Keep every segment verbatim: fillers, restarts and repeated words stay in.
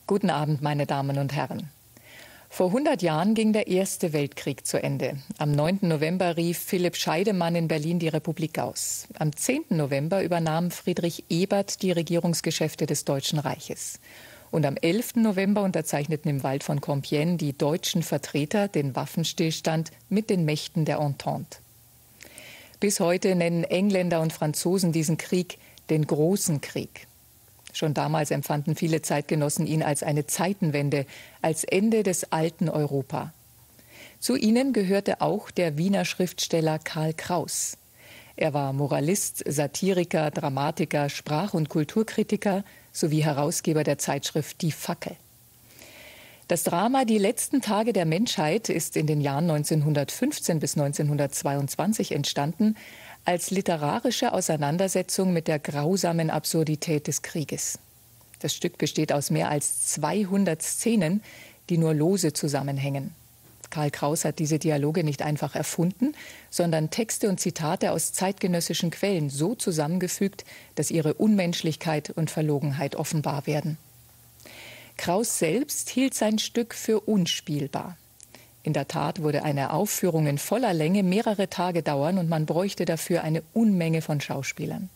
Guten Abend, meine Damen und Herren. Vor hundert Jahren ging der Erste Weltkrieg zu Ende. Am neunten November rief Philipp Scheidemann in Berlin die Republik aus. Am zehnten November übernahm Friedrich Ebert die Regierungsgeschäfte des Deutschen Reiches. Und am elften November unterzeichneten im Wald von Compiègne die deutschen Vertreter den Waffenstillstand mit den Mächten der Entente. Bis heute nennen Engländer und Franzosen diesen Krieg den Großen Krieg. Schon damals empfanden viele Zeitgenossen ihn als eine Zeitenwende, als Ende des alten Europa. Zu ihnen gehörte auch der Wiener Schriftsteller Karl Kraus. Er war Moralist, Satiriker, Dramatiker, Sprach- und Kulturkritiker sowie Herausgeber der Zeitschrift Die Fackel. Das Drama Die letzten Tage der Menschheit ist in den Jahren neunzehnhundertfünfzehn bis neunzehnhundertzweiundzwanzig entstanden als literarische Auseinandersetzung mit der grausamen Absurdität des Krieges. Das Stück besteht aus mehr als zweihundert Szenen, die nur lose zusammenhängen. Karl Kraus hat diese Dialoge nicht einfach erfunden, sondern Texte und Zitate aus zeitgenössischen Quellen so zusammengefügt, dass ihre Unmenschlichkeit und Verlogenheit offenbar werden. Kraus selbst hielt sein Stück für unspielbar. In der Tat würde eine Aufführung in voller Länge mehrere Tage dauern und man bräuchte dafür eine Unmenge von Schauspielern.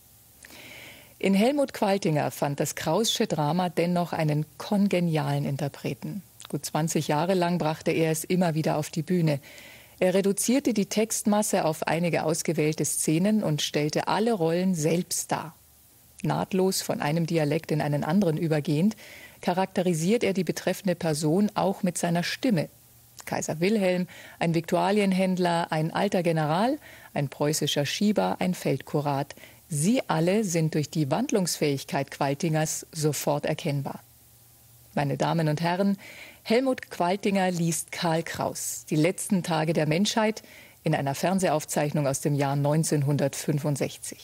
In Helmut Qualtinger fand das Kraus'sche Drama dennoch einen kongenialen Interpreten. Gut zwanzig Jahre lang brachte er es immer wieder auf die Bühne. Er reduzierte die Textmasse auf einige ausgewählte Szenen und stellte alle Rollen selbst dar. Nahtlos von einem Dialekt in einen anderen übergehend, charakterisiert er die betreffende Person auch mit seiner Stimme. Kaiser Wilhelm, ein Viktualienhändler, ein alter General, ein preußischer Schieber, ein Feldkurat. Sie alle sind durch die Wandlungsfähigkeit Qualtingers sofort erkennbar. Meine Damen und Herren, Helmut Qualtinger liest Karl Kraus, Die letzten Tage der Menschheit, in einer Fernsehaufzeichnung aus dem Jahr neunzehnhundertfünfundsechzig.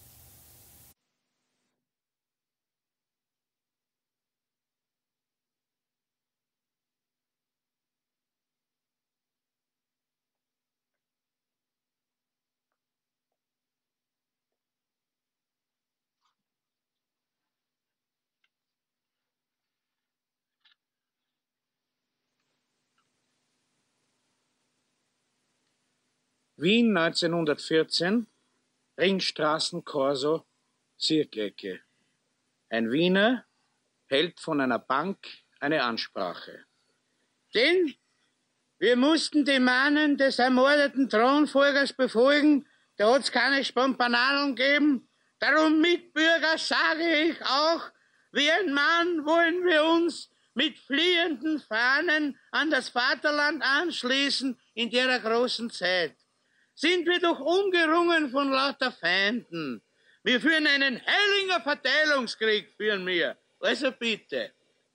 Wien neunzehnhundertvierzehn, Ringstraßen-Korso, Zirkecke. Ein Wiener hält von einer Bank eine Ansprache. Denn wir mussten die Mahnen des ermordeten Thronfolgers befolgen, da hat's keine Spompanadeln geben. Darum, Mitbürger, sage ich auch, wie ein Mann wollen wir uns mit fliehenden Fahnen an das Vaterland anschließen in der großen Zeit. Sind wir doch umgerungen von lauter Feinden. Wir führen einen heiligen Verteilungskrieg, führen wir. Also bitte.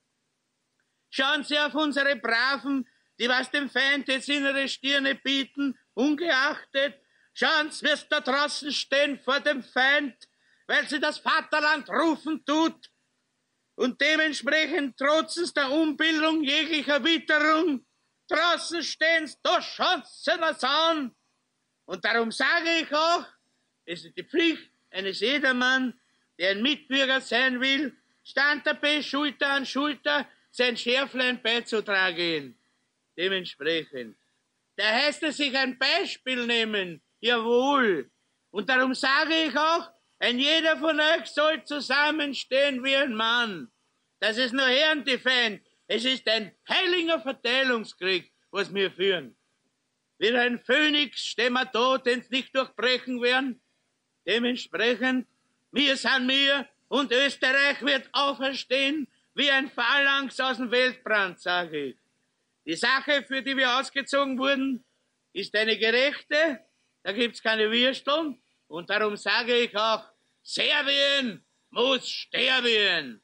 Schauen Sie auf unsere Braven, die was dem Feind jetzt in ihre Stirne bieten, ungeachtet. Schauen Sie, wie es da draußen stehen vor dem Feind, weil sie das Vaterland rufen tut. Und dementsprechend trotzens der Umbildung jeglicher Witterung. Draußen stehen's, da schaut's sie das an. Und darum sage ich auch, es ist die Pflicht eines jedermann, der ein Mitbürger sein will, Stand dabei, Schulter an Schulter, sein Schärflein beizutragen. Dementsprechend. Da heißt es sich ein Beispiel nehmen, jawohl. Und darum sage ich auch, ein jeder von euch soll zusammenstehen wie ein Mann. Das ist nur Herren die Feind. Es ist ein heiliger Verteilungskrieg, was wir führen. Wie ein Phönix stehen wir da, den's nicht durchbrechen werden. Dementsprechend, wir sind wir und Österreich wird auferstehen wie ein Phalanx aus dem Weltbrand, sage ich. Die Sache, für die wir ausgezogen wurden, ist eine gerechte, da gibt's keine Würsteln und darum sage ich auch, Serbien muss sterben.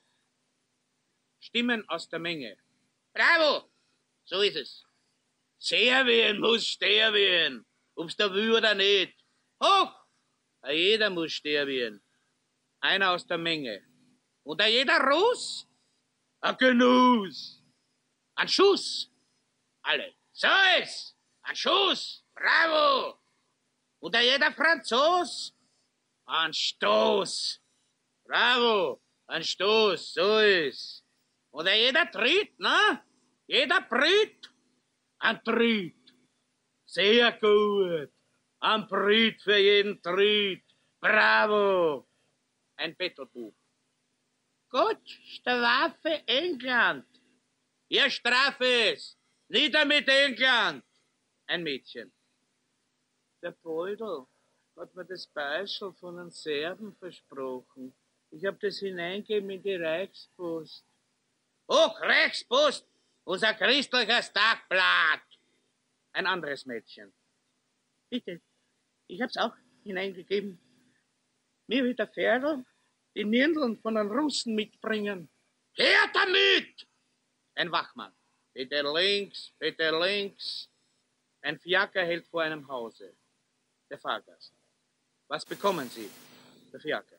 Stimmen aus der Menge. Bravo, so ist es. Serbien muss sterben, ob's da will oder nicht. Hoch! A jeder muss sterben. Einer aus der Menge. Und a jeder Russ? A Genuss. Ein Schuss. Alle. So ist. Ein Schuss. Bravo. Und a jeder Franzos? Ein Stoß. Bravo. Ein Stoß. So ist. Oder jeder Tritt, ne? Jeder Pritt. Ein Tritt. Sehr gut. Ein Pritt für jeden Tritt. Bravo. Ein Bettelbub. Gut, Strafe England. Ihr strafe es. Nieder mit England. Ein Mädchen. Der Beudel hat mir das Beisel von den Serben versprochen. Ich habe das hineingegeben in die Reichspost. Hoch, Reichspost! Unser christliches Tagblatt! Ein anderes Mädchen. Bitte, ich hab's auch hineingegeben. Mir wird der Pferdl die Nirndeln von den Russen mitbringen. Her damit! Ein Wachmann. Bitte links, bitte links. Ein Fiaker hält vor einem Hause. Der Fahrgast. Was bekommen Sie? Der Fiaker.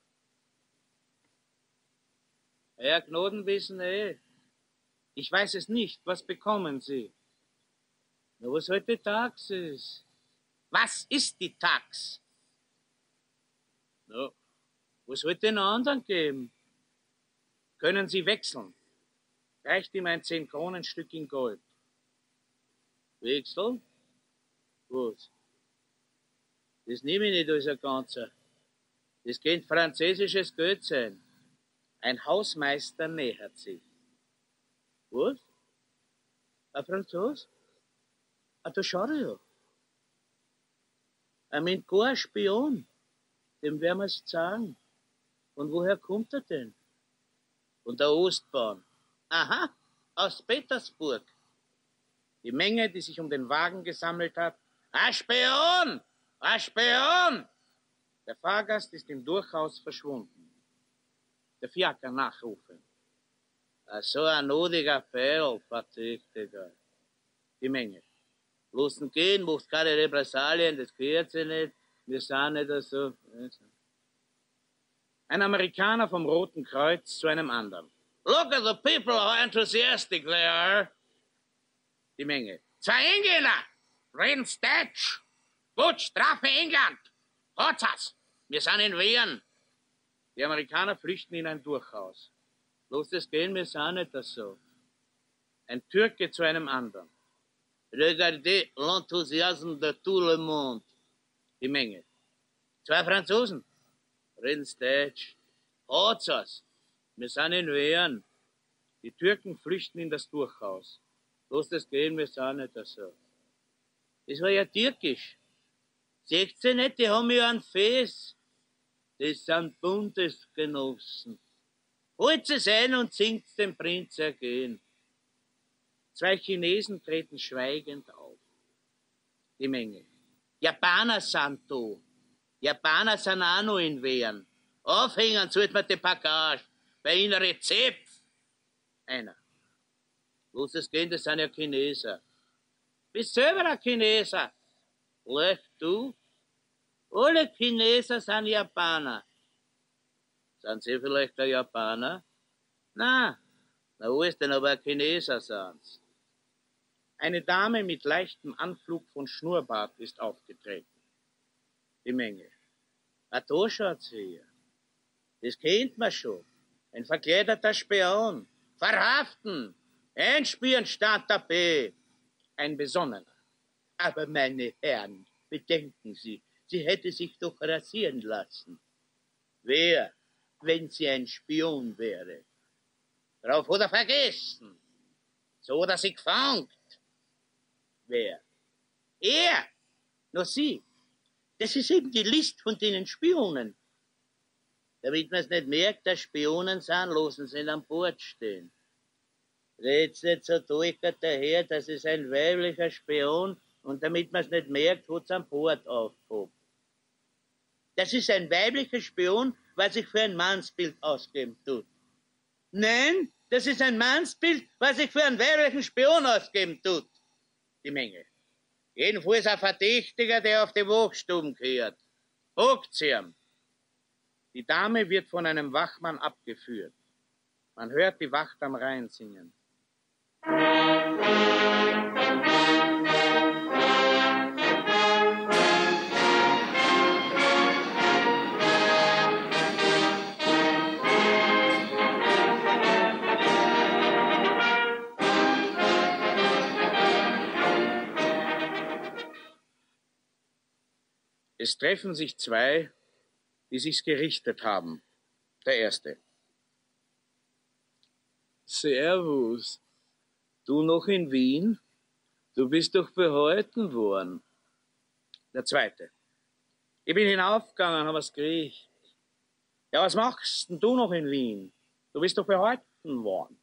Herr Gnoden wissen eh. Ich weiß es nicht. Was bekommen Sie? Nur was heute Tax ist. Was ist die Tax? No, was wird den anderen geben? Können Sie wechseln? Reicht ihm ein zehn-Kronen-Stück in Gold. Wechseln? Was? Das nehme ich nicht als ein Ganzer. Das könnte französisches Geld sein. Ein Hausmeister nähert sich. Was? Ein Franzos? Ah, da schau ich ja. Ein Mentgor Spion. Dem werden wir es sagen. Und woher kommt er denn? Von der Ostbahn. Aha, aus Petersburg. Die Menge, die sich um den Wagen gesammelt hat. Ein Spion! Ein Spion! Der Fahrgast ist im Durchhaus verschwunden. Der Fiaker nachrufen. So ein nodiger Pfeil, Verzichtiger. Die Menge. Bloßen gehen, macht keine Repressalien, das gehört sie nicht. Wir sind nicht so. Ein Amerikaner vom Roten Kreuz zu einem anderen. Look at the people, how enthusiastic they are. Die Menge. Zwei Engländer! Reden Deutsch! Gut, Strafe England! Hotzas! Wir sind in Wehren! Die Amerikaner flüchten in ein Durchhaus. Los das gehen, wir sind nicht das so. Ein Türke zu einem anderen. Regardez l'enthousiasme de tout le monde. Die Menge. Zwei Franzosen. Reden Deutsch. Hotzas! Wir sind in Wehren. Die Türken flüchten in das Durchhaus. Los das gehen, wir sind nicht das so. Das war ja türkisch. Seht ihr nicht, die haben ja ein Fes. Das sind Bundesgenossen. Holt es ein und singt dem Prinz ergehen. Zwei Chinesen treten schweigend auf. Die Menge. Japaner sind da. Japaner sind auch noch in Wehren. Aufhängen sollte man die Package. Bei ihnen Rezept. Einer. Los es gehen, das sind ja Chineser. Bist selber ein Chineser. Lech du? Alle Chineser sind Japaner. Sind Sie vielleicht ein Japaner? Na, na wo ist denn aber ein Chineser, sind's? Eine Dame mit leichtem Anflug von Schnurrbart ist aufgetreten. Die Menge. Ah, da schaut's her. Das kennt man schon. Ein verkleideter Spion. Verhaften. Einspielen statt der B. Ein Besonnener. Aber meine Herren, bedenken Sie, sie hätte sich doch rasieren lassen. Wer, wenn sie ein Spion wäre? Drauf oder vergessen. So, dass sie gefangt. Wer? Er. Nur sie. Das ist eben die List von den Spionen. Damit man es nicht merkt, dass Spionen sind, lassen sie ihn an Bord stehen. Red's nicht so durchgehend daher, das ist ein weiblicher Spion, und damit man es nicht merkt, hat's an Bord aufgehoben. Das ist ein weiblicher Spion, was sich für ein Mannsbild ausgeben tut. Nein, das ist ein Mannsbild, was sich für einen weiblichen Spion ausgeben tut. Die Menge. Jedenfalls ein Verdächtiger, der auf die Wachstuben gehört. Hockt's ihm. Die Dame wird von einem Wachmann abgeführt. Man hört die Wacht am Rhein singen. Es treffen sich zwei, die sich's gerichtet haben. Der Erste. Servus. Du noch in Wien? Du bist doch behalten worden. Der Zweite. Ich bin hinaufgegangen, hab was gekriegt. Ja, was machst denn du noch in Wien? Du bist doch behalten worden.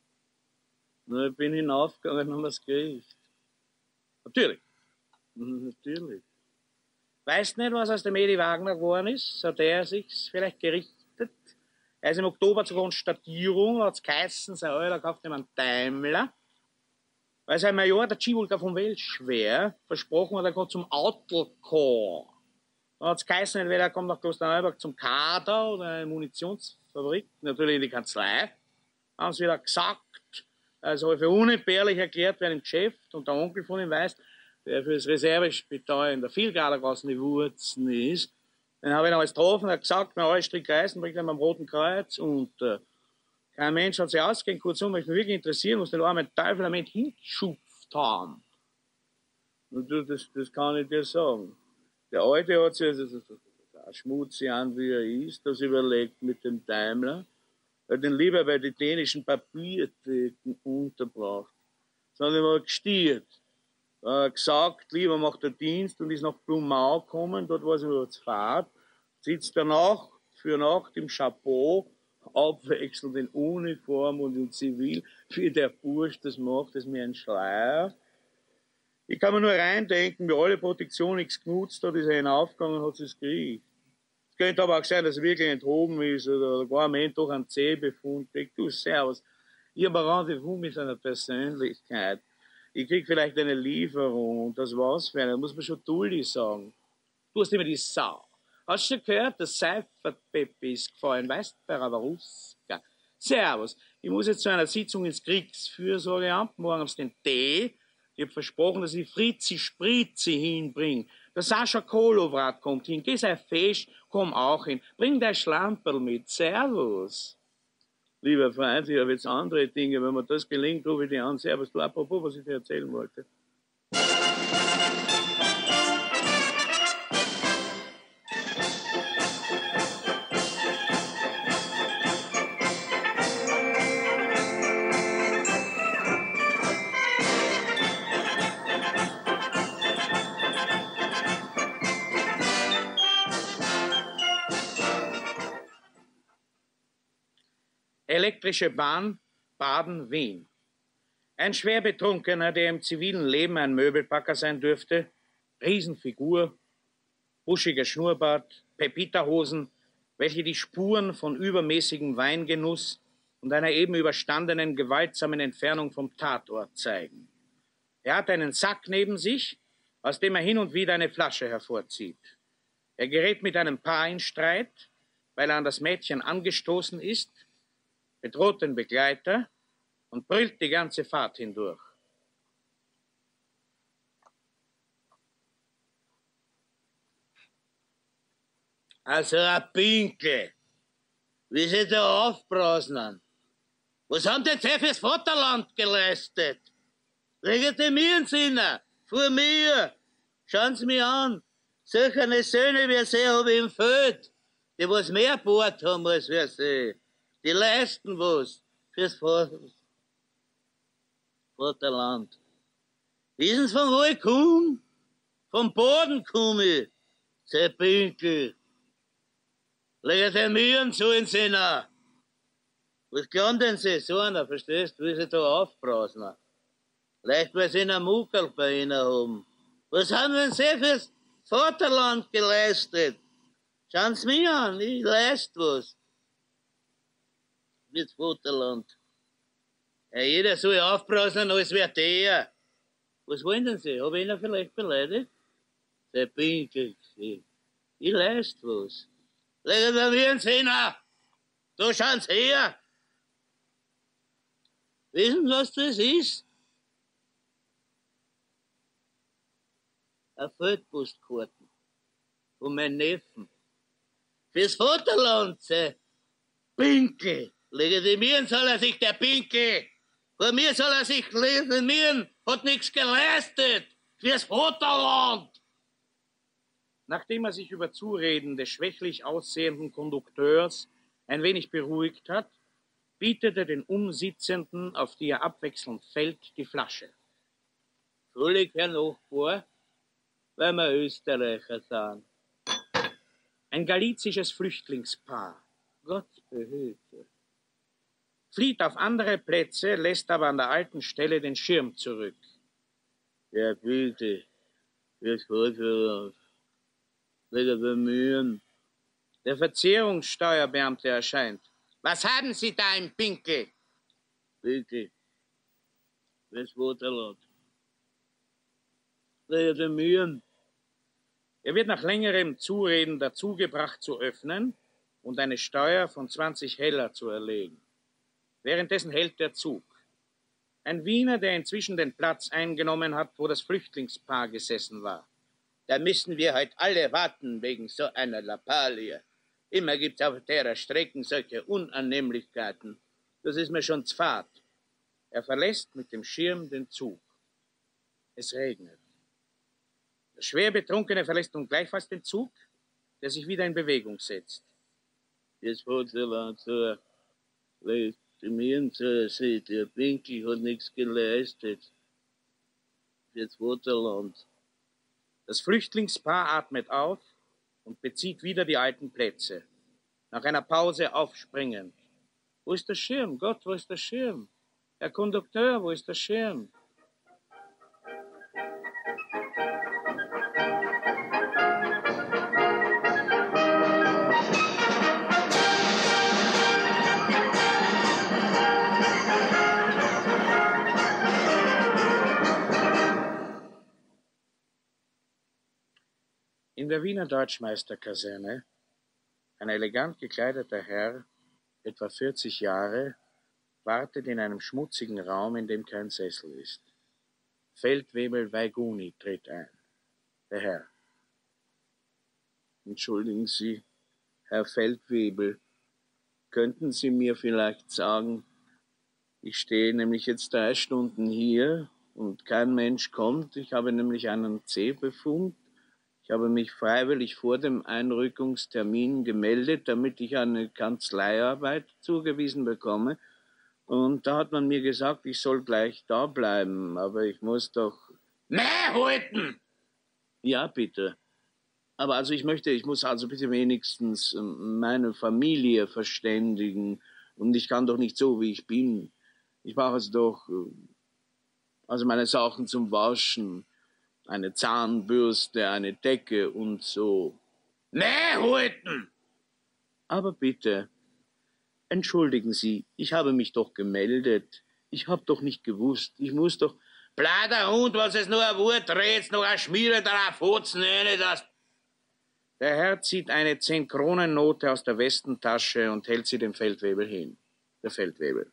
Na, ich bin hinaufgegangen, hab was gekriegt. Natürlich. Natürlich. Weißt nicht, was aus dem Edi Wagner geworden ist? Hat er sich's vielleicht gerichtet? Er ist im Oktober zur Konstatierung, hat's geheißen, sein Alter kauft ihm einen Daimler. Weil sein Major, der Tschibulka von Welschwer, versprochen hat, er kommt zum Autokorps. Dann hat's geheißen, entweder er kommt nach Klosterneuburg zum Kader oder eine Munitionsfabrik, natürlich in die Kanzlei. Haben sie wieder gesagt, er soll für unentbehrlich erklärt werden im Geschäft, und der Onkel von ihm weiß, der für das Reservespital in der Vielgardergasse die Wurzen ist. Den habe ich noch als getroffen, er hat gesagt, mir alle Strick reißen, bringt ihn beim Roten Kreuz, und äh, kein Mensch hat sich ausgehend, kurzum, weil es mich wirklich interessieren, was den armen Teufel am Ende hingeschupft haben. Und das, das kann ich dir sagen. Der Alte hat sich, also, so schmutzig an wie er ist, das überlegt mit dem Daimler, er hat ihn lieber bei den dänischen Papiertüten unterbracht. Sondern er hat gestiert. Er hat gesagt, lieber macht er Dienst und ist nach Blumau gekommen, dort war sie jetzt Fahrt, sitzt danach für Nacht im Chapeau, abwechselnd in Uniform und in Zivil, wie der Bursch das macht, das ist mir ein Schleier. Ich kann mir nur reindenken, wie alle Protektion nichts genutzt hat, ist er hinaufgegangen und hat es gekriegt. Es könnte aber auch sein, dass er wirklich enthoben ist oder gar am Ende doch einen C-Befund kriegt. Du, servus, ich habe ein Rendezvous mit seiner Persönlichkeit. Ich krieg vielleicht eine Lieferung und das war's für einen. Da muss man schon Dulli sagen. Du hast immer die Sau. Hast du schon gehört, der Seifert-Peppi ist gefallen, weißt du, bei Ravaruska. Servus, ich muss jetzt zu einer Sitzung ins Kriegsfürsorgeamt, morgen haben's den Tee. Ich hab versprochen, dass ich Fritzi Spritzi hinbringe. Der Sascha Kolowrat kommt hin, geh sei fest, komm auch hin. Bring dein Schlamperl mit, servus. Lieber Freund, ich habe jetzt andere Dinge, wenn mir das gelingt, rufe ich dich an. Servus, du, apropos, was ich dir erzählen wollte. Elektrische Bahn, Baden-Wien. Ein schwer Betrunkener, der im zivilen Leben ein Möbelpacker sein dürfte, Riesenfigur, buschiger Schnurrbart, Pepita-Hosen, welche die Spuren von übermäßigem Weingenuss und einer eben überstandenen gewaltsamen Entfernung vom Tatort zeigen. Er hat einen Sack neben sich, aus dem er hin und wieder eine Flasche hervorzieht. Er gerät mit einem Paar in Streit, weil er an das Mädchen angestoßen ist, bedroht den Begleiter und brüllt die ganze Fahrt hindurch. Also ein Pinkel, wie sie da aufbrausnen. Was haben die zwei fürs Vaterland geleistet? Legitimieren sie ihn, vor mir. Schauen Sie mich an. Solche eine Söhne wie sie habe ich im Feld, die was mehr Bord haben als wir sie. Die leisten was fürs Vaterland. Wissen Sie, von wo ich komme? Vom Boden komme ich. Sei Pinkel. Legitimieren zu in Sinner. Was glauben denn Sie, so einer, verstehst du, wie sie da aufbrausen? Vielleicht, weil sie einen Muckel bei Ihnen haben. Was haben denn Sie fürs Vaterland geleistet? Schauen Sie mich an, ich leiste was. Mit Vaterland. Ja, jeder soll aufbrausen, als wäre der. Was wollen denn Sie? Habe ich Ihnen vielleicht beleidigt? Der Pinkel. Ich leiste was. Legitimieren Sie ihn. So schauen Sie her. Wissen Sie, was das ist? Eine Feldpostkarten von meinem Neffen. Fürs Vaterland, sei Pinkel. Legitimieren soll er sich, der Pinkel. Vor mir soll er sich legitimieren. Hat nichts geleistet. Fürs Vaterland. Nachdem er sich über Zureden des schwächlich aussehenden Kondukteurs ein wenig beruhigt hat, bietet er den Umsitzenden, auf die er abwechselnd fällt, die Flasche. Völlig, Herr Nachbar, weil wir Österreicher sind. Ein galizisches Flüchtlingspaar, Gott behüte, flieht auf andere Plätze, lässt aber an der alten Stelle den Schirm zurück. Ja, bitte, das Vaterland, wieder bemühen. Der Verzehrungssteuerbeamte erscheint. Was haben Sie da im Pinkel? Bitte, das Vaterland. Wieder bemühen. Er wird nach längerem Zureden dazugebracht zu öffnen und eine Steuer von zwanzig Heller zu erlegen. Währenddessen hält der Zug. Ein Wiener, der inzwischen den Platz eingenommen hat, wo das Flüchtlingspaar gesessen war. Da müssen wir heute alle warten wegen so einer Lappalie. Immer gibt's auf derer Strecken solche Unannehmlichkeiten. Das ist mir schon z'fad. Er verlässt mit dem Schirm den Zug. Es regnet. Der schwer Betrunkene verlässt nun gleichfalls den Zug, der sich wieder in Bewegung setzt. Jetzt Vaterland, so, legitimieren so, sie, der Pinkel hat nichts geleistet. Jetzt Vaterland. Das Flüchtlingspaar atmet auf und bezieht wieder die alten Plätze. Nach einer Pause aufspringend. Wo ist der Schirm? Gott, wo ist der Schirm? Herr Kondukteur, wo ist der Schirm? In der Wiener Deutschmeisterkaserne, ein elegant gekleideter Herr, etwa vierzig Jahre, wartet in einem schmutzigen Raum, in dem kein Sessel ist. Feldwebel Weiguni tritt ein. Der Herr. Entschuldigen Sie, Herr Feldwebel, könnten Sie mir vielleicht sagen, ich stehe nämlich jetzt drei Stunden hier und kein Mensch kommt. Ich habe nämlich einen C-Befund. Ich habe mich freiwillig vor dem Einrückungstermin gemeldet, damit ich eine Kanzleiarbeit zugewiesen bekomme. Und da hat man mir gesagt, ich soll gleich da bleiben, aber ich muss doch... Mehr halten! Ja, bitte. Aber also ich möchte, ich muss also bitte wenigstens meine Familie verständigen. Und ich kann doch nicht so, wie ich bin. Ich brauche es doch, also meine Sachen zum Waschen. Eine Zahnbürste, eine Decke und so. Mehr halten! Aber bitte, entschuldigen Sie, ich habe mich doch gemeldet. Ich habe doch nicht gewusst, ich muss doch... Blader Hund, was es nur ein Wort redst, noch ein Schmiere drauf hotzen, nicht das... Der Herr zieht eine zehn-Kronen-Note aus der Westentasche und hält sie dem Feldwebel hin. Der Feldwebel.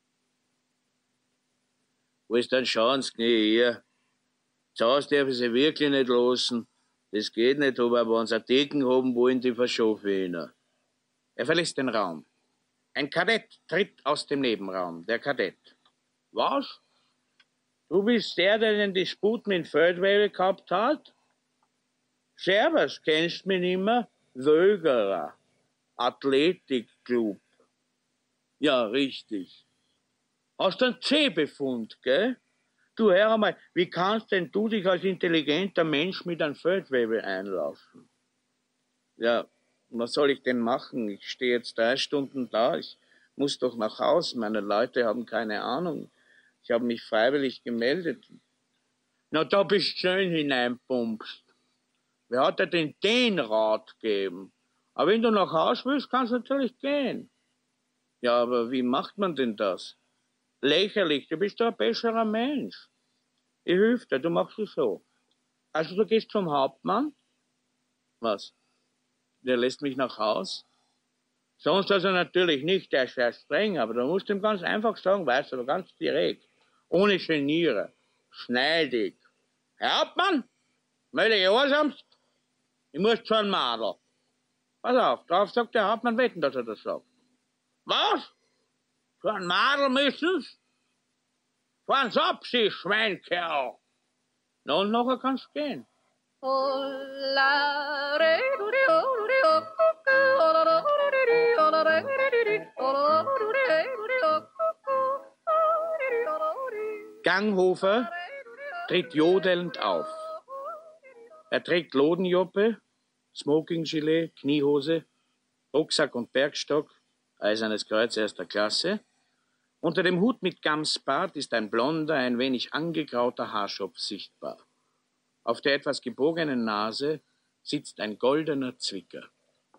Wo ist dein Schauensknie hier? Zu Hause darf ich sie wirklich nicht lassen. Das geht nicht, aber wenn sie eine Deken haben wollen, die verschaffen ihnen. Er verlässt den Raum. Ein Kadett tritt aus dem Nebenraum. Der Kadett. Was? Du bist der, der den Disput mit Feldwebel gehabt hat? Servus, kennst mich nimmer? Wögerer. Athletikclub. Ja, richtig. Hast du einen C-Befund, gell? Du, hör einmal, wie kannst denn du dich als intelligenter Mensch mit einem Feldwebel einlassen? Ja, was soll ich denn machen? Ich stehe jetzt drei Stunden da, ich muss doch nach Hause, meine Leute haben keine Ahnung. Ich habe mich freiwillig gemeldet. Na, da bist du schön hineinpumpst. Wer hat dir denn den Rat gegeben? Aber wenn du nach Hause willst, kannst du natürlich gehen. Ja, aber wie macht man denn das? Lächerlich, du bist doch ein besserer Mensch. Ich hilf dir, du machst es so. Also du gehst zum Hauptmann. Was? Der lässt mich nach Haus? Sonst also natürlich nicht, der ist sehr streng, aber du musst ihm ganz einfach sagen, weißt du, ganz direkt. Ohne Geniere. Schneidig. Herr Hauptmann, möchte gehorsamst? Ich muss zu einem Madel. Pass auf, darauf sagt der Hauptmann wetten, dass er das sagt. Was? Zu einem Madel müssen's? Fahren's ab, Sie Schweinkerl. Na und nachher kannst du gehen. Ganghofer tritt jodelnd auf. Er trägt Lodenjoppe, Smoking-Gilet, Kniehose, Rucksack und Bergstock, Eisernes Kreuz erster Klasse. Unter dem Hut mit Gamsbart ist ein blonder, ein wenig angegrauter Haarschopf sichtbar. Auf der etwas gebogenen Nase sitzt ein goldener Zwicker.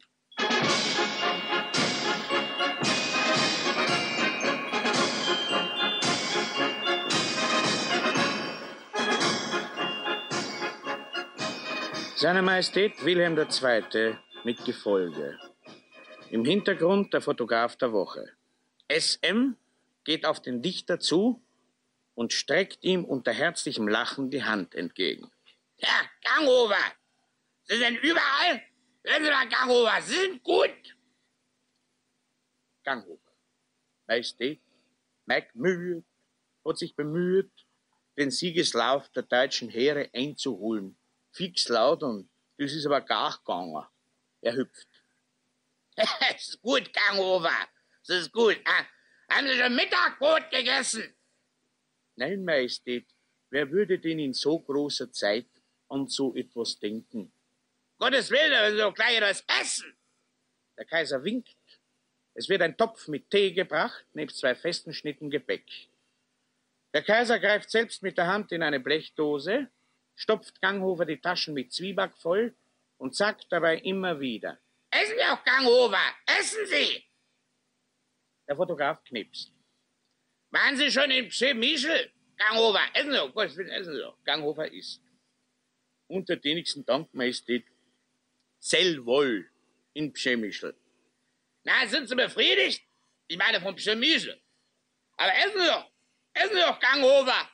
Seine Majestät Wilhelm der Zweite mit Gefolge. Im Hintergrund der Fotograf der Woche. S M geht auf den Dichter zu und streckt ihm unter herzlichem Lachen die Hand entgegen. Ja, Ganghofer, Sie sind überall. Hören Sie mal, Ganghofer, Sie sind gut. Ganghofer, Majestät, Mike müht, hat sich bemüht, den Siegeslauf der deutschen Heere einzuholen. Fix laut, und das ist aber gar gegangen. Er hüpft. Das ist gut, Ganghofer. Das ist gut. Ah, haben Sie schon Mittagbrot gegessen? Nein, Majestät. Wer würde denn in so großer Zeit an so etwas denken? Gottes Willen, aber so gleich das Essen. Der Kaiser winkt. Es wird ein Topf mit Tee gebracht, nebst zwei festen Schnitten Gebäck. Der Kaiser greift selbst mit der Hand in eine Blechdose, stopft Ganghofer die Taschen mit Zwieback voll und sagt dabei immer wieder: Essen Sie auch, Ganghofer, essen Sie! Der Fotograf knipst. Waren Sie schon in Przemyśl? Ganghofer, essen Sie doch, Gottes Willen, essen Sie doch. Ganghofer isst. Unter den nächsten Dank, Majestät, sehr wohl in Przemyśl. Na, sind Sie befriedigt? Ich meine von Przemyśl. Aber essen Sie doch, essen Sie doch, Ganghofer!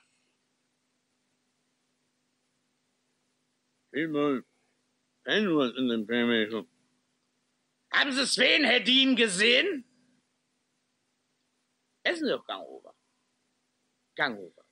Ich will kein was in den Przemyśl. Haben Sie Sven Hedin gesehen? Essen Sie doch, Ganghofer. Ganghofer.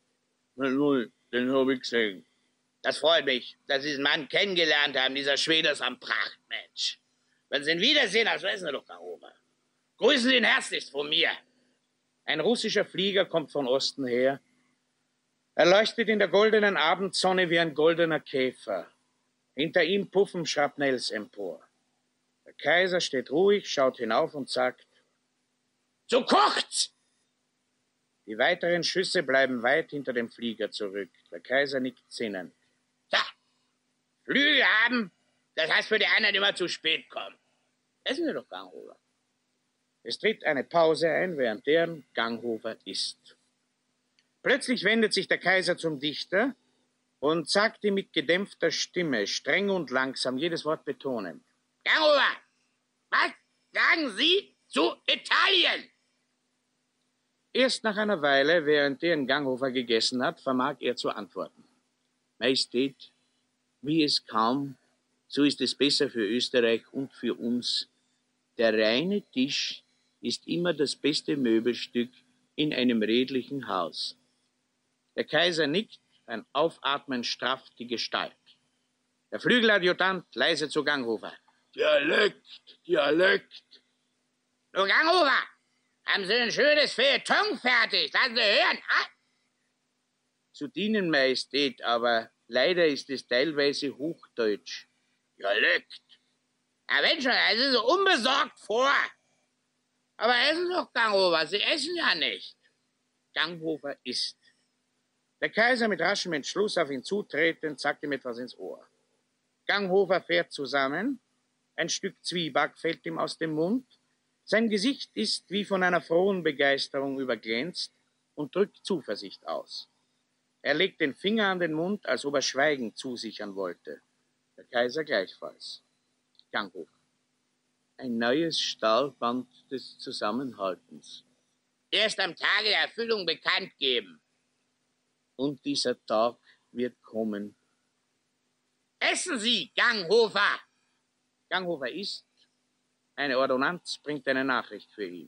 Den habe ich gesehen. Das freut mich, dass Sie diesen Mann kennengelernt haben. Dieser Schwede ist ein Prachtmensch. Wenn Sie ihn wiedersehen, also essen Sie doch, Ganghofer. Grüßen Sie ihn herzlichst von mir. Ein russischer Flieger kommt von Osten her. Er leuchtet in der goldenen Abendsonne wie ein goldener Käfer. Hinter ihm puffen Schrapnells empor. Der Kaiser steht ruhig, schaut hinauf und sagt: Zu kurz! Die weiteren Schüsse bleiben weit hinter dem Flieger zurück. Der Kaiser nickt sinnend. Ja, Flügel haben, das heißt für die anderen immer zu spät kommen. Essen wir doch, Ganghofer. Es tritt eine Pause ein, während deren Ganghofer isst. Plötzlich wendet sich der Kaiser zum Dichter und sagt ihm mit gedämpfter Stimme, streng und langsam, jedes Wort betonend: Ganghofer, was sagen Sie zu Italien? Erst nach einer Weile, während deren Ganghofer gegessen hat, vermag er zu antworten: Majestät, wie es kam, so ist es besser für Österreich und für uns. Der reine Tisch ist immer das beste Möbelstück in einem redlichen Haus. Der Kaiser nickt, ein Aufatmen strafft die Gestalt. Der Flügeladjutant leise zu Ganghofer: Dialekt, Dialekt. Du, Ganghofer, haben Sie ein schönes Feuilleton fertig? Lassen Sie hören. Ah? Zu dienen, Majestät, aber leider ist es teilweise Hochdeutsch. Dialekt. Ja, wenn schon, da sind Sie unbesorgt vor. Aber essen Sie doch, Ganghofer, Sie essen ja nicht. Ganghofer isst. Der Kaiser mit raschem Entschluss auf ihn zutretend sagt ihm etwas ins Ohr. Ganghofer fährt zusammen, ein Stück Zwieback fällt ihm aus dem Mund, sein Gesicht ist wie von einer frohen Begeisterung überglänzt und drückt Zuversicht aus. Er legt den Finger an den Mund, als ob er Schweigen zusichern wollte. Der Kaiser gleichfalls. Ganghofer. Ein neues Stahlband des Zusammenhaltens. Erst am Tage der Erfüllung bekannt geben. Und dieser Tag wird kommen. Essen Sie, Ganghofer! Ganghofer isst. Eine Ordonnanz bringt eine Nachricht für ihn.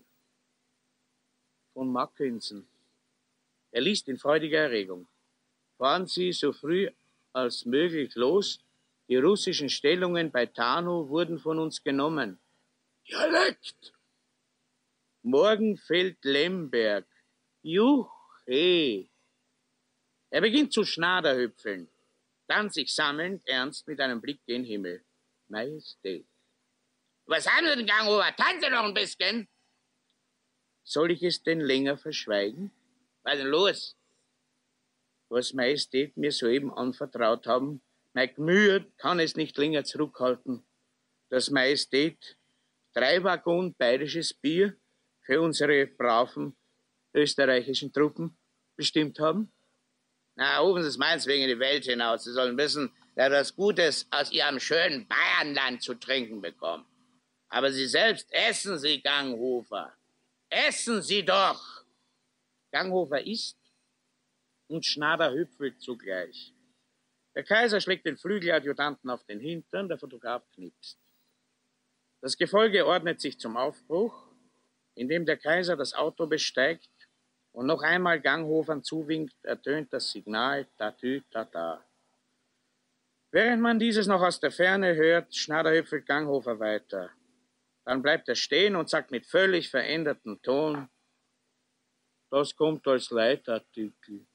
Von Mackensen. Er liest in freudiger Erregung. Fahren Sie so früh als möglich los Die russischen Stellungen bei Tarnow wurden von uns genommen. Dialekt! Morgen fällt Lemberg. Juche! Er beginnt zu schnaderhüpfeln, dann sich sammelnd, ernst mit einem Blick gen Himmel. Majestät. Was haben Sie denn, Ganghofer? Tanze noch ein bisschen? Soll ich es denn länger verschweigen? Was ist denn los? Was Majestät mir soeben anvertraut haben, mein Gemüt kann es nicht länger zurückhalten. Dass Majestät drei Waggon bayerisches Bier für unsere braven österreichischen Truppen bestimmt haben? Na, rufen Sie es meineswegen in die Welt hinaus. Sie sollen wissen, wer das Gutes aus Ihrem schönen Bayernland zu trinken bekommt. Aber Sie selbst essen Sie, Ganghofer. Essen Sie doch! Ganghofer isst und Schnader hüpfelt zugleich. Der Kaiser schlägt den Flügeladjutanten auf den Hintern, der Fotograf knipst. Das Gefolge ordnet sich zum Aufbruch, indem der Kaiser das Auto besteigt und noch einmal Ganghofern zuwinkt, ertönt das Signal Tatü Tata. Während man dieses noch aus der Ferne hört, schnaderhüpfelt Ganghofer weiter. Dann bleibt er stehen und sagt mit völlig verändertem Ton, das kommt als Leitartikel.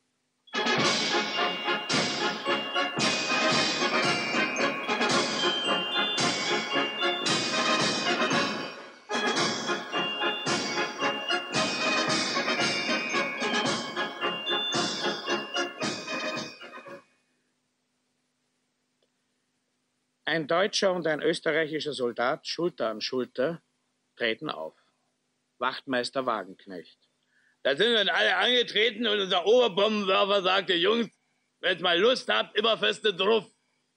Ein deutscher und ein österreichischer Soldat, Schulter an Schulter, treten auf. Wachtmeister Wagenknecht. Da sind wir alle angetreten und unser Oberbombenwerfer sagte, Jungs, wenn ihr mal Lust habt, immer feste drauf.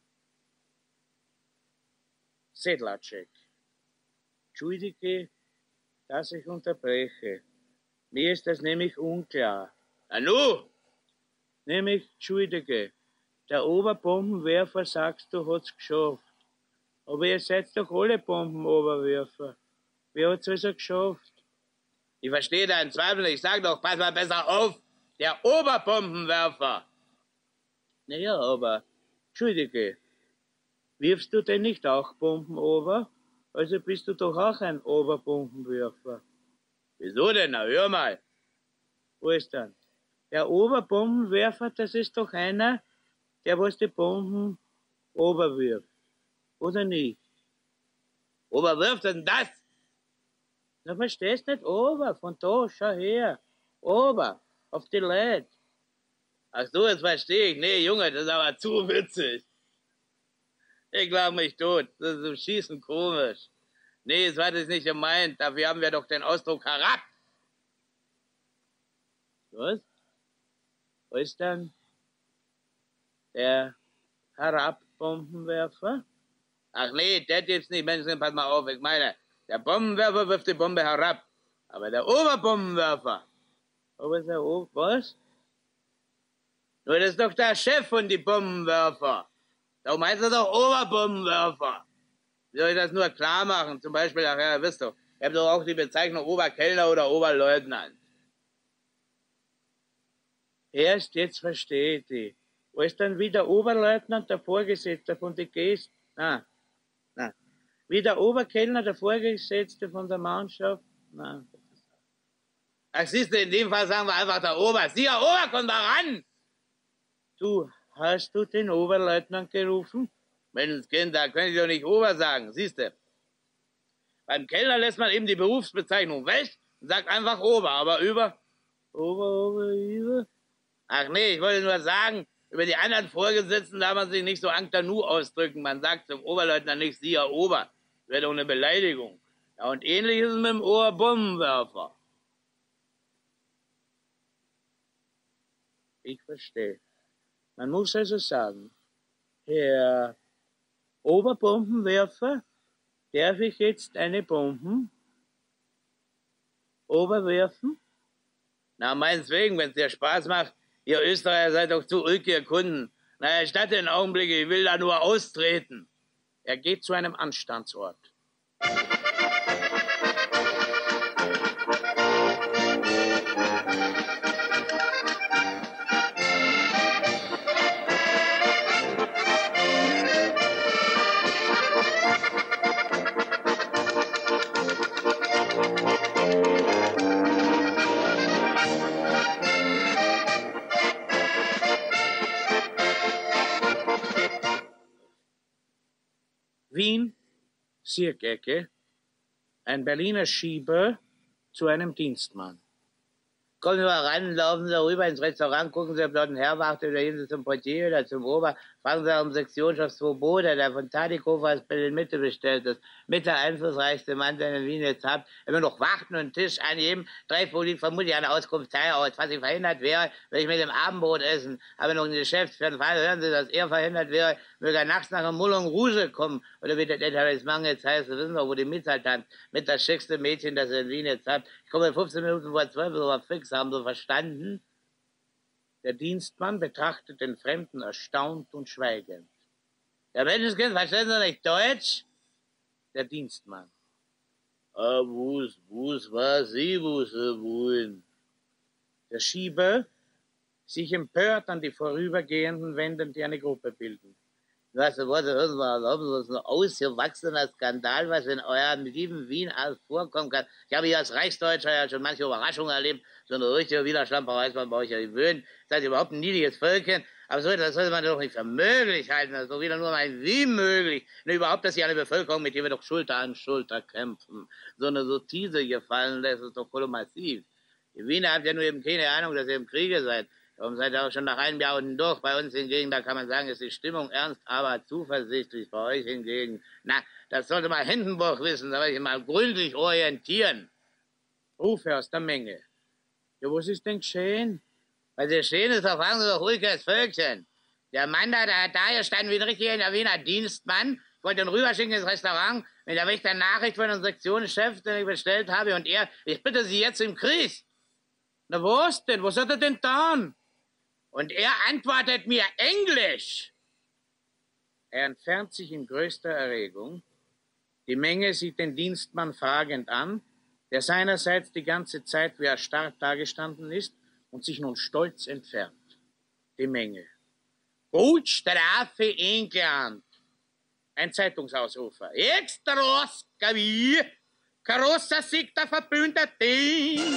Sedlacek. Entschuldige, dass ich unterbreche. Mir ist das nämlich unklar. Na nu? Nämlich, entschuldige. Der Oberbombenwerfer, sagst du, hat's geschafft. Aber ihr seid doch alle Bombenoberwerfer. Wie hat's also geschafft? Ich verstehe deinen Zweifel, ich sag doch, pass mal besser auf. Der Oberbombenwerfer. Naja, aber, entschuldige, wirfst du denn nicht auch Bomben over? Also bist du doch auch ein Oberbombenwerfer. Wieso denn? Na, hör mal. Wo ist dann? Der Oberbombenwerfer, das ist doch einer, der was die Bomben oberwirft. Oder nicht? Oberwirft denn das? Na, verstehst nicht? Ober, von da, schau her. Ober, auf die Leute. Ach so, jetzt verstehe ich. Nee, Junge, das ist aber zu witzig. Ich glaub mich tot. Das ist im Schießen komisch. Nee, das war das nicht gemeint. Dafür haben wir doch den Ausdruck herab. Was? Wo ist dann der Herabbombenwerfer? Ach nee, der gibt's nicht. Menschen, pass mal auf. Ich meine, der Bombenwerfer wirft die Bombe herab. Aber der Oberbombenwerfer. Aber ist der Ober... Was? Nur das ist doch der Chef von die Bombenwerfer. Darum heißt er doch Oberbombenwerfer. Wie soll ich das nur klar machen? Zum Beispiel, ach ja, wisst ihr, ich habe doch auch die Bezeichnung Oberkellner oder Oberleutnant. Erst jetzt verstehe ich. Wo ist dann wieder Oberleutnant, der Vorgesetzte von die Gäste? Na, na. Wie der Oberkellner, der Vorgesetzte von der Mannschaft? Na. Ach, siehst du, in dem Fall sagen wir einfach der Ober. Sie, Herr Ober, komm da ran! Du, hast du den Oberleutnant gerufen? Menschenskind, da kann ich doch nicht Ober sagen, siehst du. Beim Kellner lässt man eben die Berufsbezeichnung weg und sagt einfach Ober, aber über... Ober, Ober, über... Ach nee, ich wollte nur sagen, über die anderen Vorgesetzten darf man sich nicht so Ankta-Nu ausdrücken. Man sagt zum Oberleutnant nicht, Sie, Herr Ober. Das wäre doch eine Beleidigung. Ja, und ähnlich ist es mit dem Oberbombenwerfer. Ich verstehe. Man muss also sagen, Herr Oberbombenwerfer, darf ich jetzt eine Bomben oberwerfen? Na, meineswegen, wenn es dir Spaß macht. Ihr Österreicher seid doch zu ulkige Kunden. Na, erstatte einen Augenblick, ich will da nur austreten. Er geht zu einem Anstandsort. Wien, Sierkecke, ein Berliner Schieber zu einem Dienstmann. Kommen Sie mal ran, laufen Sie rüber ins Restaurant, gucken Sie, ob dort ein Herr wartet oder gehen Sie zum Portier oder zum Ober, fragen Sie um Sektionschef Swoboda, der von Tadikofer aus Berlin-Mitte bestellt ist. Mit der einflussreichste Mann, den in Wien jetzt habt. Immer noch warten und einen Tisch anheben. Drei Folien vermutlich eine Auskunftsteil aus. Was ich verhindert wäre, wenn ich mit dem Abendbrot essen. Aber noch ein Geschäft für den Fall, hören Sie, dass er verhindert wäre, möge er nachts nach dem Moulin Rouge kommen. Oder wie das Etablissement jetzt heißt, Sie wissen doch, wo die Mitteiltant mit das schickste Mädchen, das ihr in Wien jetzt habt. Ich komme fünfzehn Minuten vor zwölf, so war fix, haben Sie verstanden? Der Dienstmann betrachtet den Fremden erstaunt und schweigend. Der Menschenskind, verstehen Sie nicht Deutsch? Der Dienstmann. Ah, wus, wus, was Sie wusse wollen. Der Schieber, sich empört an die Vorübergehenden wendend, die eine Gruppe bilden. Was, was, was, was, ein ausgewachsener Skandal, was in eurem lieben Wien alles vorkommen kann. Ich habe hier als Reichsdeutscher ja schon manche Überraschungen erlebt. So eine richtige Widerschlamperei ist man bei euch ja gewöhnt. Seid ihr überhaupt ein niedriges Völkchen? Aber so, das sollte man doch nicht für möglich halten. Das ist doch wieder nur mal wie möglich. Und überhaupt, dass hier eine Bevölkerung, mit der wir doch Schulter an Schulter kämpfen, so eine Sottise gefallen lässt, ist doch voll massiv. Die Wiener habt ja nur eben keine Ahnung, dass ihr im Kriege seid. Darum seid ihr auch schon nach einem Jahr unten durch. Bei uns hingegen, da kann man sagen, ist die Stimmung ernst, aber zuversichtlich. Bei euch hingegen, na, das sollte mal Hindenburg wissen, da werde ich mal gründlich orientieren. Rufe aus der Menge. Ja, was ist denn geschehen? Was geschehen ist, da fragen Sie doch ruhig als Völkchen. Der Mann da, der hat da gestanden wie ein richtiger Wiener Dienstmann. Ich wollte ihn rüberschicken ins Restaurant mit der Wächter Nachricht von dem Sektionschef, den ich bestellt habe. Und er, ich bitte Sie jetzt im Krieg. Na was denn? Was hat er denn getan? Und er antwortet mir Englisch. Er entfernt sich in größter Erregung. Die Menge sieht den Dienstmann fragend an, der seinerseits die ganze Zeit wie erstarrt dagestanden ist und sich nun stolz entfernt. Die Menge. Gut, Strafe England. Ein Zeitungsausrufer. Extra Skavi, Karossa Sikta Verbündete.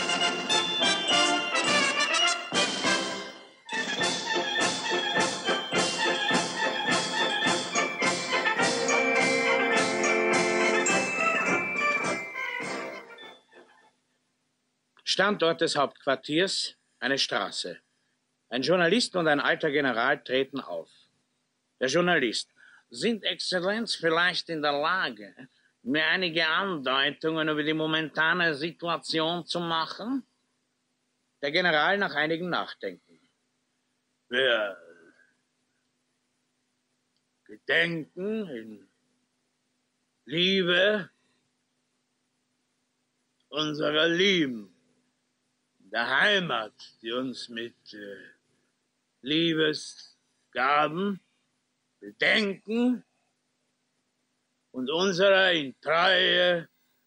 Standort des Hauptquartiers, eine Straße. Ein Journalist und ein alter General treten auf. Der Journalist. Sind Exzellenz vielleicht in der Lage, mir einige Andeutungen über die momentane Situation zu machen? Der General nach einigem Nachdenken. Wir gedenken in Liebe unserer Lieben, der Heimat, die uns mit äh, Liebesgaben bedenken und unserer in Treue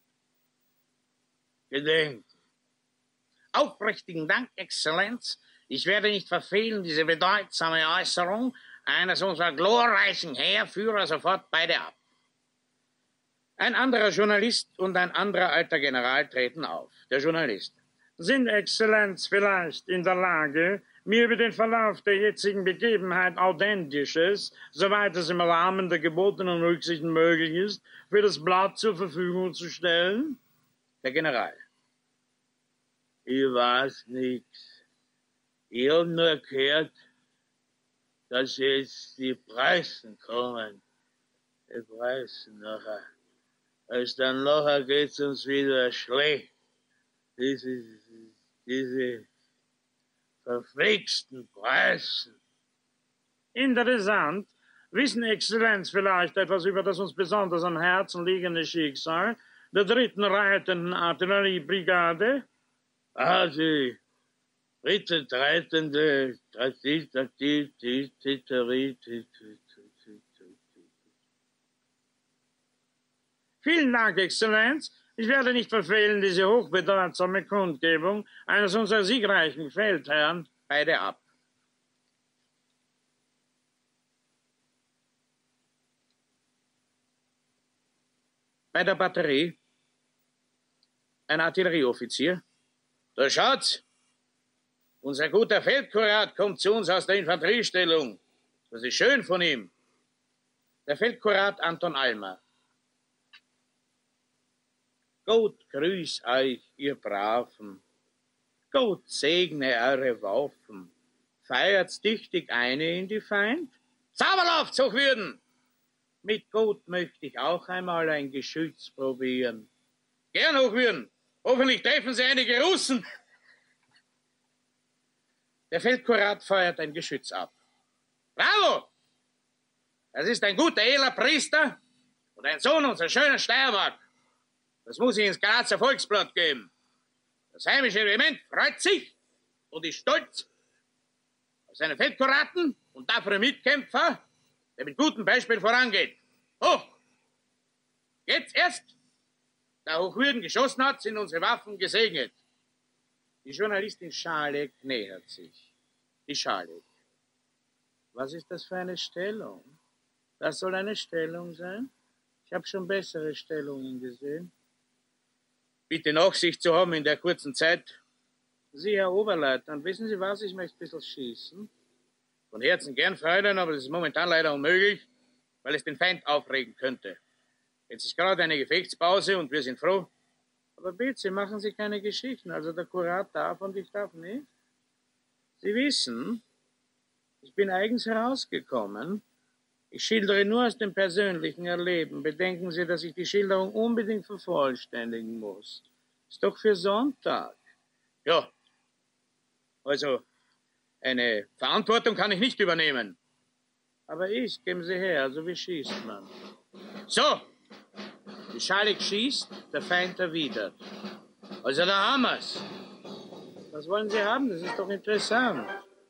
gedenken. Aufrichtigen Dank, Exzellenz. Ich werde nicht verfehlen, diese bedeutsame Äußerung eines unserer glorreichen Heerführer sofort beide ab. Ein anderer Journalist und ein anderer alter General treten auf. Der Journalist. Sind Exzellenz vielleicht in der Lage, mir über den Verlauf der jetzigen Begebenheit Authentisches, soweit es im Rahmen der gebotenen Rücksichten möglich ist, für das Blatt zur Verfügung zu stellen? Der General. Ich weiß nichts. Ich habe nur gehört, dass jetzt die Preisen kommen. Die Preisen nachher. Als dann nachher geht's uns wieder schlecht. Diese, diese verflixten Preisen. Interessant. Wissen Exzellenz vielleicht etwas über das uns besonders am Herzen liegende Schicksal der dritten reitenden Artilleriebrigade? Ah, die dritte reitende Artillerie. Vielen Dank, Exzellenz. Ich werde nicht verfehlen, diese hochbedeutsame Kundgebung eines unserer siegreichen Feldherren. Beide ab. Bei der Batterie ein Artillerieoffizier. Der Schatz, unser guter Feldkurat kommt zu uns aus der Infanteriestellung. Das ist schön von ihm. Der Feldkurat Anton Almer. Gott grüß euch, ihr Braven. Gott segne eure Waffen. Feiert's tüchtig eine in die Feind? Sauberlauf, Hochwürden! Mit Gott möchte ich auch einmal ein Geschütz probieren. Gern, Hochwürden. Hoffentlich treffen Sie einige Russen. Der Feldkurat feuert ein Geschütz ab. Bravo! Das ist ein guter, edler Priester und ein Sohn unserer schönen Steiermark. Das muss ich ins Grazer Volksblatt geben. Das heimische Regiment freut sich und ist stolz auf seine Feldkuraten und tapfere Mitkämpfer, der mit gutem Beispiel vorangeht. Hoch! Jetzt erst, da Hochwürden geschossen hat, sind unsere Waffen gesegnet. Die Journalistin Schalek nähert sich. Die Schalek. Was ist das für eine Stellung? Das soll eine Stellung sein? Ich habe schon bessere Stellungen gesehen. Bitte Nachsicht zu haben in der kurzen Zeit. Sie, Herr Oberleutnant, wissen Sie was? Ich möchte ein bisschen schießen. Von Herzen gern, Fräulein, aber das ist momentan leider unmöglich, weil es den Feind aufregen könnte. Jetzt ist gerade eine Gefechtspause und wir sind froh. Aber bitte, machen Sie keine Geschichten. Also der Kurat darf und ich darf nicht. Sie wissen, ich bin eigens herausgekommen. Ich schildere nur aus dem persönlichen Erleben. Bedenken Sie, dass ich die Schilderung unbedingt vervollständigen muss. Ist doch für Sonntag. Ja, also eine Verantwortung kann ich nicht übernehmen. Aber ich, geben Sie her, also wie schießt man? So, die Schalek schießt, der Feind erwidert. Also da haben wir's. Was wollen Sie haben? Das ist doch interessant.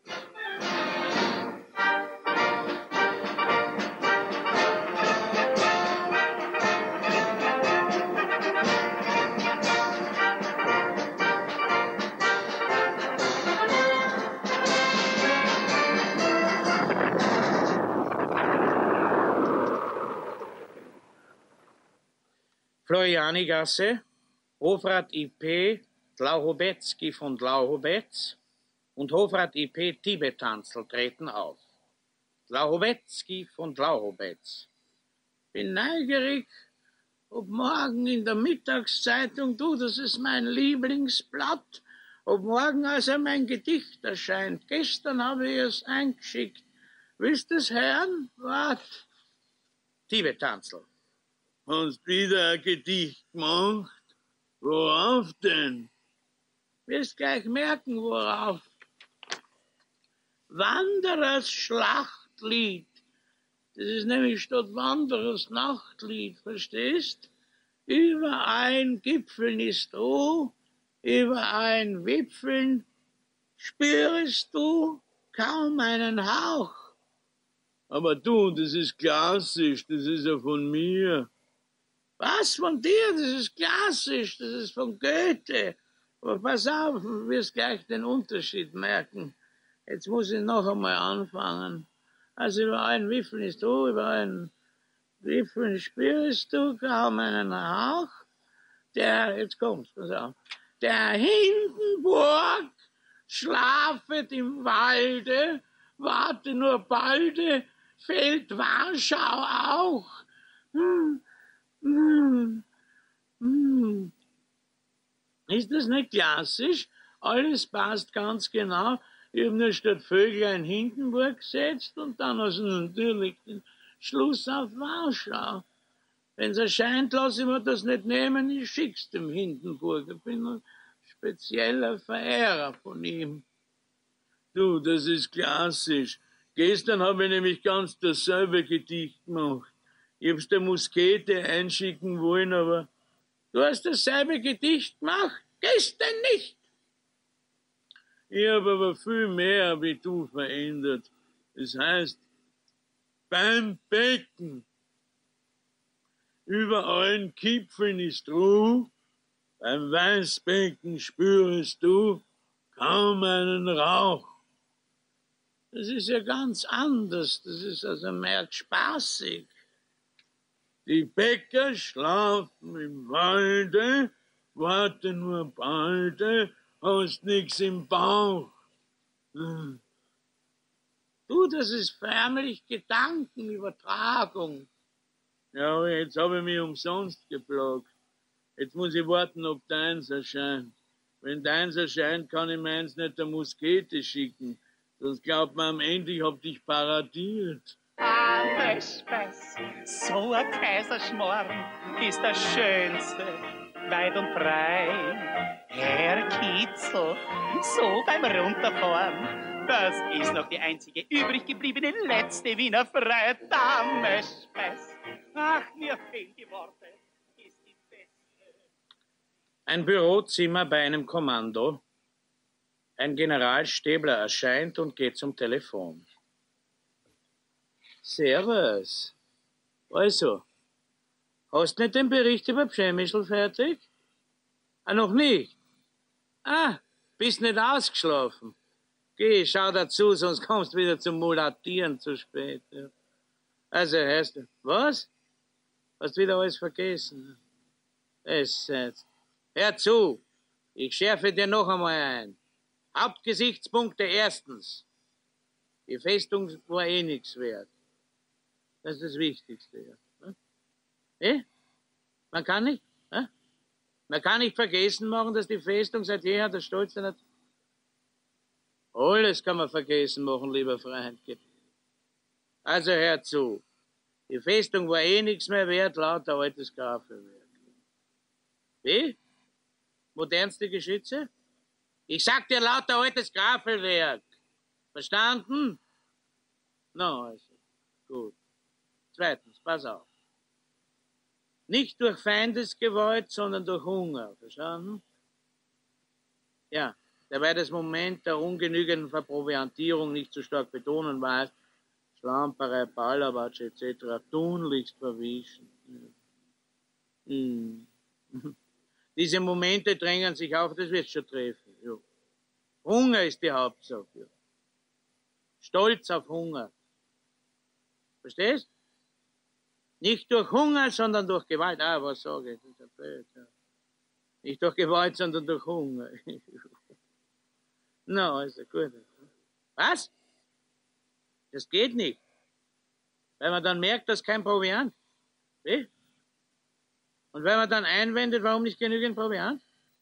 Florianigasse, Hofrat I P Dlauhobetzky von Dlauhobetz und Hofrat I P Tibetanzl treten auf. Dlauhobetzky von Dlauhobetz. Bin neugierig, ob morgen in der Mittagszeitung, du, das ist mein Lieblingsblatt, ob morgen also mein Gedicht erscheint. Gestern habe ich es eingeschickt. Willst du es hören? Wart. Tibetanzl. Hast wieder ein Gedicht gemacht? Worauf denn? Wirst gleich merken, worauf. Wanderers Schlachtlied. Das ist nämlich statt Wanderers Nachtlied, verstehst? Über ein Gipfeln ist du, über ein Wipfeln spürst du kaum einen Hauch. Aber du, das ist klassisch, das ist ja von mir. Was von dir? Das ist klassisch, das ist von Goethe. Aber pass auf, du wirst gleich den Unterschied merken. Jetzt muss ich noch einmal anfangen. Also über einen Wipfeln ist du, über einen Wipfeln spürst du kaum einen Hauch. Der, jetzt kommt's, pass auf. Der Hindenburg schlafet im Walde, warte nur balde, fällt Warschau auch. Hm. Hm, hm. Ist das nicht klassisch? Alles passt ganz genau. Ich habe nur statt Vöglein Hindenburg gesetzt und dann also natürlich den Schluss auf Warschau. Wenn es erscheint, lasse ich mir das nicht nehmen, ich schick's dem Hindenburg. Ich bin ein spezieller Verehrer von ihm. Du, das ist klassisch. Gestern habe ich nämlich ganz dasselbe Gedicht gemacht. Ich hab's der Muskete einschicken wollen, aber du hast dasselbe Gedicht gemacht? Gestern nicht. Ich habe aber viel mehr wie du verändert. Das heißt, beim Becken, über allen Gipfeln ist Ruhe, beim Weißbecken spürest du kaum einen Rauch. Das ist ja ganz anders, das ist also mehr spaßig. Die Bäcker schlafen im Walde, warte nur balde, hast nix im Bauch. Du, Du, das ist förmlich Gedankenübertragung. Ja, jetzt habe ich mich umsonst geplagt. Jetzt muss ich warten, ob deins erscheint. Wenn deins erscheint, kann ich meins nicht der Muskete schicken. Sonst glaubt man am Ende, ich hab dich paradiert. Ah, Meschbeiß, so ein Kaiserschmarrn ist der schönste, weit und breit. Herr Kitzel, so beim Runterfahren, das ist noch die einzige übrig gebliebene letzte Wiener Freiheit. Da, Meschbeiß, ach, mir fehlen die Worte, ist die beste. Ein Bürozimmer bei einem Kommando. Ein Generalstäbler erscheint und geht zum Telefon. Servus. Also, hast nicht den Bericht über Pschemischl fertig? Ah, noch nicht? Ah, bist nicht ausgeschlafen. Geh, schau dazu, sonst kommst du wieder zum Mulatieren zu spät. Ja. Also, heißt du, was? Hast wieder alles vergessen? Es jetzt. Hör zu, ich schärfe dir noch einmal ein. Hauptgesichtspunkte erstens. Die Festung war eh nichts wert. Das ist das Wichtigste. Ja. Eh? Man kann nicht, eh? Man kann nicht vergessen machen, dass die Festung seit jeher der Stolz der Nation. Alles kann man vergessen machen, lieber Freund. Also hör zu. Die Festung war eh nichts mehr wert, lauter altes Grafenwerk. Wie? Modernste Geschütze? Ich sag dir lauter altes Grafelwerk. Verstanden? Na, also, gut. Zweitens, pass auf. Nicht durch Feindesgewalt, sondern durch Hunger. Verstanden? Ja, dabei das Moment der ungenügenden Verproviantierung nicht zu stark betonen war, Schlamperei, Ballerwatsch et cetera tunlichst verwischen. Hm. Diese Momente drängen sich auf, das wird schon treffen. Ja. Hunger ist die Hauptsache. Ja. Stolz auf Hunger. Verstehst? Nicht durch Hunger, sondern durch Gewalt. Ah, was sage ich? Das ist ja blöd. Ja. Nicht durch Gewalt, sondern durch Hunger. Na, no, ist ja gut. Was? Das geht nicht. Weil man dann merkt, dass kein Proviant. Wie? Und wenn man dann einwendet, warum nicht genügend Proviant?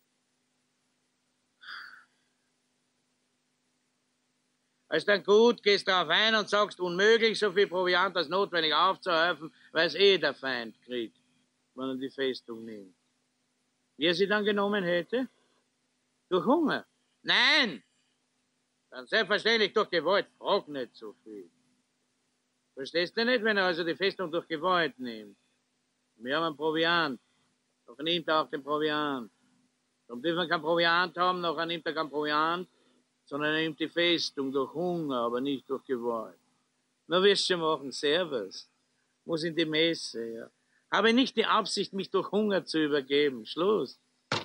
Ist dann gut, gehst darauf ein und sagst, unmöglich, so viel Proviant als notwendig aufzuhäufen, weil es eh der Feind kriegt, wenn er die Festung nimmt. Wie er sie dann genommen hätte? Durch Hunger? Nein! Dann selbstverständlich durch Gewalt. Frag nicht so viel. Verstehst du nicht, wenn er also die Festung durch Gewalt nimmt? Wir haben einen Proviant. Doch nimmt er auch den Proviant. Darum dürfen wir keinen Proviant haben, nachher nimmt er keinen Proviant, sondern er nimmt die Festung durch Hunger, aber nicht durch Gewalt. Na, wirst du schon machen, Servus. Muss in die Messe, ja. Habe nicht die Absicht, mich durch Hunger zu übergeben. Schluss.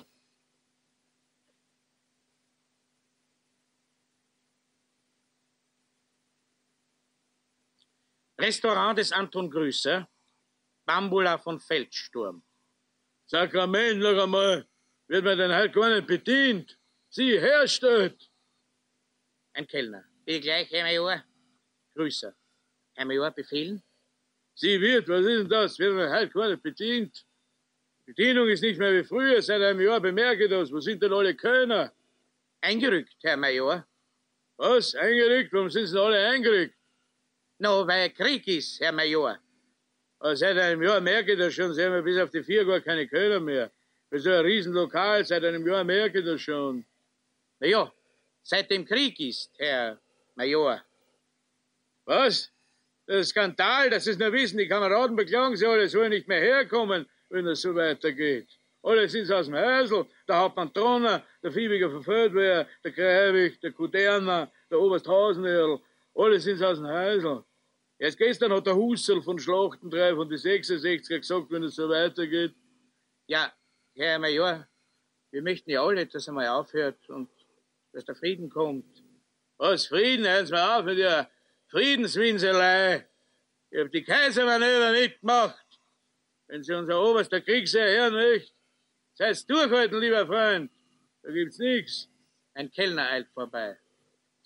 Restaurant des Anton Grüßer, Bambula von Feldsturm. Sakrament, noch einmal, wird man denn halt gar nicht bedient. Sie herstellt. Ein Kellner. Bitte gleich, Herr Major. Grüßer. Herr Major, befehlen? Sie wird, was ist denn das? Wird man halt gar nicht bedient. Bedienung ist nicht mehr wie früher. Seit einem Jahr bemerke ich das. Wo sind denn alle Kölner? Eingerückt, Herr Major. Was? Eingerückt? Warum sind sie alle eingerückt? No, weil Krieg ist, Herr Major. Aber seit einem Jahr merke ich das schon. Sehen wir bis auf die vier gar keine Kölner mehr. Für so ein Riesenlokal, seit einem Jahr merke ich das schon. Na ja, seit dem Krieg ist, Herr Major. Was? Das ist ein Skandal, das ist nur Wissen. Die Kameraden beklagen sich alle, sollen nicht mehr herkommen, wenn es so weitergeht. Alle sind aus dem Häusl, der Hauptmann Tronner, der Fiebiger von Feldwehr, der Kreivig, der Kuderner, der Oberst Hasenöhrl, alle sind aus dem Häusl. Erst gestern hat der Husserl von Schlachten drei von die sechsundsechziger gesagt, wenn es so weitergeht. Ja, Herr Major, wir möchten ja alle, dass er mal aufhört und dass der Frieden kommt. Was, Frieden? Hören Sie mal auf mit der Friedenswinselei. Ich hab die Kaisermanöver mitgemacht. Wenn Sie unser oberster Kriegsherr hören nicht, seid's durchhalten, lieber Freund. Da gibt's nichts. Ein Kellner eilt vorbei.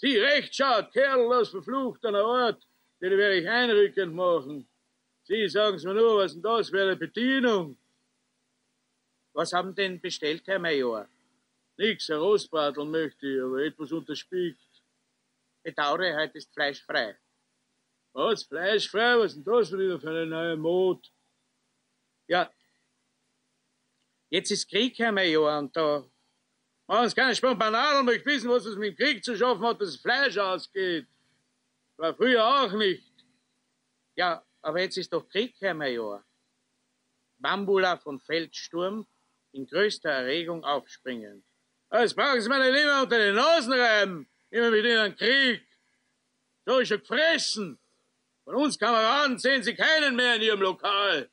Sie recht schaut, Kerl aus verfluchter Ort, den werde ich einrückend machen. Sie sagen's mir nur, was denn das wäre, Bedienung. Was haben denn bestellt, Herr Major? Nix, ein Rostbratel möchte ich, aber etwas unterspickt. Bedauere, heute ist fleischfrei. Was, fleischfrei? Was ist denn das wieder für eine neue Mode? Ja, jetzt ist Krieg, Herr Major, und da... Machen Sie keine Spampanadel, möchte wissen, was es mit dem Krieg zu schaffen hat, dass das Fleisch ausgeht. War früher auch nicht. Ja, aber jetzt ist doch Krieg, Herr Major. Bambula von Feldsturm in größter Erregung aufspringend. Das brauchen Sie mir nicht immer unter den Nasen reiben. Immer mit Ihnen Krieg. So ist schon gefressen. Von uns Kameraden sehen Sie keinen mehr in Ihrem Lokal.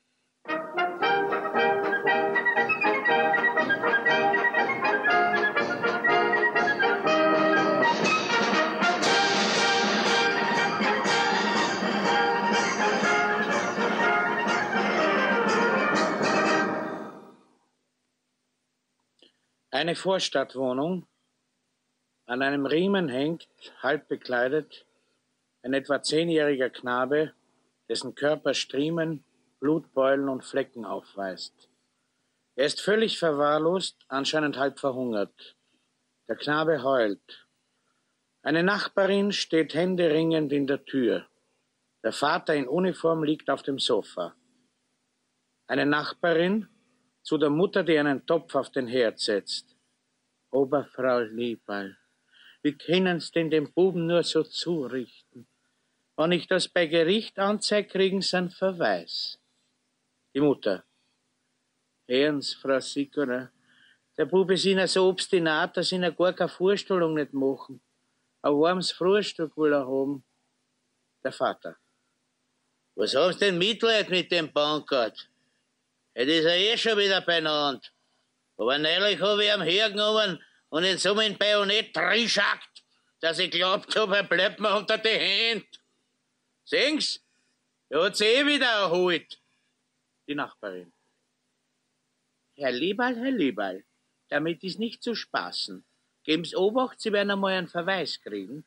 Eine Vorstadtwohnung. An einem Riemen hängt, halb bekleidet, ein etwa zehnjähriger Knabe, dessen Körper Striemen, Blutbeulen und Flecken aufweist. Er ist völlig verwahrlost, anscheinend halb verhungert. Der Knabe heult. Eine Nachbarin steht händeringend in der Tür. Der Vater in Uniform liegt auf dem Sofa. Eine Nachbarin zu der Mutter, die einen Topf auf den Herd setzt. Oberfrau Lieberl, wie können's denn dem Buben nur so zurichten? Wenn ich das bei Gericht anzeige, kriegen sie einen Verweis. Die Mutter. Hören's, Frau Sikora, der Bub ist ihnen so obstinat, dass ihnen gar keine Vorstellung nicht machen. Ein warmes Frühstück will er haben. Der Vater. Was haben Sie denn Mitleid mit dem Bankert? Jetzt ist er eh schon wieder beieinander. Aber neulich habe ich ihn hergenommen und in so einem Bajonett reinschackt, dass ich glaubt habe, er bleibt mir unter die Hände. Sehen's? Er hat sich eh wieder erholt. Die Nachbarin. Herr Lieberl, Herr Lieberl, damit ist nicht zu spaßen. Geben's Obacht, Sie werden einmal einen Verweis kriegen.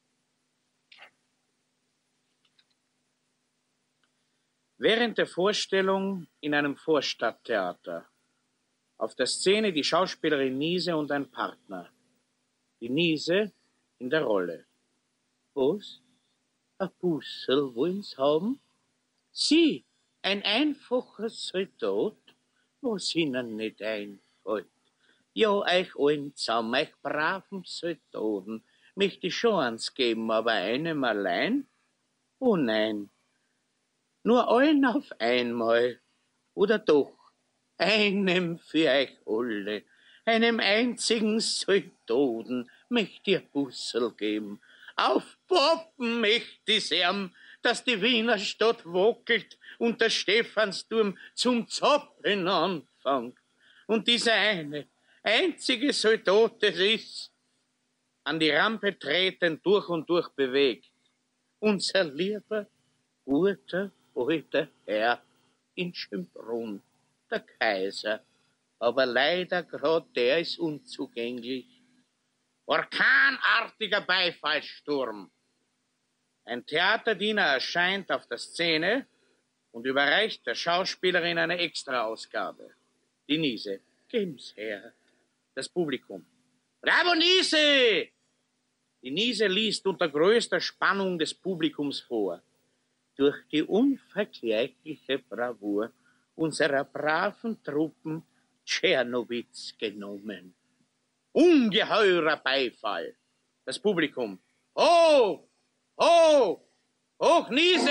Während der Vorstellung in einem Vorstadttheater. Auf der Szene die Schauspielerin Niese und ein Partner. Die Niese in der Rolle. Was? Ein Bussel wollen's haben? Sie, ein einfacher Soldat? Was Ihnen nicht einfällt. Ja, euch allen zusammen, euch braven Soldaten, möchte ich schon eins geben, aber einem allein? Oh nein. Nur allen auf einmal. Oder doch, einem für euch alle, einem einzigen Soldaten möcht ihr Bussel geben. Auf Poppen möcht ich's ihm, dass die Wiener Stadt wackelt und der Stephansturm zum Zappeln anfängt. Und dieser eine, einzige Soldat, das ist, an die Rampe treten, durch und durch bewegt. Unser lieber, guter, alter Herr in Schönbrunn, der Kaiser, aber leider grad der ist unzugänglich. Orkanartiger Beifallssturm. Ein Theaterdiener erscheint auf der Szene und überreicht der Schauspielerin eine Extraausgabe. Die Niese. Geben's her. Das Publikum. Bravo, Niese! Die Niese liest unter größter Spannung des Publikums vor. Durch die unvergleichliche Bravour unserer braven Truppen Tschernowitz genommen. Ungeheurer Beifall. Das Publikum. Ho! Ho! Hoch, Niese!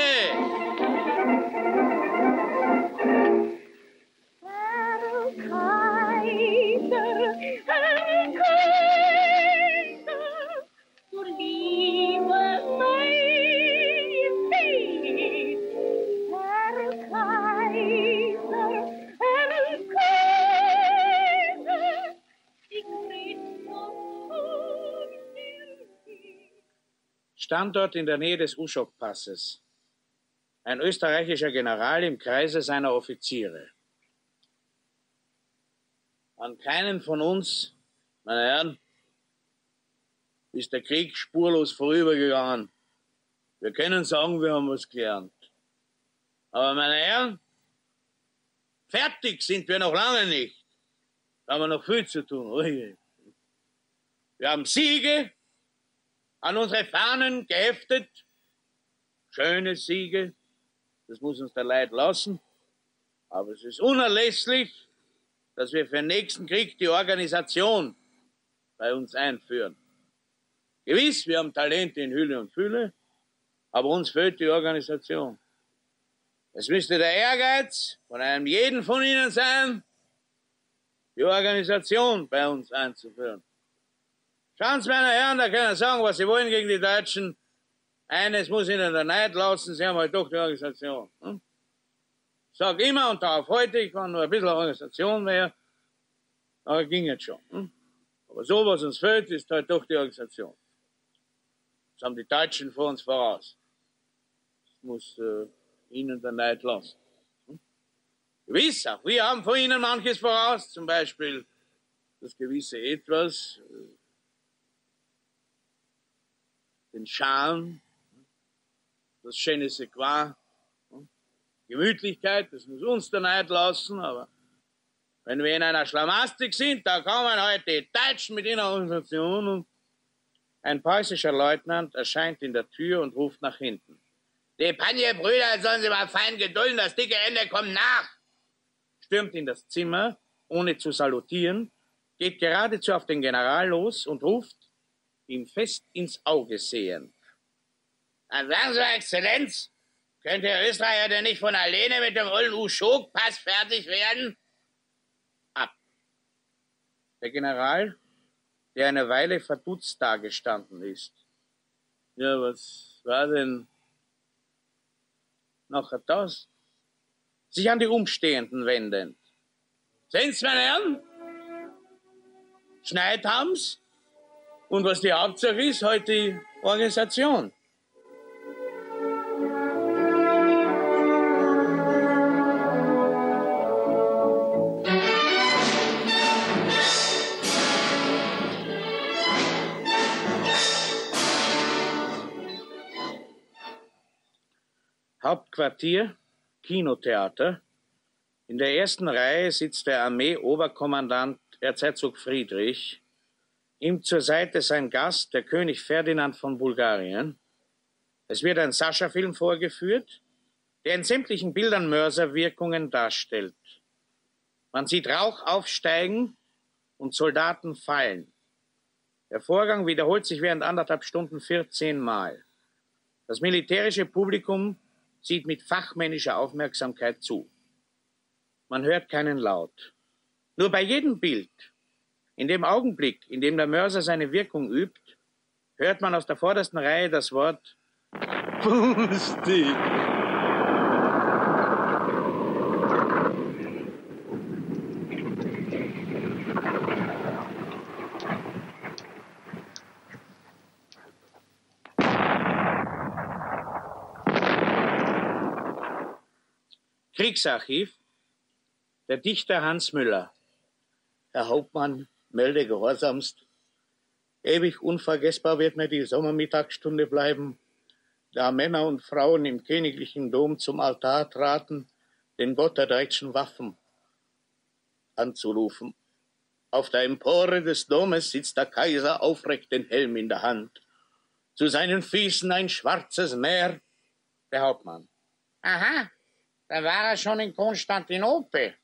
Herr Kaiser, Herr Kaiser, zur Liebe Majestät. Herr Kaiser, Herr Kaiser, ich red noch von dir. Standort in der Nähe des Uschok-Passes. Ein österreichischer General im Kreise seiner Offiziere. An keinen von uns, meine Herren, ist der Krieg spurlos vorübergegangen. Wir können sagen, wir haben was gelernt. Aber meine Herren, fertig sind wir noch lange nicht. Da haben wir noch viel zu tun. Ui. Wir haben Siege an unsere Fahnen geheftet. Schöne Siege. Das muss uns der Leid lassen. Aber es ist unerlässlich, dass wir für den nächsten Krieg die Organisation bei uns einführen. Gewiss, wir haben Talente in Hülle und Fülle, aber uns fehlt die Organisation. Es müsste der Ehrgeiz von einem jeden von Ihnen sein, die Organisation bei uns einzuführen. Schauen Sie, meine Herren, da können Sie sagen, was Sie wollen gegen die Deutschen. Eines muss Ihnen der Neid lassen, Sie haben halt doch die Organisation. Hm? Ich sage immer und darauf heute, ich kann nur ein bisschen Organisation mehr, aber ging jetzt schon. Hm? Aber so, was uns fehlt, ist halt doch die Organisation. Das haben die Deutschen vor uns voraus. Das muss äh, Ihnen der Neid lassen. Hm? Gewiss, auch wir haben vor Ihnen manches voraus, zum Beispiel das gewisse Etwas, äh, den Charme, das je ne sais quoi, Gemütlichkeit, das muss uns der Neid lassen, aber wenn wir in einer Schlamastik sind, da kommen heute die Deutschen mit ihrer Organisation und ein preußischer Leutnant erscheint in der Tür und ruft nach hinten. Die Panje-Brüder sollen Sie mal fein gedulden, das dicke Ende kommt nach. Stürmt in das Zimmer, ohne zu salutieren, geht geradezu auf den General los und ruft, ihm fest ins Auge sehend. Dann sagen Sie, Exzellenz, könnte Herr Österreicher denn nicht von alleine mit dem ollen Uschok-Pass fertig werden? Ab. Der General, der eine Weile verdutzt dagestanden ist. Ja, was war denn nachher das? Sich an die Umstehenden wendend. Sehen's, meine Herren? Schneid haben's. Und was die Hauptsache ist, heute die Organisation. Hauptquartier, Kinotheater. In der ersten Reihe sitzt der Armee-Oberkommandant Erzherzog Friedrich. Ihm zur Seite sein Gast, der König Ferdinand von Bulgarien. Es wird ein Sascha-Film vorgeführt, der in sämtlichen Bildern Mörserwirkungen darstellt. Man sieht Rauch aufsteigen und Soldaten fallen. Der Vorgang wiederholt sich während anderthalb Stunden vierzehn Mal. Das militärische Publikum sieht mit fachmännischer Aufmerksamkeit zu. Man hört keinen Laut. Nur bei jedem Bild, in dem Augenblick, in dem der Mörser seine Wirkung übt, hört man aus der vordersten Reihe das Wort Pusti. Kriegsarchiv, der Dichter Hans Müller. Herr Hauptmann, melde gehorsamst. Ewig unvergessbar wird mir die Sommermittagsstunde bleiben, da Männer und Frauen im königlichen Dom zum Altar traten, den Gott der deutschen Waffen anzurufen. Auf der Empore des Domes sitzt der Kaiser aufrecht, den Helm in der Hand. Zu seinen Füßen ein schwarzes Meer. Der Hauptmann. Aha, da war er schon in Konstantinopel.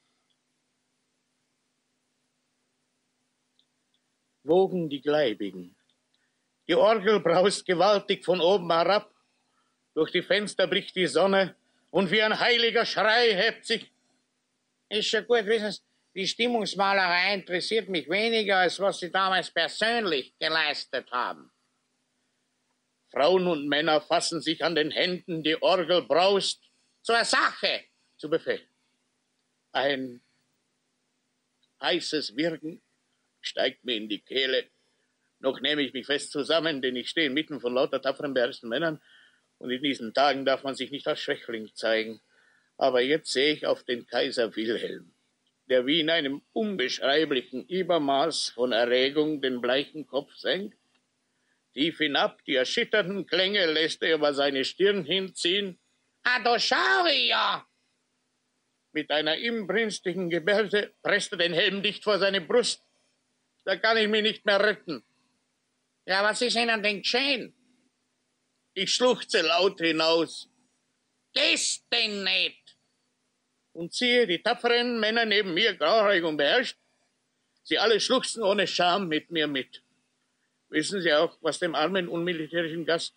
Wogen die Gleibigen. Die Orgel braust gewaltig von oben herab. Durch die Fenster bricht die Sonne und wie ein heiliger Schrei hebt sich. Ist schon gut, wissen Sie, die Stimmungsmalerei interessiert mich weniger, als was Sie damals persönlich geleistet haben. Frauen und Männer fassen sich an den Händen, die Orgel braust. Zur Sache! Zu Befehl. Ein heißes Wirken steigt mir in die Kehle. Noch nehme ich mich fest zusammen, denn ich stehe inmitten von lauter tapferen, beherzten Männern. Und in diesen Tagen darf man sich nicht als Schwächling zeigen. Aber jetzt sehe ich auf den Kaiser Wilhelm, der wie in einem unbeschreiblichen Übermaß von Erregung den bleichen Kopf senkt, Tief hinab, die erschütternden Klänge lässt er über seine Stirn hinziehen. Ah, da schau ich ja! Mit einer inbrünstigen Gebärde presst er den Helm dicht vor seine Brust. Da kann ich mich nicht mehr retten. Ja, was ist Ihnen denn geschehen? Ich schluchze laut hinaus. Das denn nicht? Und siehe, die tapferen Männer neben mir, grauhaarig und beherrscht, sie alle schluchzen ohne Scham mit mir mit. Wissen Sie auch, was dem armen, unmilitärischen Gast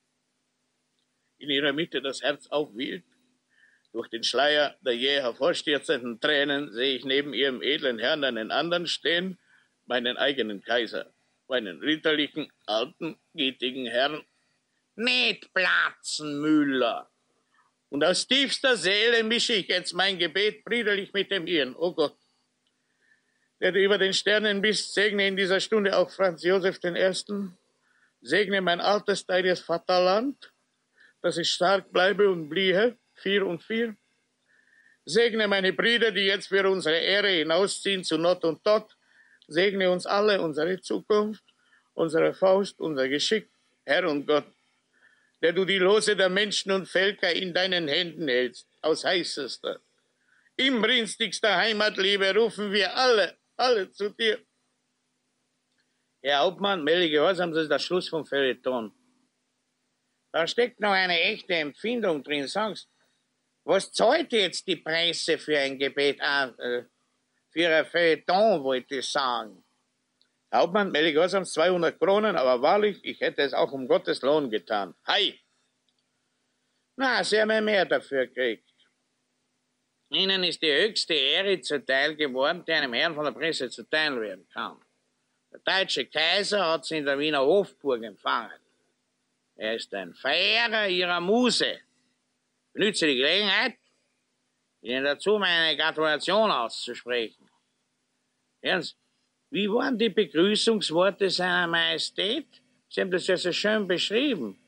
in ihrer Mitte das Herz aufwühlt? Durch den Schleier der jäh hervorstürzenden Tränen sehe ich neben ihrem edlen Herrn einen anderen stehen, meinen eigenen Kaiser, meinen ritterlichen, alten, gütigen Herrn. Nicht platzen, Müller! Und aus tiefster Seele mische ich jetzt mein Gebet brüderlich mit dem Ihren. O Gott, der du über den Sternen bist, segne in dieser Stunde auch Franz Josef den Ersten. Segne mein altes, deines Vaterland, dass es stark bleibe und bliehe, vier und vier. Segne meine Brüder, die jetzt für unsere Ehre hinausziehen zu Not und Tod. Segne uns alle, unsere Zukunft, unsere Faust, unser Geschick, Herr und Gott, der du die Lose der Menschen und Völker in deinen Händen hältst, aus heißester, inbrünstigster Heimatliebe rufen wir alle, alle zu dir. Herr Hauptmann, melde Gehorsam, das ist der Schluss vom Feuilleton. Da steckt noch eine echte Empfindung drin. Sagst, was zahlt jetzt die Presse für ein Gebet an, äh, für ein Feuilleton, wollte ich sagen. Hauptmann, melde Gehorsam, zweihundert Kronen, aber wahrlich, ich hätte es auch um Gottes Lohn getan. Hei! Na, Sie haben mehr dafür gekriegt. Ihnen ist die höchste Ehre zuteil geworden, die einem Herrn von der Presse zuteil werden kann. Der deutsche Kaiser hat sie in der Wiener Hofburg empfangen. Er ist ein Verehrer ihrer Muse. Ich benütze die Gelegenheit, Ihnen dazu meine Gratulation auszusprechen. Hören Sie, wie waren die Begrüßungsworte seiner Majestät? Sie haben das ja so schön beschrieben.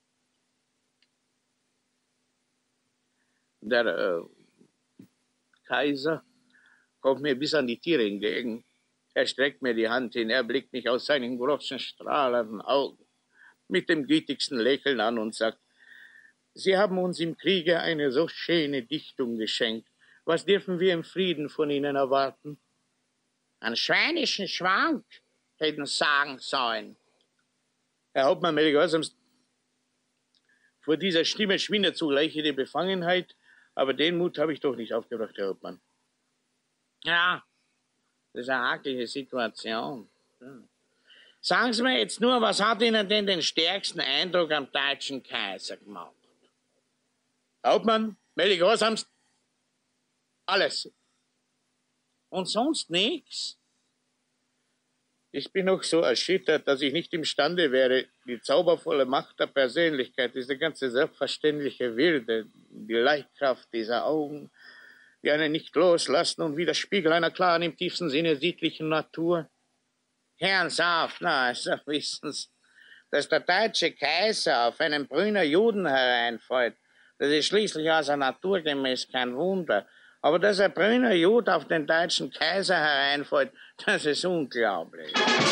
Der äh, Kaiser kommt mir bis an die Tiere entgegen. Er streckt mir die Hand hin, er blickt mich aus seinen großen, strahlenden Augen mit dem gütigsten Lächeln an und sagt, Sie haben uns im Kriege eine so schöne Dichtung geschenkt. Was dürfen wir im Frieden von Ihnen erwarten? Einen schweinischen Schwank, hätten Sie sagen sollen. Herr Hauptmann, meine Gehorsamst, vor dieser Stimme schwindet zugleich die Befangenheit, aber den Mut habe ich doch nicht aufgebracht, Herr Hauptmann. Ja, das ist eine hakelige Situation. Ja. Sagen Sie mir jetzt nur, was hat Ihnen denn den stärksten Eindruck am deutschen Kaiser gemacht? Hauptmann, melde Gehorsamst, alles. Und sonst nichts? Ich bin noch so erschüttert, dass ich nicht imstande wäre, die zaubervolle Macht der Persönlichkeit, diese ganze selbstverständliche Wilde, die Leitkraft dieser Augen, die einen nicht loslassen und wie der Spiegel einer klaren, im tiefsten Sinne sittlichen Natur. Herrn Saft, na, also wissen Sie, dass der deutsche Kaiser auf einen Brünner Juden hereinfällt, das ist schließlich außer naturgemäß kein Wunder. Aber dass ein Brünner Jude auf den deutschen Kaiser hereinfällt, das ist unglaublich.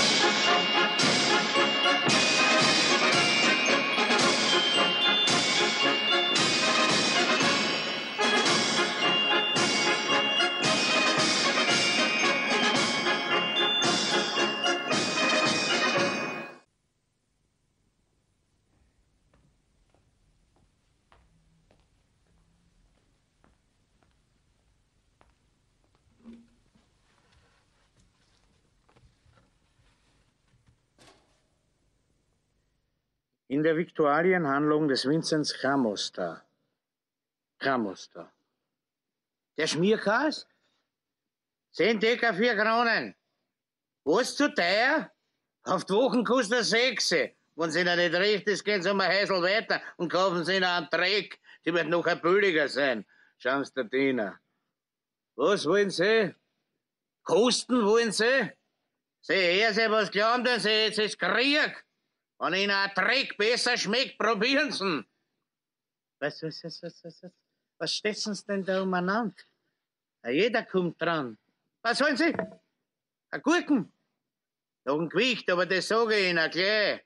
In der Viktualienhandlung des Vinzenz Kramoster. Kramoster. Der Schmierkas? Zehn Decker, vier Kronen. Was zu teuer? Auf die Wochen kostet er sechse. Wenn sie noch nicht recht ist, gehen sie um ein Häusl weiter und kaufen sie noch einen Dreck. Die wird noch ein billiger sein. Schauen Sie, der Diener. Was wollen Sie? Kosten wollen Sie? Sie her, Sie was glauben, denn Sie jetzt ist Krieg. Wenn Ihnen ein Dreck besser schmeckt, probieren Sie. Was, was, was, was, was, was, was stetzen Sie denn da umeinander? Ja, jeder kommt dran. Was wollen Sie? Ein Gurken? Noch ein Gewicht, aber das sage ich Ihnen gleich.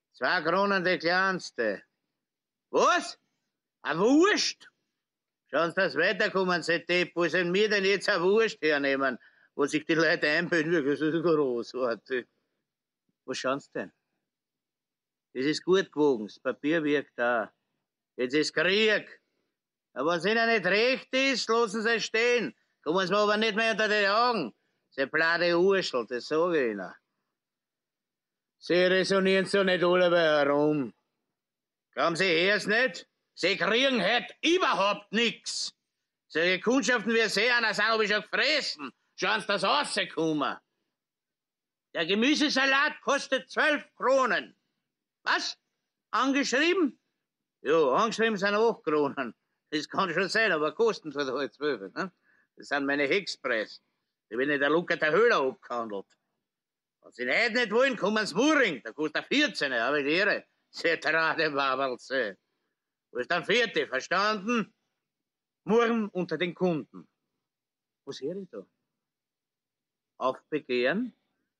Zwei Kronen die kleinste. Was? Eine Wurst? Schauen Sie das Wetter kommen, Sie Depp. Wo sollen wir denn jetzt eine Wurst hernehmen, wo sich die Leute einbilden, wirklich so großartig? Was schauen Sie denn? Das ist gut gewogen, das Papier wirkt da. Jetzt ist Krieg. Aber wenn es Ihnen nicht recht ist, lassen Sie es stehen. Kommen Sie mir aber nicht mehr unter die Augen. Sie blöde Urschel, das sage ich Ihnen. Sie resonieren so nicht alle herum. Glauben Sie er's nicht? Sie kriegen heute überhaupt nichts. Solche Kundschaften wie Sie einer sind, hab ich schon gefressen. Schauen Sie das rauskommen. Der Gemüsesalat kostet zwölf Kronen. Was? Angeschrieben? Ja, angeschrieben sind acht Kronen. Das kann schon sein, aber kosten tut halt zwölf. Ne? Das sind meine Hexpress. Die werden in der Lucke der Höhle abgehandelt. Wenn Sie heute nicht wollen, kommen Sie Muring. Da kostet er vierzehn, habe ich die Ehre. Sie trade Babelse. Wo ist dann vierte, verstanden? Murren unter den Kunden. Was höre ich da? Auf Begehren?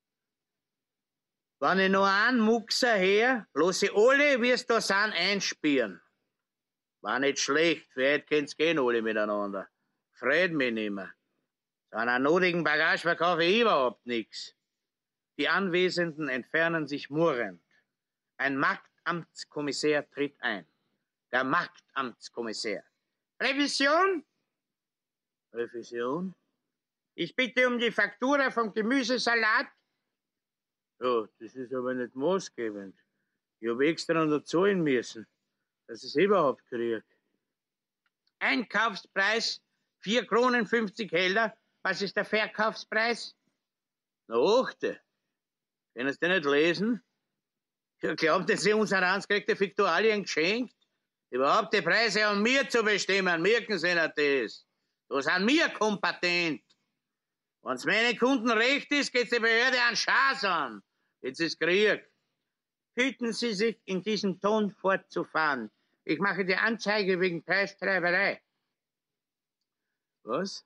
Wenn ich noch einen Muxer her, lasse ich alle, wie es da sind, einsperren. War nicht schlecht, für heute könnt's gehen alle miteinander. Freut mich nicht mehr. So einer nötigen Bagage verkaufe ich überhaupt nichts. Die Anwesenden entfernen sich murrend. Ein Marktamtskommissär tritt ein. Der Marktamtskommissär. Revision? Revision? Ich bitte um die Faktura vom Gemüsesalat. Ja, das ist aber nicht maßgebend. Ich habe extra noch zahlen müssen, dass ich es überhaupt kriege. Einkaufspreis vier Kronen fünfzig Heller. Was ist der Verkaufspreis? Na, achte. Können Sie den nicht lesen? Ja, glaubt ihr, Sie unseren anskriegte Fiktualien geschenkt? Überhaupt die Preise an mir zu bestimmen, merken Sie nicht das. Da sind wir kompetent. Wenn es meinen Kunden recht ist, geht die Behörde an Schaß an. Jetzt ist Krieg. Hüten Sie sich, in diesem Ton fortzufahren. Ich mache die Anzeige wegen Preistreiberei. Was?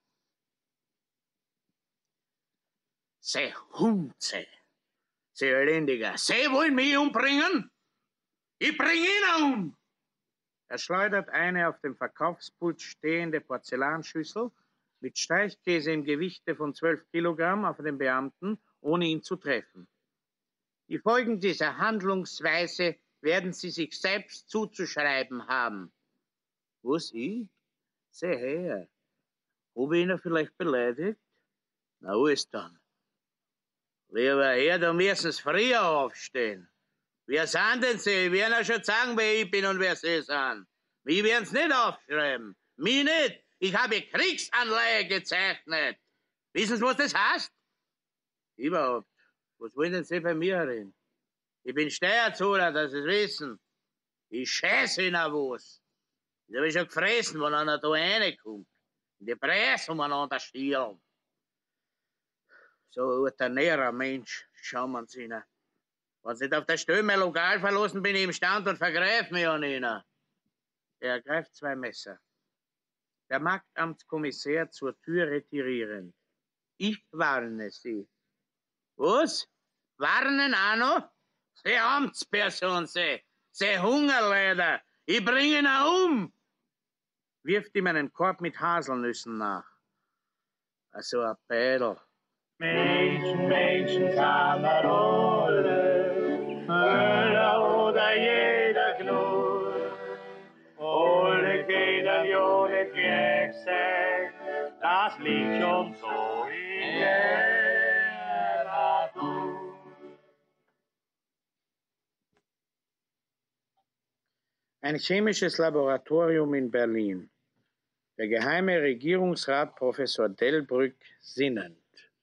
Sie Hunze. Sie Elendiger. Sie wollen mich umbringen? Ich bringe ihn um. Er schleudert eine auf dem Verkaufspult stehende Porzellanschüssel mit Streichkäse im Gewichte von zwölf Kilogramm auf den Beamten, ohne ihn zu treffen. Die Folgen dieser Handlungsweise werden Sie sich selbst zuzuschreiben haben. Was, ich? Seh her. Hab ich ihn vielleicht beleidigt? Na, alles dann. Lieber Herr, da müssen Sie früher aufstehen. Wer sind denn Sie? Ich werde ja schon sagen, wer ich bin und wer Sie sind. Mich werden Sie nicht aufschreiben. Mich nicht. Ich habe Kriegsanleihe gezeichnet. Wissen Sie, was das heißt? Überhaupt. Was wollen denn Sie bei mir reden? Ich bin Steuerzahler, dass Sie es wissen. Ich scheiße Ihnen was. Das habe ich schon gefressen, wenn einer da reinkommt. In die Presse umeinander stiehlen. So ein ordinärer Mensch, schauen wir uns Ihnen. Wenn Sie nicht auf der Stelle mein Lokal verlassen, bin ich im Stand und vergreife mich an Ihnen. Er ergreift zwei Messer. Der Marktamtskommissär zur Tür retirierend. Ich warne Sie. Was? Warnen auch noch? Sie Amtsperson, Sie. Sie Hungerleider. Ich bringe ihn um. Wirft ihm einen Korb mit Haselnüssen nach. Also ein Beidel. Menschen, Menschen sind wir alle, Müller oder jeder Knurr. Alle können ja nicht gleich sein, das liegt schon so in der Natur. Ein chemisches Laboratorium in Berlin. Der geheime Regierungsrat Professor Delbrück sinnend.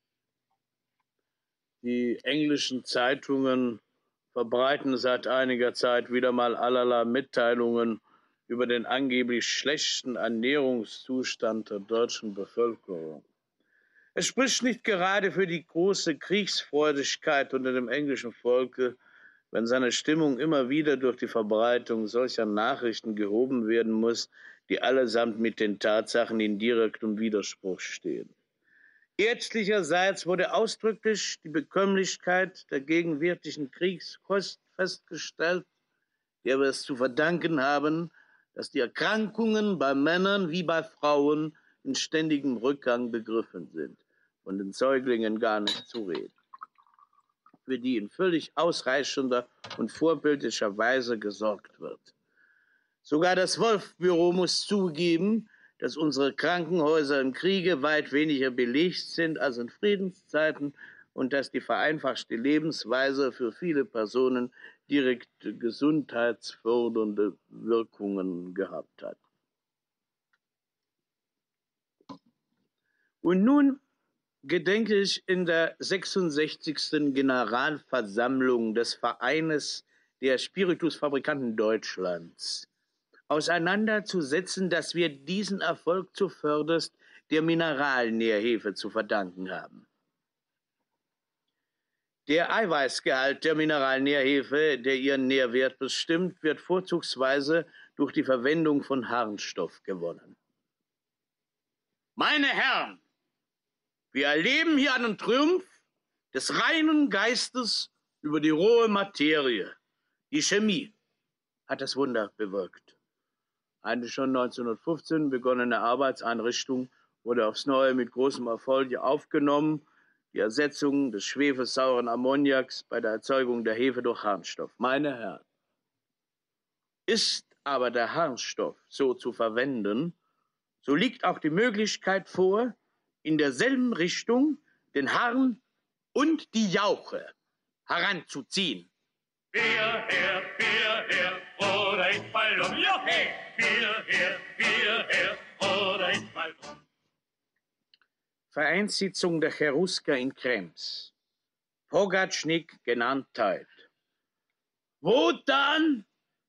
Die englischen Zeitungen verbreiten seit einiger Zeit wieder mal allerlei Mitteilungen über den angeblich schlechten Ernährungszustand der deutschen Bevölkerung. Es spricht nicht gerade für die große Kriegsfreudigkeit unter dem englischen Volke, wenn seine Stimmung immer wieder durch die Verbreitung solcher Nachrichten gehoben werden muss, die allesamt mit den Tatsachen in direktem Widerspruch stehen. Ärztlicherseits wurde ausdrücklich die Bekömmlichkeit der gegenwärtigen Kriegskost festgestellt, der wir es zu verdanken haben, dass die Erkrankungen bei Männern wie bei Frauen in ständigem Rückgang begriffen sind, von den Säuglingen gar nicht zu reden, für die in völlig ausreichender und vorbildlicher Weise gesorgt wird. Sogar das Wolf-Büro muss zugeben, dass unsere Krankenhäuser im Kriege weit weniger belegt sind als in Friedenszeiten und dass die vereinfachte Lebensweise für viele Personen direkt gesundheitsfördernde Wirkungen gehabt hat. Und nun gedenke ich in der sechsundsechzigsten Generalversammlung des Vereines der Spiritusfabrikanten Deutschlands auseinanderzusetzen, dass wir diesen Erfolg zuvörderst der Mineralnährhefe zu verdanken haben. Der Eiweißgehalt der Mineralnährhefe, der ihren Nährwert bestimmt, wird vorzugsweise durch die Verwendung von Harnstoff gewonnen. Meine Herren, wir erleben hier einen Triumph des reinen Geistes über die rohe Materie. Die Chemie hat das Wunder bewirkt. Eine schon neunzehnhundertfünfzehn begonnene Arbeitseinrichtung wurde aufs Neue mit großem Erfolg aufgenommen, die Ersetzung des schwefelsauren Ammoniaks bei der Erzeugung der Hefe durch Harnstoff. Meine Herren, ist aber der Harnstoff so zu verwenden, so liegt auch die Möglichkeit vor, in derselben Richtung den Harn und die Jauche heranzuziehen. Bier her, Bier her, oder ich fall um, ja hey! Bier her, Bier her, oder ich fall um. Vereinssitzung der Cherusker in Krems. Pogacznik genannt teilt. Wo dann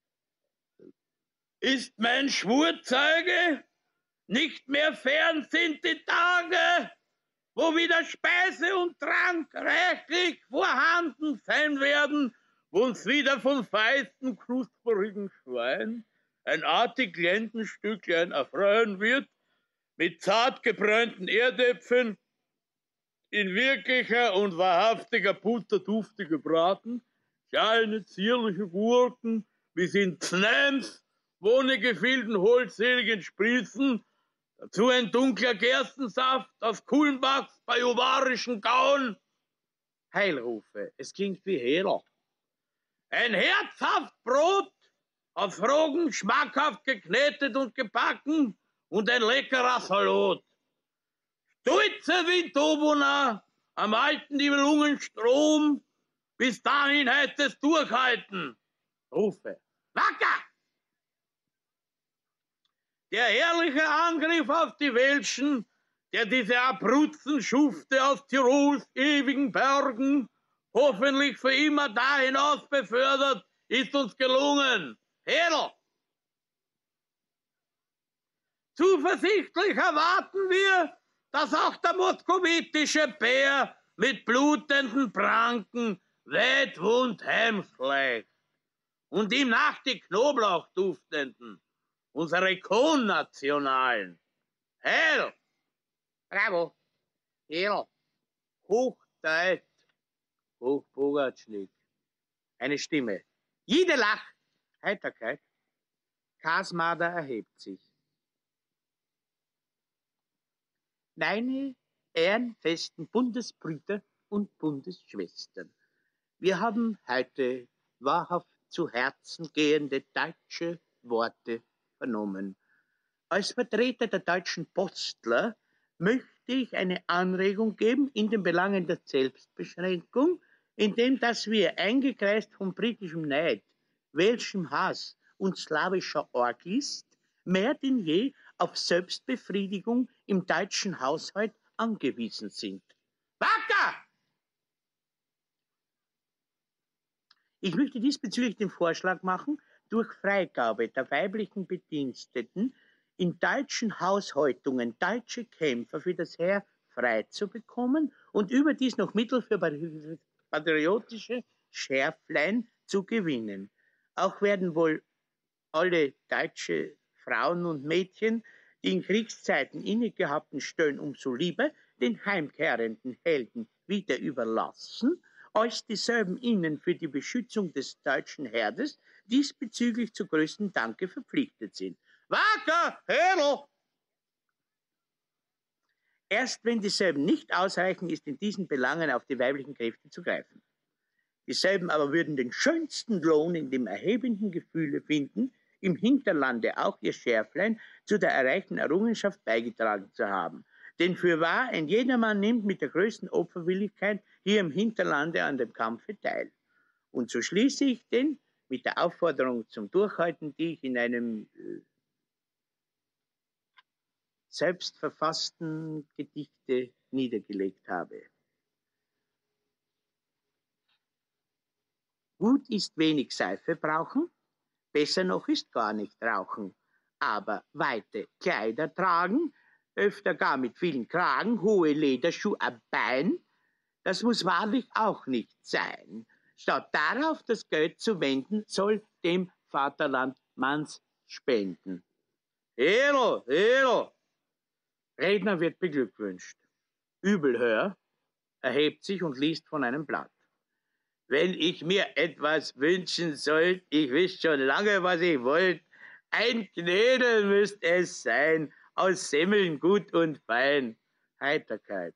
ist mein Schwurzeuge? Nicht mehr fern sind die Tage, wo wieder Speise und Trank reichlich vorhanden sein werden, wo uns wieder von feisten, knusperigen Schwein ein artig Lendenstücklein erfreuen wird, mit zart gebräunten Erdäpfeln, in wirklicher und wahrhaftiger Butter dufte gebraten, kleine zierliche Gurken, wie sie in Znäms, wohnegefilden holdseligen Sprießen, dazu ein dunkler Gerstensaft aus Kulmbachs bajuwarischen Gauen. Heilrufe, es klingt wie Hehler. Ein herzhaft Brot, auf Roggen schmackhaft geknetet und gebacken und ein leckerer Salat. Stolze wie Tobuna am alten Nibelungenstrom, bis dahin heißt es durchhalten. Rufe, wacker! Der herrliche Angriff auf die Welschen, der diese abruzzen Schufte aus Tirols ewigen Bergen hoffentlich für immer da hinaus befördert, ist uns gelungen. Hedel! Zuversichtlich erwarten wir, dass auch der moskowitische Bär mit blutenden Pranken weitwund heimschleicht und ihm nach die Knoblauchduftenden, unsere Konnationalen. Heil! Bravo! Hedel! Hochdeut! Hochpogacznik! Eine Stimme. Jede Lach! Heiterkeit. Kasmader erhebt sich. Meine ehrenfesten Bundesbrüder und Bundesschwestern, wir haben heute wahrhaft zu Herzen gehende deutsche Worte vernommen. Als Vertreter der deutschen Postler möchte ich eine Anregung geben in den Belangen der Selbstbeschränkung, indem dass wir, eingekreist vom britischen Neid, welschem Hass und slawischer Orgist, mehr denn je auf Selbstbefriedigung im deutschen Haushalt angewiesen sind. Wacker! Ich möchte diesbezüglich den Vorschlag machen, durch Freigabe der weiblichen Bediensteten in deutschen Haushaltungen deutsche Kämpfer für das Heer frei zu bekommen und überdies noch Mittel für patriotische Schärflein zu gewinnen. Auch werden wohl alle deutsche Frauen und Mädchen, die in Kriegszeiten innegehabten Stellen umso lieber den heimkehrenden Helden wieder überlassen als dieselben Ihnen für die Beschützung des deutschen Herdes diesbezüglich zu größtem Danke verpflichtet sind. Wacker, Hedel! Erst wenn dieselben nicht ausreichen, ist in diesen Belangen auf die weiblichen Kräfte zu greifen. Dieselben aber würden den schönsten Lohn in dem erhebenden Gefühle finden, im Hinterlande auch ihr Schärflein zu der erreichten Errungenschaft beigetragen zu haben. Denn fürwahr, ein jedermann nimmt mit der größten Opferwilligkeit hier im Hinterlande an dem Kampfe teil. Und so schließe ich denn mit der Aufforderung zum Durchhalten, die ich in einem äh, selbstverfassten Gedichte niedergelegt habe. Gut ist wenig Seife brauchen, besser noch ist gar nicht rauchen, aber weite Kleider tragen, öfter gar mit vielen Kragen, hohe Lederschuhe am Bein, das muss wahrlich auch nicht sein. Statt darauf das Geld zu wenden, soll dem Vaterland man's spenden. Hedel, Hedel! Redner wird beglückwünscht. Übelhör erhebt sich und liest von einem Blatt. Wenn ich mir etwas wünschen sollt, ich wüsste schon lange, was ich wollt, ein Knödel müsst es sein, aus Semmeln gut und fein. Heiterkeit.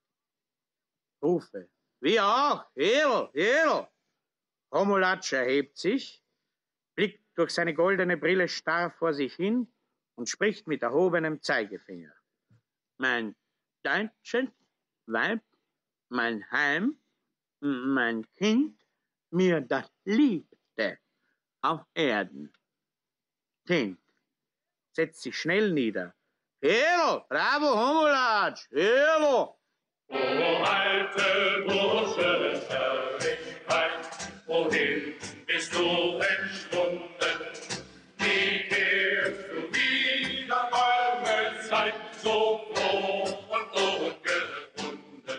Rufe. Wie auch, Hedel, Hedel. Romulatsch erhebt sich, blickt durch seine goldene Brille starr vor sich hin und spricht mit erhobenem Zeigefinger. Mein deutsches Weib, mein Heim, mein Kind, mir das Liebste auf Erden. Kind, setzt sich schnell nieder. Hedel, bravo, Romulatsch, Hedel! O alte Bursche, Herrlichkeit, wohin bist du entschwunden? Wie kehrst du wieder, arme Zeit, so froh und ungebunden?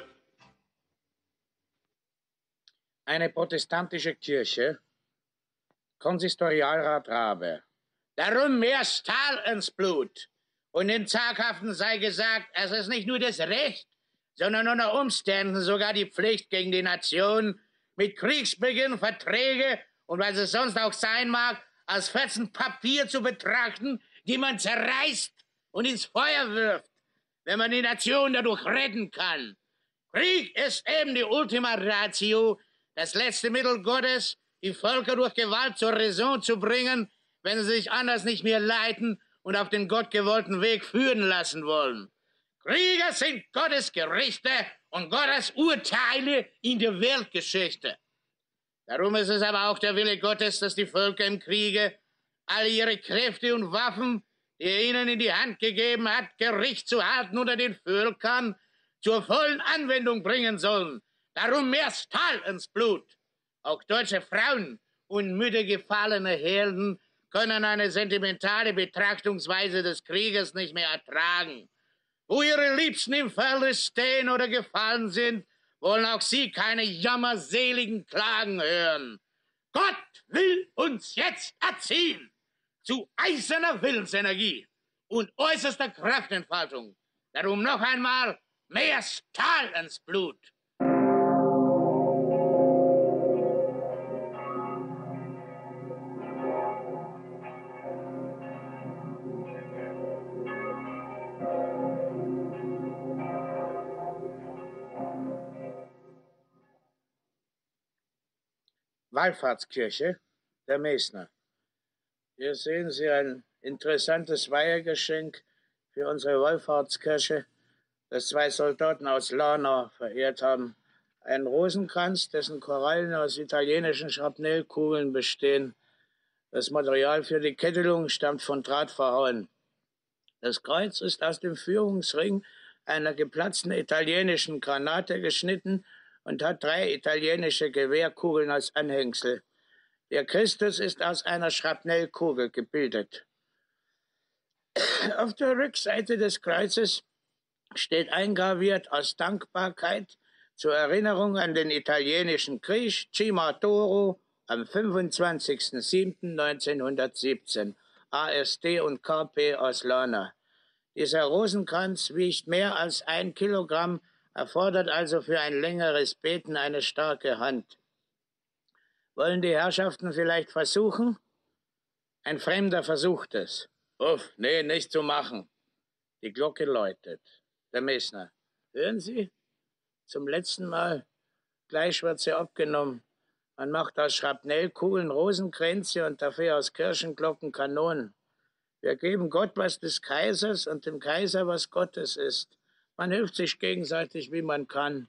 Eine protestantische Kirche, Konsistorialrat Rabe. Darum mehr Stahl ins Blut. Und den Zaghaften sei gesagt, es ist nicht nur das Recht, sondern unter Umständen sogar die Pflicht gegen die Nation, mit Kriegsbeginn Verträge und was es sonst auch sein mag, als Fetzen Papier zu betrachten, die man zerreißt und ins Feuer wirft, wenn man die Nation dadurch retten kann. Krieg ist eben die Ultima Ratio, das letzte Mittel Gottes, die Völker durch Gewalt zur Raison zu bringen, wenn sie sich anders nicht mehr leiten und auf den gottgewollten Weg führen lassen wollen. Kriege sind Gottes Gerichte und Gottes Urteile in der Weltgeschichte. Darum ist es aber auch der Wille Gottes, dass die Völker im Kriege alle ihre Kräfte und Waffen, die er ihnen in die Hand gegeben hat, Gericht zu halten unter den Völkern, zur vollen Anwendung bringen sollen. Darum mehr Stahl ins Blut. Auch deutsche Frauen und müde gefallene Helden können eine sentimentale Betrachtungsweise des Krieges nicht mehr ertragen. Wo ihre Liebsten im Felde stehen oder gefallen sind, wollen auch sie keine jammerseligen Klagen hören. Gott will uns jetzt erziehen zu eiserner Willensenergie und äußerster Kraftentfaltung. Darum noch einmal mehr Stahl ins Blut. Wallfahrtskirche der Mesner. Hier sehen Sie ein interessantes Weihegeschenk für unsere Wallfahrtskirche, das zwei Soldaten aus Lana verehrt haben. Ein Rosenkranz, dessen Korallen aus italienischen Schrapnellkugeln bestehen. Das Material für die Kettelung stammt von Drahtverhauen. Das Kreuz ist aus dem Führungsring einer geplatzten italienischen Granate geschnitten und hat drei italienische Gewehrkugeln als Anhängsel. Der Christus ist aus einer Schrapnellkugel gebildet. Auf der Rückseite des Kreuzes steht eingraviert aus Dankbarkeit zur Erinnerung an den italienischen Krieg Cima Toro am fünfundzwanzigsten siebten neunzehnhundertsiebzehn, A S D und K P aus Lana. Dieser Rosenkranz wiegt mehr als ein Kilogramm, erfordert also für ein längeres Beten eine starke Hand. Wollen die Herrschaften vielleicht versuchen? Ein Fremder versucht es. Uff, nee, nicht zu machen. Die Glocke läutet. Der Messner. Hören Sie? Zum letzten Mal. Gleich wird sie abgenommen. Man macht aus Schrapnellkugeln Rosenkränze und dafür aus Kirchenglocken Kanonen. Wir geben Gott was des Kaisers und dem Kaiser was Gottes ist. Man hilft sich gegenseitig, wie man kann.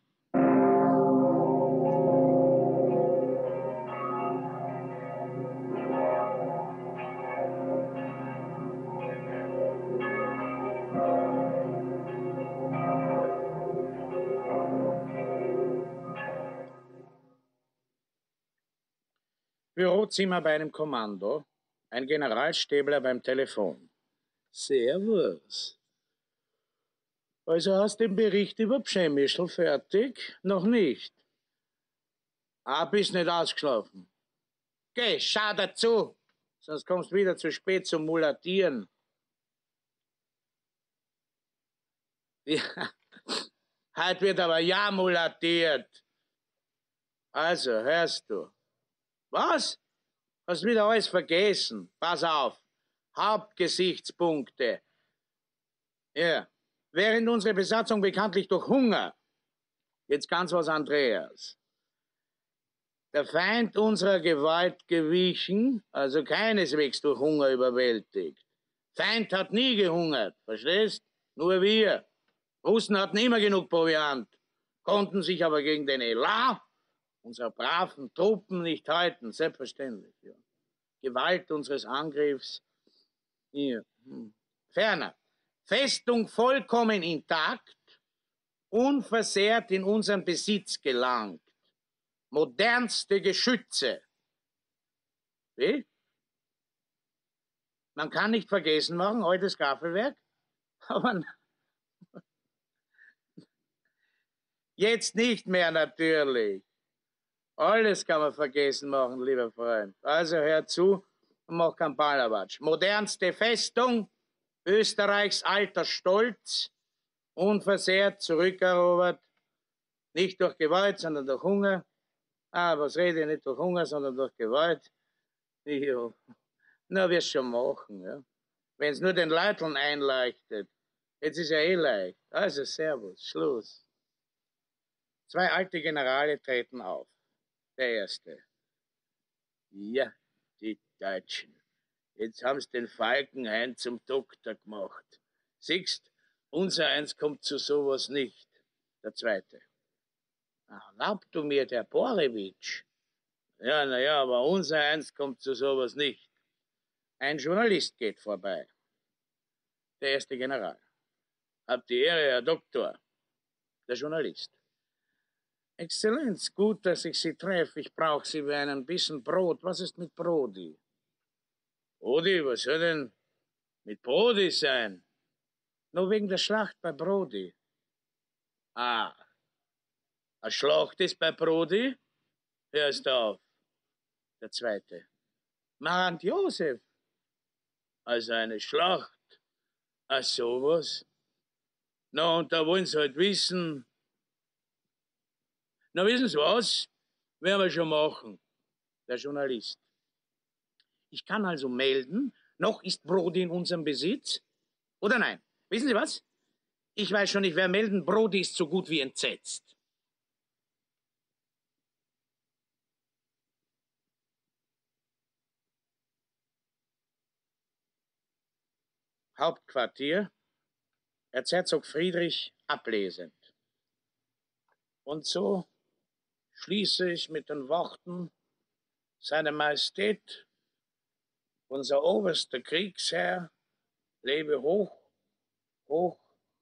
Bürozimmer bei einem Kommando, ein Generalstäbler beim Telefon. Servus. Also hast du den Bericht über Pschemischl fertig? Noch nicht. Ah, bist nicht ausgeschlafen. Geh, schau dazu, sonst kommst du wieder zu spät zum Mulatieren. Ja, heute wird aber ja mulatiert. Also, hörst du. Was? Hast wieder alles vergessen. Pass auf. Hauptgesichtspunkte. Ja. Während unsere Besatzung bekanntlich durch Hunger, jetzt ganz was Andreas, der Feind unserer Gewalt gewichen, also keineswegs durch Hunger überwältigt. Feind hat nie gehungert, verstehst? Nur wir. Russen hatten immer genug Proviant, konnten sich aber gegen den Elan unserer braven Truppen nicht halten, selbstverständlich. Ja. Gewalt unseres Angriffs. Hier. Hm. Ferner, Festung vollkommen intakt, unversehrt in unseren Besitz gelangt. Modernste Geschütze. Wie? Man kann nicht vergessen machen, altes Gaffelwerk, aber jetzt nicht mehr natürlich. Alles kann man vergessen machen, lieber Freund. Also hör zu und mach keinen Ballerwatsch. Modernste Festung, Österreichs alter Stolz, unversehrt zurückerobert, nicht durch Gewalt, sondern durch Hunger. Ah, was rede ich, nicht durch Hunger, sondern durch Gewalt. Jo. Na, wirst schon machen, ja. Wenn es nur den Leuten einleuchtet. Jetzt ist ja eh leicht. Also, Servus, Schluss. Zwei alte Generale treten auf. Der erste. Ja, die Deutschen. Jetzt haben sie den Falkenhain zum Doktor gemacht. Siehst, unser Eins kommt zu sowas nicht. Der zweite. Erlaubt du mir, der Borewitsch? Ja, naja, aber unser Eins kommt zu sowas nicht. Ein Journalist geht vorbei. Der erste General. Habt die Ehre, Herr Doktor. Der Journalist. Exzellenz, gut, dass ich Sie treffe. Ich brauche Sie für einen Bissen Brot. Was ist mit Brody? Brody, was soll denn mit Brody sein? Nur wegen der Schlacht bei Brody. Ah, eine Schlacht ist bei Brody? Hörst auf. Der zweite. Marant Josef. Also eine Schlacht. Ach, sowas. Na, und da wollen Sie halt wissen. Na, wissen Sie was? Werden wir schon machen. Der Journalist. Ich kann also melden, noch ist Brody in unserem Besitz. Oder nein? Wissen Sie was? Ich weiß schon, ich werde melden, Brody ist so gut wie entsetzt. Hauptquartier, Erzherzog Friedrich ablesend. Und so schließe ich mit den Worten, Seine Majestät, unser oberster Kriegsherr, lebe hoch, hoch,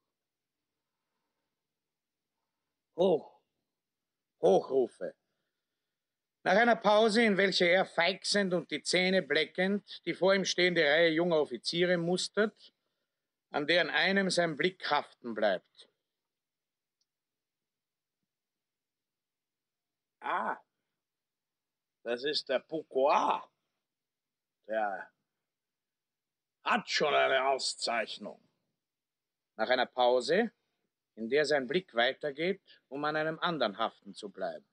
hoch, Hochrufe. Nach einer Pause, in welcher er feixend und die Zähne bleckend die vor ihm stehende Reihe junger Offiziere mustert, an deren einem sein Blick haften bleibt. Ah, das ist der Pourquoi. Der hat schon eine Auszeichnung. Nach einer Pause, in der sein Blick weitergeht, um an einem anderen haften zu bleiben.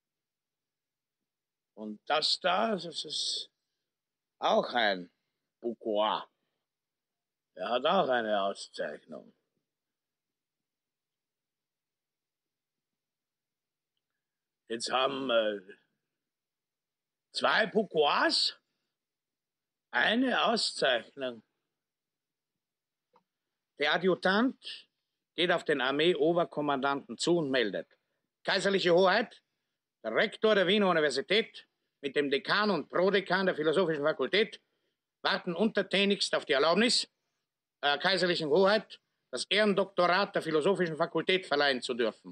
Und das da, das ist auch ein Bouquois. Er hat auch eine Auszeichnung. Jetzt haben äh, zwei Bouquois eine Auszeichnung. Der Adjutant geht auf den Armee-Oberkommandanten zu und meldet: Kaiserliche Hoheit, der Rektor der Wiener Universität mit dem Dekan und Prodekan der Philosophischen Fakultät warten untertänigst auf die Erlaubnis, äh, Kaiserlichen Hoheit das Ehrendoktorat der Philosophischen Fakultät verleihen zu dürfen.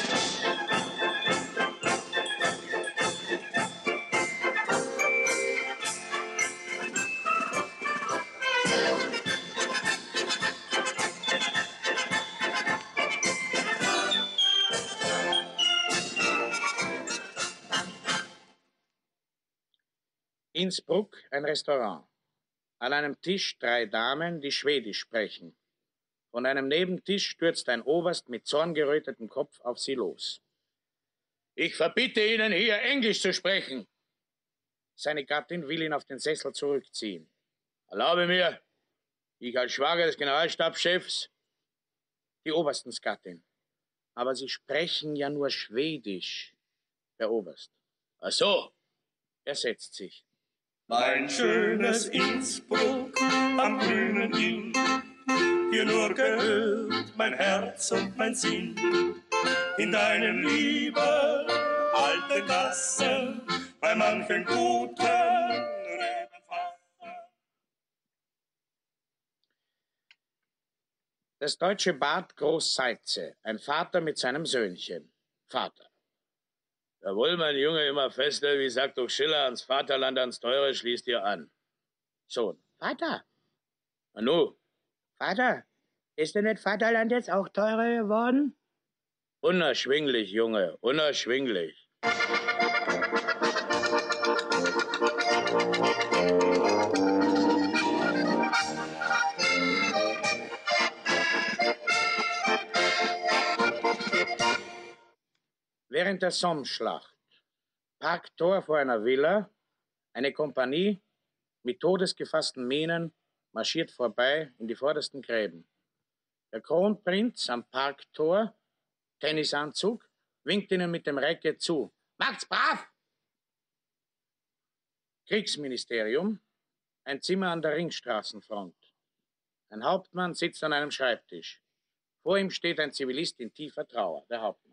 Innsbruck, ein Restaurant. An einem Tisch drei Damen, die Schwedisch sprechen. Von einem Nebentisch stürzt ein Oberst mit zorngerötetem Kopf auf sie los. Ich verbitte Ihnen, hier Englisch zu sprechen. Seine Gattin will ihn auf den Sessel zurückziehen. Erlaube mir, ich als Schwager des Generalstabschefs, die Oberstensgattin. Aber Sie sprechen ja nur Schwedisch, der Oberst. Ach so, er setzt sich. Mein schönes Innsbruck am grünen Inn, dir nur gehört mein Herz und mein Sinn. In deinen lieben alten Gassen, bei manchen guten Rebenfassen. Das deutsche Bad Großseitze, ein Vater mit seinem Söhnchen. Vater. Jawohl, mein Junge, immer fester, wie sagt doch Schiller, ans Vaterland, ans Teure schließt ihr an. Sohn. Vater. Nanu. Vater, ist denn das Vaterland jetzt auch teurer geworden? Unerschwinglich, Junge, unerschwinglich. Während der Somme-Schlacht, Parktor vor einer Villa, eine Kompanie mit todesgefassten Mähnen marschiert vorbei in die vordersten Gräben. Der Kronprinz am Parktor, Tennisanzug, winkt ihnen mit dem Recke zu. Macht's brav! Kriegsministerium, ein Zimmer an der Ringstraßenfront. Ein Hauptmann sitzt an einem Schreibtisch. Vor ihm steht ein Zivilist in tiefer Trauer, der Hauptmann.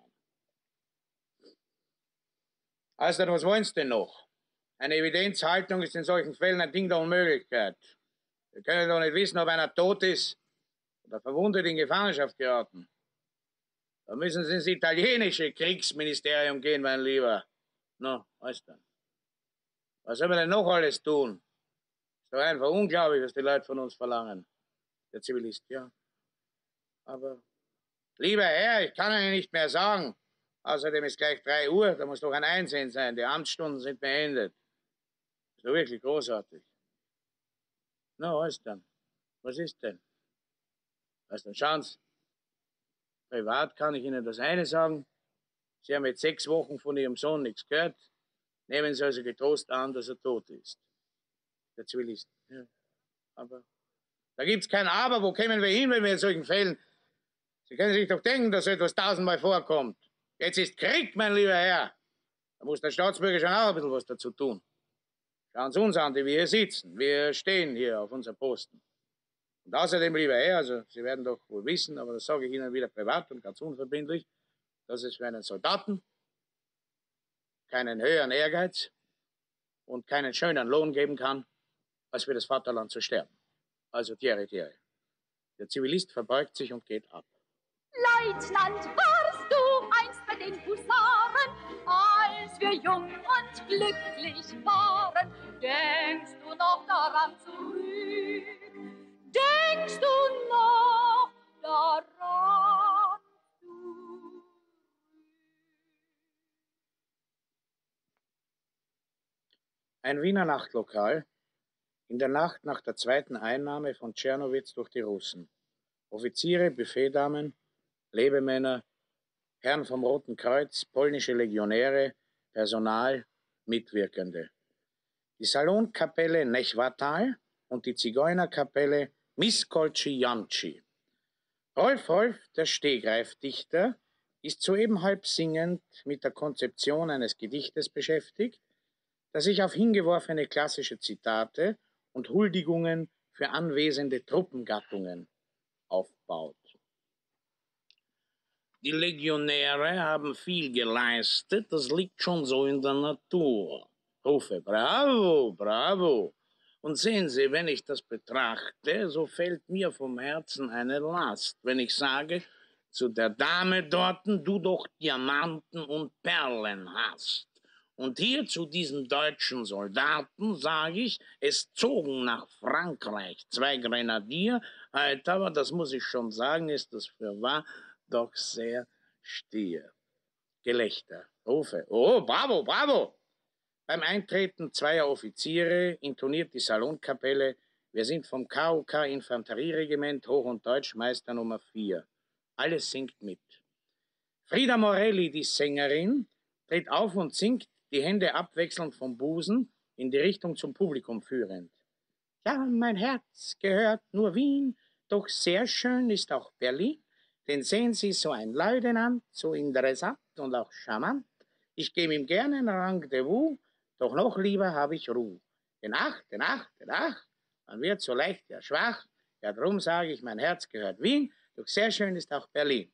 Also, was wollen Sie denn noch? Eine Evidenzhaltung ist in solchen Fällen ein Ding der Unmöglichkeit. Wir können doch nicht wissen, ob einer tot ist oder verwundet in Gefangenschaft geraten. Da müssen Sie ins italienische Kriegsministerium gehen, mein Lieber. No, was dann? Was sollen wir denn noch alles tun? Ist doch einfach unglaublich, was die Leute von uns verlangen. Der Zivilist, ja. Aber, lieber Herr, ich kann Ihnen nicht mehr sagen. Außerdem ist gleich drei Uhr, da muss doch ein Einsehen sein. Die Amtsstunden sind beendet. Ist doch wirklich großartig. Na, no, was dann? Was ist denn? Was dann? Schauen Sie. Privat kann ich Ihnen das eine sagen. Sie haben jetzt sechs Wochen von Ihrem Sohn nichts gehört. Nehmen Sie also getrost an, dass er tot ist. Der Zivilist. Ja. Aber da gibt's kein Aber. Wo kämen wir hin, wenn wir in solchen Fällen... Sie können sich doch denken, dass so etwas tausendmal vorkommt. Jetzt ist Krieg, mein lieber Herr. Da muss der Staatsbürger schon auch ein bisschen was dazu tun. Schauen Sie uns an, die wir hier sitzen. Wir stehen hier auf unserem Posten. Und außerdem, lieber Herr, also Sie werden doch wohl wissen, aber das sage ich Ihnen wieder privat und ganz unverbindlich, dass es für einen Soldaten keinen höheren Ehrgeiz und keinen schönen Lohn geben kann, als für das Vaterland zu sterben. Also Thierry, Thierry. Der Zivilist verbeugt sich und geht ab. Leutnant, warst du einst bei den Husaren, als wir jung und glücklich waren? Denkst du noch daran zurück? Denkst du noch daran zurück? Ein Wiener Nachtlokal in der Nacht nach der zweiten Einnahme von Tschernowitz durch die Russen. Offiziere, Buffetdamen, Lebemänner, Herren vom Roten Kreuz, polnische Legionäre, Personal, Mitwirkende. Die Salonkapelle Nechwatal und die Zigeunerkapelle Miskolci Janci. Rolf Rolf, der Stegreifdichter, ist soeben halb singend mit der Konzeption eines Gedichtes beschäftigt, das sich auf hingeworfene klassische Zitate und Huldigungen für anwesende Truppengattungen aufbaut. Die Legionäre haben viel geleistet, das liegt schon so in der Natur. Rufe, bravo, bravo. Und sehen Sie, wenn ich das betrachte, so fällt mir vom Herzen eine Last, wenn ich sage, zu der Dame dorten, du doch Diamanten und Perlen hast. Und hier zu diesen deutschen Soldaten sage ich, es zogen nach Frankreich zwei Grenadier, heute aber, das muss ich schon sagen, ist das für wahr, doch sehr stier. Gelächter, Rufe, oh, bravo, bravo! Beim Eintreten zweier Offiziere intoniert die Salonkapelle, wir sind vom K O K Infanterieregiment Hoch- und Deutschmeister Nummer vier. Alles singt mit. Frida Morelli, die Sängerin, tritt auf und singt, die Hände abwechselnd vom Busen in die Richtung zum Publikum führend. Ja, mein Herz gehört nur Wien, doch sehr schön ist auch Berlin. Denn sehen Sie, so ein Leutnant, so interessant und auch charmant. Ich gebe ihm gerne ein Rendezvous, doch noch lieber habe ich Ruhe. Denn ach, denn ach, denn ach, man wird so leicht ja schwach. Ja, drum sage ich, mein Herz gehört Wien, doch sehr schön ist auch Berlin.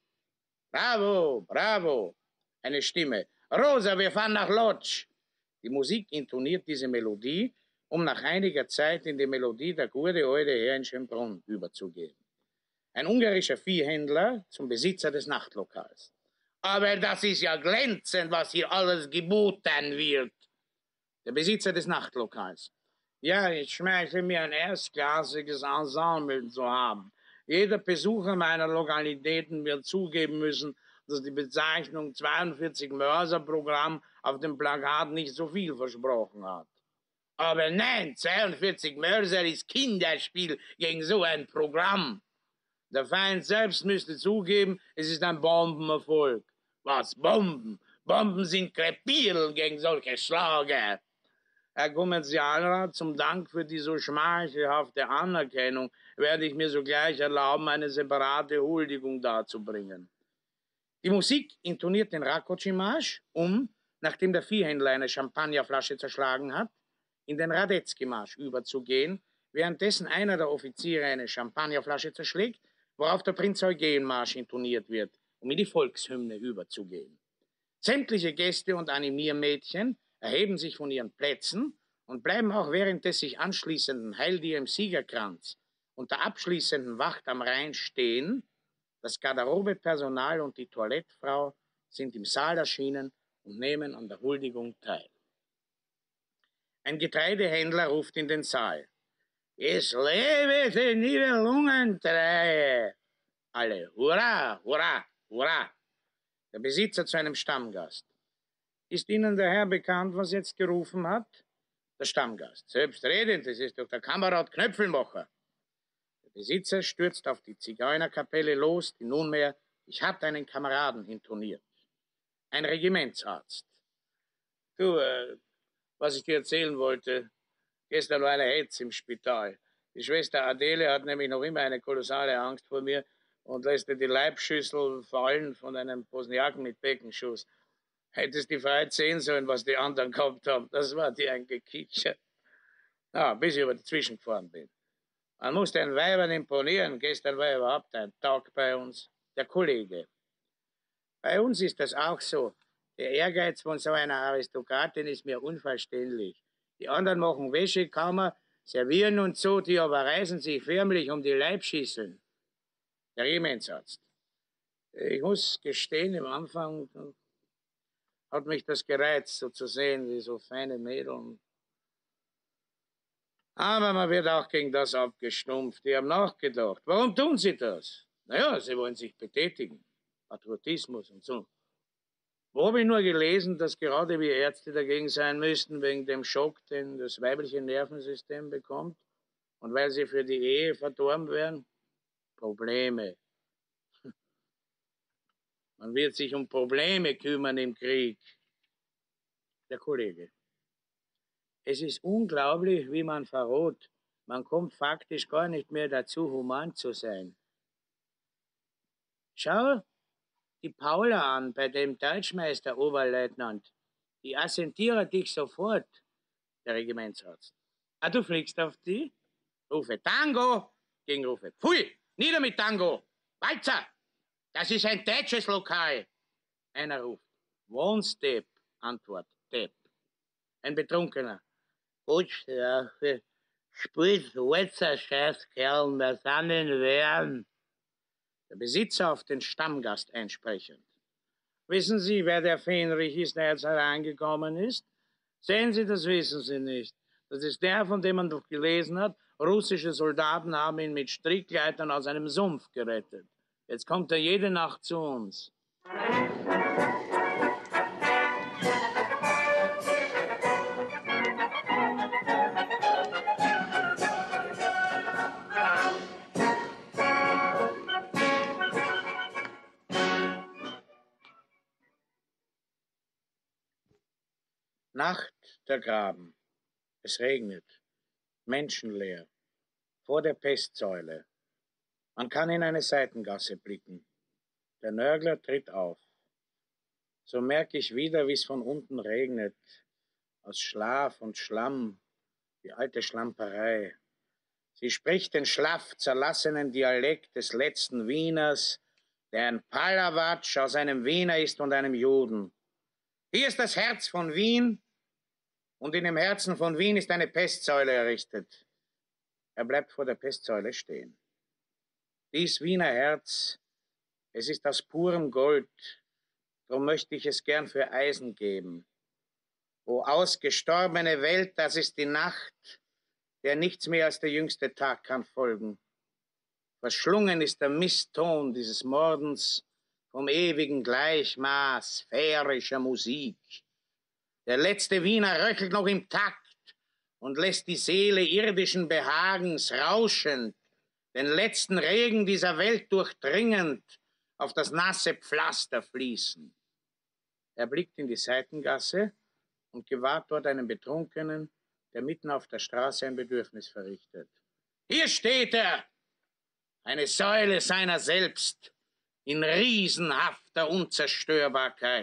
Bravo, bravo. Eine Stimme. Rosa, wir fahren nach Lodz. Die Musik intoniert diese Melodie, um nach einiger Zeit in die Melodie der gute alte Herr in Schönbrunn überzugehen. Ein ungarischer Viehhändler zum Besitzer des Nachtlokals. Aber das ist ja glänzend, was hier alles geboten wird. Der Besitzer des Nachtlokals. Ja, ich schmeichle mir ein erstklassiges Ensemble zu haben. Jeder Besucher meiner Lokalitäten wird zugeben müssen, dass die Bezeichnung zweiundvierzig Mörser-Programm auf dem Plakat nicht so viel versprochen hat. Aber nein, zweiundvierzig Mörser ist Kinderspiel gegen so ein Programm. Der Feind selbst müsste zugeben, es ist ein Bombenerfolg. Was, Bomben? Bomben sind Krepierl gegen solche Schlager. Herr Kommerzialrat, zum Dank für die so schmeichelhafte Anerkennung werde ich mir sogleich erlauben, eine separate Huldigung darzubringen. Die Musik intoniert den Rakoczy-Marsch, um, nachdem der Viehhändler eine Champagnerflasche zerschlagen hat, in den Radetzky-Marsch überzugehen, währenddessen einer der Offiziere eine Champagnerflasche zerschlägt, worauf der Prinz-Eugen-Marsch intoniert wird, um in die Volkshymne überzugehen. Sämtliche Gäste und Animiermädchen erheben sich von ihren Plätzen und bleiben auch während des sich anschließenden Heil dir im Siegerkranz und der abschließenden Wacht am Rhein stehen. Das Garderobepersonal und die Toilettefrau sind im Saal erschienen und nehmen an der Huldigung teil. Ein Getreidehändler ruft in den Saal. Es lebe die Nibelungentreue! Alle, hurra, hurra, hurra! Der Besitzer zu einem Stammgast. Ist Ihnen der Herr bekannt, was jetzt gerufen hat? Der Stammgast. Selbstredend, das ist doch der Kamerad Knöpfelmacher. Der Besitzer stürzt auf die Zigeunerkapelle los, die nunmehr Ich hab deinen Kameraden intoniert. Ein Regimentsarzt. Du, äh, was ich dir erzählen wollte, gestern war eine Hetz im Spital. Die Schwester Adele hat nämlich noch immer eine kolossale Angst vor mir und lässt dir die Leibschüssel fallen von einem Bosniaken mit Beckenschuss. Hättest die Freiheit sehen sollen, was die anderen gehabt haben. Das war die ein Gekitsche. Ja, bis ich über dazwischen gefahren bin. Man muss den Weibern imponieren. Gestern war überhaupt ein Tag bei uns. Der Kollege. Bei uns ist das auch so. Der Ehrgeiz von so einer Aristokratin ist mir unverständlich. Die anderen machen Wäschekammer, servieren und so, die aber reißen sich förmlich um die Leibschüsseln. Der Regimentsarzt. Ich muss gestehen, im Anfang hat mich das gereizt, so zu sehen, wie so feine Mädeln. Aber man wird auch gegen das abgestumpft. Die haben nachgedacht. Warum tun sie das? Naja, sie wollen sich betätigen. Patriotismus und so. Wo habe ich nur gelesen, dass gerade wir Ärzte dagegen sein müssten, wegen dem Schock, den das weibliche Nervensystem bekommt? Und weil sie für die Ehe verdorben werden? Probleme. Man wird sich um Probleme kümmern im Krieg. Der Kollege. Es ist unglaublich, wie man verroht. Man kommt faktisch gar nicht mehr dazu, human zu sein. Schau die Paula an, bei dem Deutschmeister Oberleutnant. Die assentiert dich sofort, der Regimentsarzt. Ah, du fliegst auf die? Rufe Tango gegen Rufe Pfui, nieder mit Tango. Walzer, das ist ein deutsches Lokal. Einer ruft Wohnstepp, Antwort Depp. Ein Betrunkener. Gutstrafe, spielt Walzer, Scheißkerl, wir sind in Wehren. Der Besitzer auf den Stammgast einsprechend. Wissen Sie, wer der Fähnrich ist, der jetzt herangekommen ist? Sehen Sie, das wissen Sie nicht. Das ist der, von dem man doch gelesen hat, russische Soldaten haben ihn mit Strickleitern aus einem Sumpf gerettet. Jetzt kommt er jede Nacht zu uns. Nacht, der Graben. Es regnet. Menschenleer. Vor der Pestsäule. Man kann in eine Seitengasse blicken. Der Nörgler tritt auf. So merke ich wieder, wie es von unten regnet. Aus Schlaf und Schlamm. Die alte Schlamperei. Sie spricht den schlaff zerlassenen Dialekt des letzten Wieners, der ein Palawatsch aus einem Wiener ist und einem Juden. Hier ist das Herz von Wien und in dem Herzen von Wien ist eine Pestsäule errichtet. Er bleibt vor der Pestsäule stehen. Dies Wiener Herz, es ist aus purem Gold, drum möchte ich es gern für Eisen geben. O ausgestorbene Welt, das ist die Nacht, der nichts mehr als der jüngste Tag kann folgen. Verschlungen ist der Misston dieses Mordens vom ewigen Gleichmaß sphärischer Musik. Der letzte Wiener röchelt noch im Takt und lässt die Seele irdischen Behagens rauschend, den letzten Regen dieser Welt durchdringend, auf das nasse Pflaster fließen. Er blickt in die Seitengasse und gewahrt dort einen Betrunkenen, der mitten auf der Straße ein Bedürfnis verrichtet. Hier steht er, eine Säule seiner selbst, in riesenhafter Unzerstörbarkeit.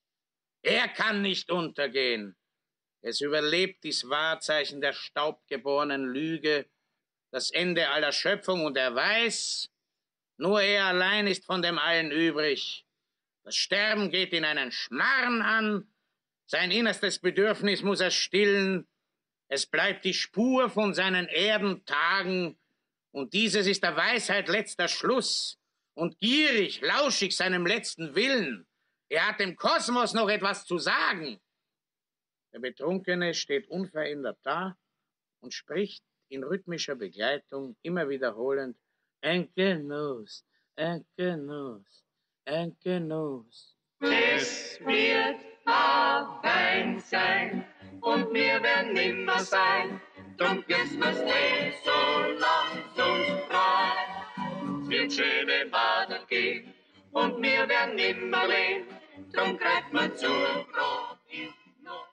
Er kann nicht untergehen. Es überlebt dies Wahrzeichen der staubgeborenen Lüge, das Ende aller Schöpfung, und er weiß, nur er allein ist von dem Allen übrig. Das Sterben geht ihn einen Schmarren an, sein innerstes Bedürfnis muss er stillen, es bleibt die Spur von seinen Erdentagen, und dieses ist der Weisheit letzter Schluss, und gierig, lauschig seinem letzten Willen. Er hat dem Kosmos noch etwas zu sagen. Der Betrunkene steht unverändert da und spricht in rhythmischer Begleitung, immer wiederholend, ein Genuss, ein Genuss, ein Genuss. Es wird ein Wein sein und wir werden nimmer sein, drum gibt's mir's nicht, so lasst uns frei. Es wird schöne Baden gehen und wir werden nimmer leben, drum greift man zur Brot in Not.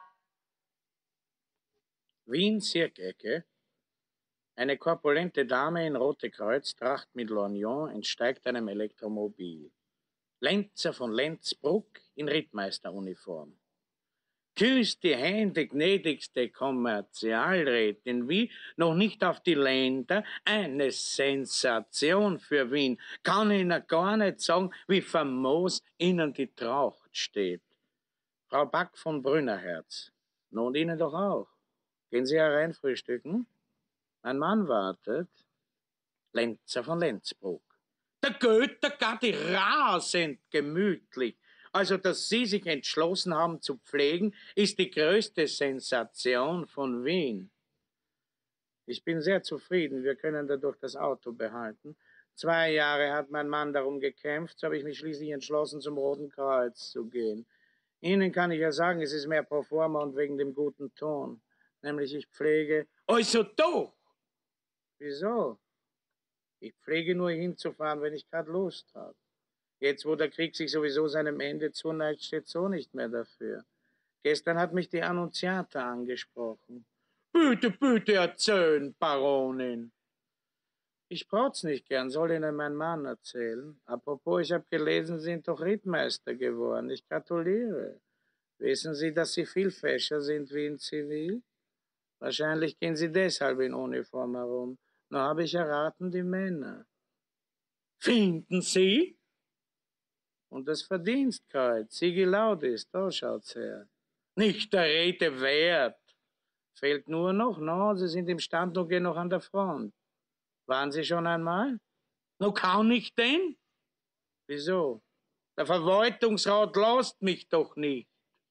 Wien, Zirkecke. Eine korpulente Dame in rote Kreuztracht mit Lorgnon entsteigt einem Elektromobil. Lenzer von Lenzbruck in Rittmeisteruniform. Küsst die Hände, gnädigste Kommerzialrätin, wie noch nicht auf die Länder, eine Sensation für Wien. Kann Ihnen gar nicht sagen, wie famos Ihnen die Tracht steht. Frau Back von Brünnerherz, und Ihnen doch auch. Gehen Sie herein frühstücken? Mein Mann wartet. Lenzer von Lenzbruck. Der Goethe gar die rasend gemütlich. Also, dass Sie sich entschlossen haben zu pflegen, ist die größte Sensation von Wien. Ich bin sehr zufrieden, wir können dadurch das Auto behalten. Zwei Jahre hat mein Mann darum gekämpft, so habe ich mich schließlich entschlossen, zum Roten Kreuz zu gehen. Ihnen kann ich ja sagen, es ist mehr pro forma und wegen dem guten Ton. Nämlich ich pflege... Also doch! Wieso? Ich pflege nur hinzufahren, wenn ich gerade Lust habe. Jetzt, wo der Krieg sich sowieso seinem Ende zuneigt, steht so nicht mehr dafür. Gestern hat mich die Annunziata angesprochen. Bitte, bitte erzählen, Baronin. Ich brauch's nicht gern, soll Ihnen mein Mann erzählen. Apropos, ich habe gelesen, Sie sind doch Rittmeister geworden. Ich gratuliere. Wissen Sie, dass Sie viel fescher sind wie in Zivil? Wahrscheinlich gehen Sie deshalb in Uniform herum. Nur habe ich erraten, die Männer. Finden Sie? Und das Verdienstkreuz, Sigi Laudis, da schaut's her. Nicht der Rede wert. Fehlt nur noch, no, Sie sind im Stand und gehen noch an der Front. Waren Sie schon einmal? No, kaum nicht denn? Wieso? Der Verwaltungsrat lässt mich doch nicht.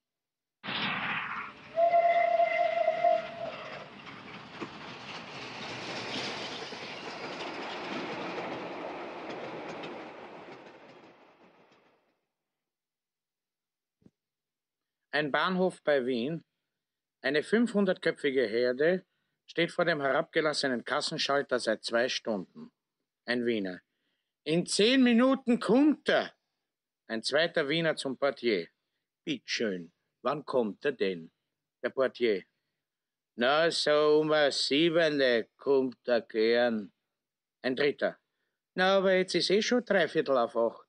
Ein Bahnhof bei Wien. Eine fünfhundertköpfige Herde steht vor dem herabgelassenen Kassenschalter seit zwei Stunden. Ein Wiener. In zehn Minuten kommt er. Ein zweiter Wiener zum Portier. Bittschön, wann kommt er denn? Der Portier. Na, so um a siebene kommt er gern. Ein dritter. Na, aber jetzt ist eh schon dreiviertel auf acht.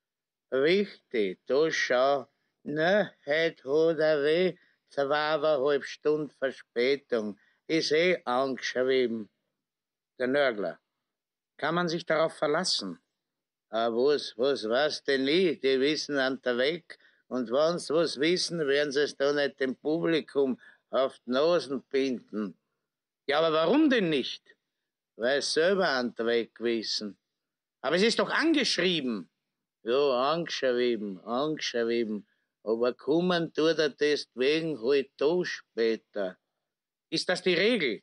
Richtig, da schau. Na, heut hat er weh. Zweieinhalb Stunden Verspätung. Ist eh angeschrieben. Der Nörgler. Kann man sich darauf verlassen? Ah, was, was weiß denn nie? Die wissen an der Weg. Und wenn sie was wissen, werden sie es da nicht dem Publikum auf die Nasen binden. Ja, aber warum denn nicht? Weil sie selber an der Weg wissen. Aber es ist doch angeschrieben. Ja, angeschrieben, angeschrieben. Aber kommen tut er deswegen halt da später. Ist das die Regel?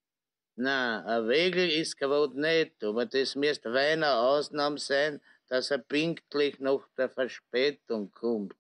Na, eine Regel ist gerade nicht, aber das müsste eine Ausnahme sein, dass er pünktlich nach der Verspätung kommt.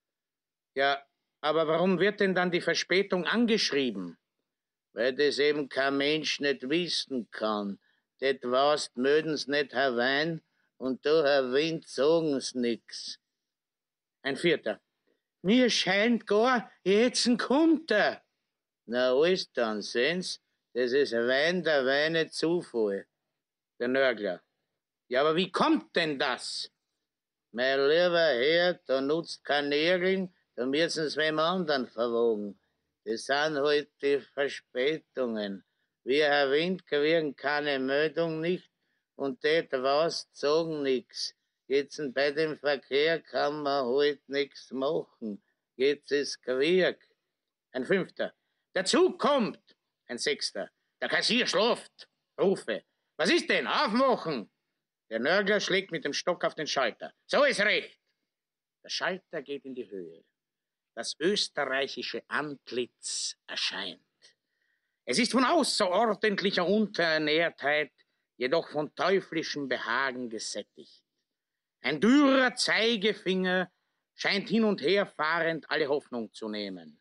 Ja, aber warum wird denn dann die Verspätung angeschrieben? Weil das eben kein Mensch nicht wissen kann. Das weißt, mögen's nicht Herr Wein, und da Herr Wind sagen's nix. Ein vierter. Mir scheint gar, jetzt kommt er. Na, alles dann, sehen's, das ist Wein der Weine Zufall. Der Nörgler. Ja, aber wie kommt denn das? Mein lieber Herr, da nutzt kein Nägel, da müssen's wem anderen verwogen. Das sind halt die Verspätungen. Wir, Herr Wind, kriegen keine Meldung nicht und det was sagen nix. Jetzt bei dem Verkehr kann man halt nichts machen. Jetzt ist Krieg. Ein Fünfter. Der Zug kommt. Ein Sechster. Der Kassier schläft. Rufe. Was ist denn? Aufmachen! Der Nörgler schlägt mit dem Stock auf den Schalter. So ist recht. Der Schalter geht in die Höhe. Das österreichische Antlitz erscheint. Es ist von außerordentlicher Unterernährtheit, jedoch von teuflischem Behagen gesättigt. Ein dürrer Zeigefinger scheint hin und her fahrend alle Hoffnung zu nehmen.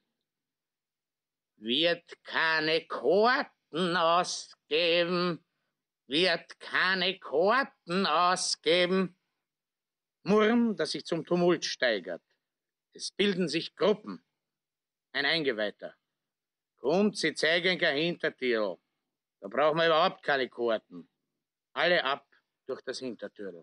Wird keine Karten ausgeben, wird keine Karten ausgeben. Murren, das sich zum Tumult steigert. Es bilden sich Gruppen. Ein Eingeweihter. Kommt, Sie zeigen kein Hintertürl. Da brauchen wir überhaupt keine Karten. Alle ab durch das Hintertürl.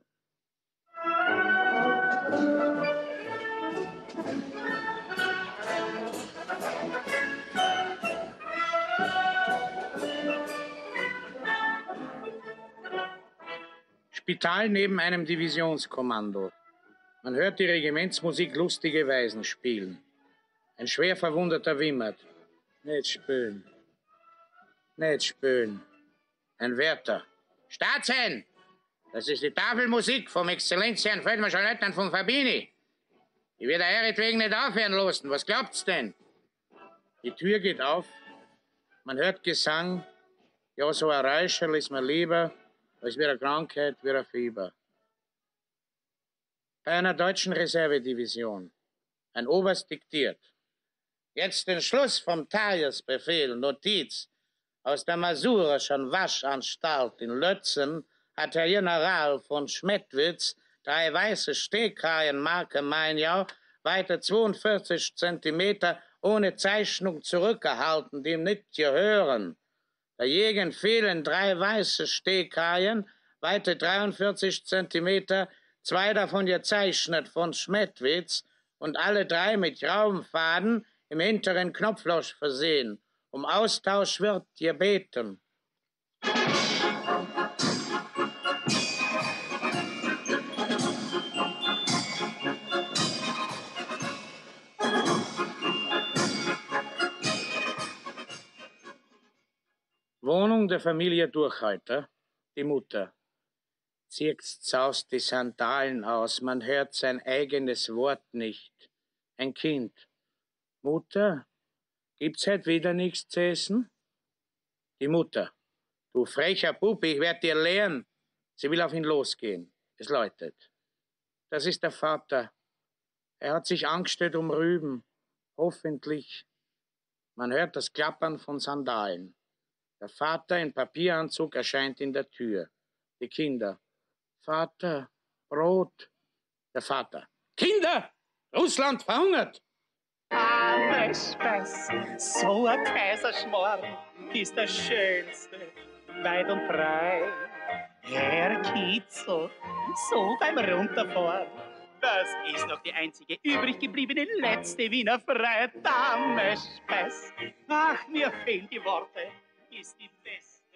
Spital neben einem Divisionskommando. Man hört die Regimentsmusik lustige Weisen spielen. Ein schwer verwundeter wimmert. Nicht spülen. Nicht spülen. Ein Wärter. Staatsherren! Das ist die Tafelmusik vom Exzellenzherrn Feldmarschallleutnant von Fabini. Die wird er ihretwegen nicht aufhören lassen. Was glaubt's denn? Die Tür geht auf. Man hört Gesang. Ja, so ein Räuscherl ist mir lieber, als wie eine Krankheit, wie ein Fieber. Bei einer deutschen Reservedivision. Ein Oberst diktiert. Jetzt den Schluss vom Tagesbefehl, Notiz. Aus der Masurischen Waschanstalt in Lötzen hat Herr General von Schmettwitz drei weiße Stehkajen, Marke Mainau, Weite zweiundvierzig Zentimeter, ohne Zeichnung zurückgehalten, die ihm nicht gehören. Dagegen fehlen drei weiße Stehkajen, Weite dreiundvierzig Zentimeter, zwei davon gezeichnet von Schmettwitz und alle drei mit Raumfaden im hinteren Knopfloch versehen. Um Austausch wird gebeten. Wohnung der Familie Durchhalter, die Mutter. Zieht zaust die Sandalen aus, man hört sein eigenes Wort nicht. Ein Kind. Mutter, gibt's heute wieder nichts zu essen? Die Mutter. Du frecher Bub, ich werd dir lehren. Sie will auf ihn losgehen. Es läutet. Das ist der Vater. Er hat sich angestellt um Rüben. Hoffentlich. Man hört das Klappern von Sandalen. Der Vater in Papieranzug erscheint in der Tür. Die Kinder. Vater, Brot. Der Vater. Kinder! Russland verhungert! Arme Speis, so ein Kaiserschmarrn ist der schönste, weit und breit. Herr Kitzel, so beim Runterfahren, das ist noch die einzige übrig gebliebene letzte Wiener Freiheit. Arme Speis, ach, mir fehlen die Worte, ist die beste.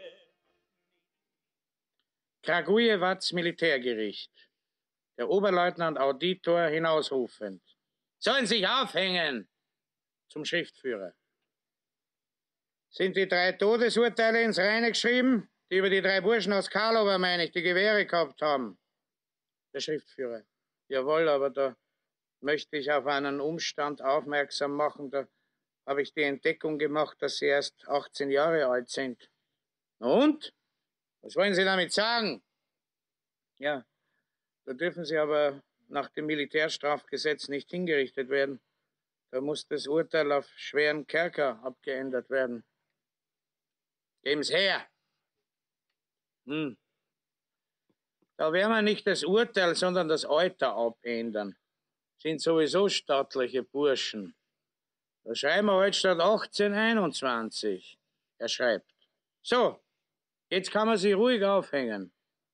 Kragujewads Militärgericht. Der Oberleutnant Auditor hinausrufend. Sollen sich aufhängen! Zum Schriftführer. Sind die drei Todesurteile ins Reine geschrieben, die über die drei Burschen aus Karlova, meine ich, die Gewehre gehabt haben? Der Schriftführer. Jawohl, aber da möchte ich auf einen Umstand aufmerksam machen. Da habe ich die Entdeckung gemacht, dass sie erst achtzehn Jahre alt sind. Und? Was wollen Sie damit sagen? Ja, da dürfen Sie aber nach dem Militärstrafgesetz nicht hingerichtet werden. Da muss das Urteil auf schweren Kerker abgeändert werden. Geben's her! Hm. Da werden wir nicht das Urteil, sondern das Alter abändern. Sind sowieso stattliche Burschen. Da schreiben wir heute statt achtzehn einundzwanzig. Er schreibt. So, jetzt kann man sich ruhig aufhängen.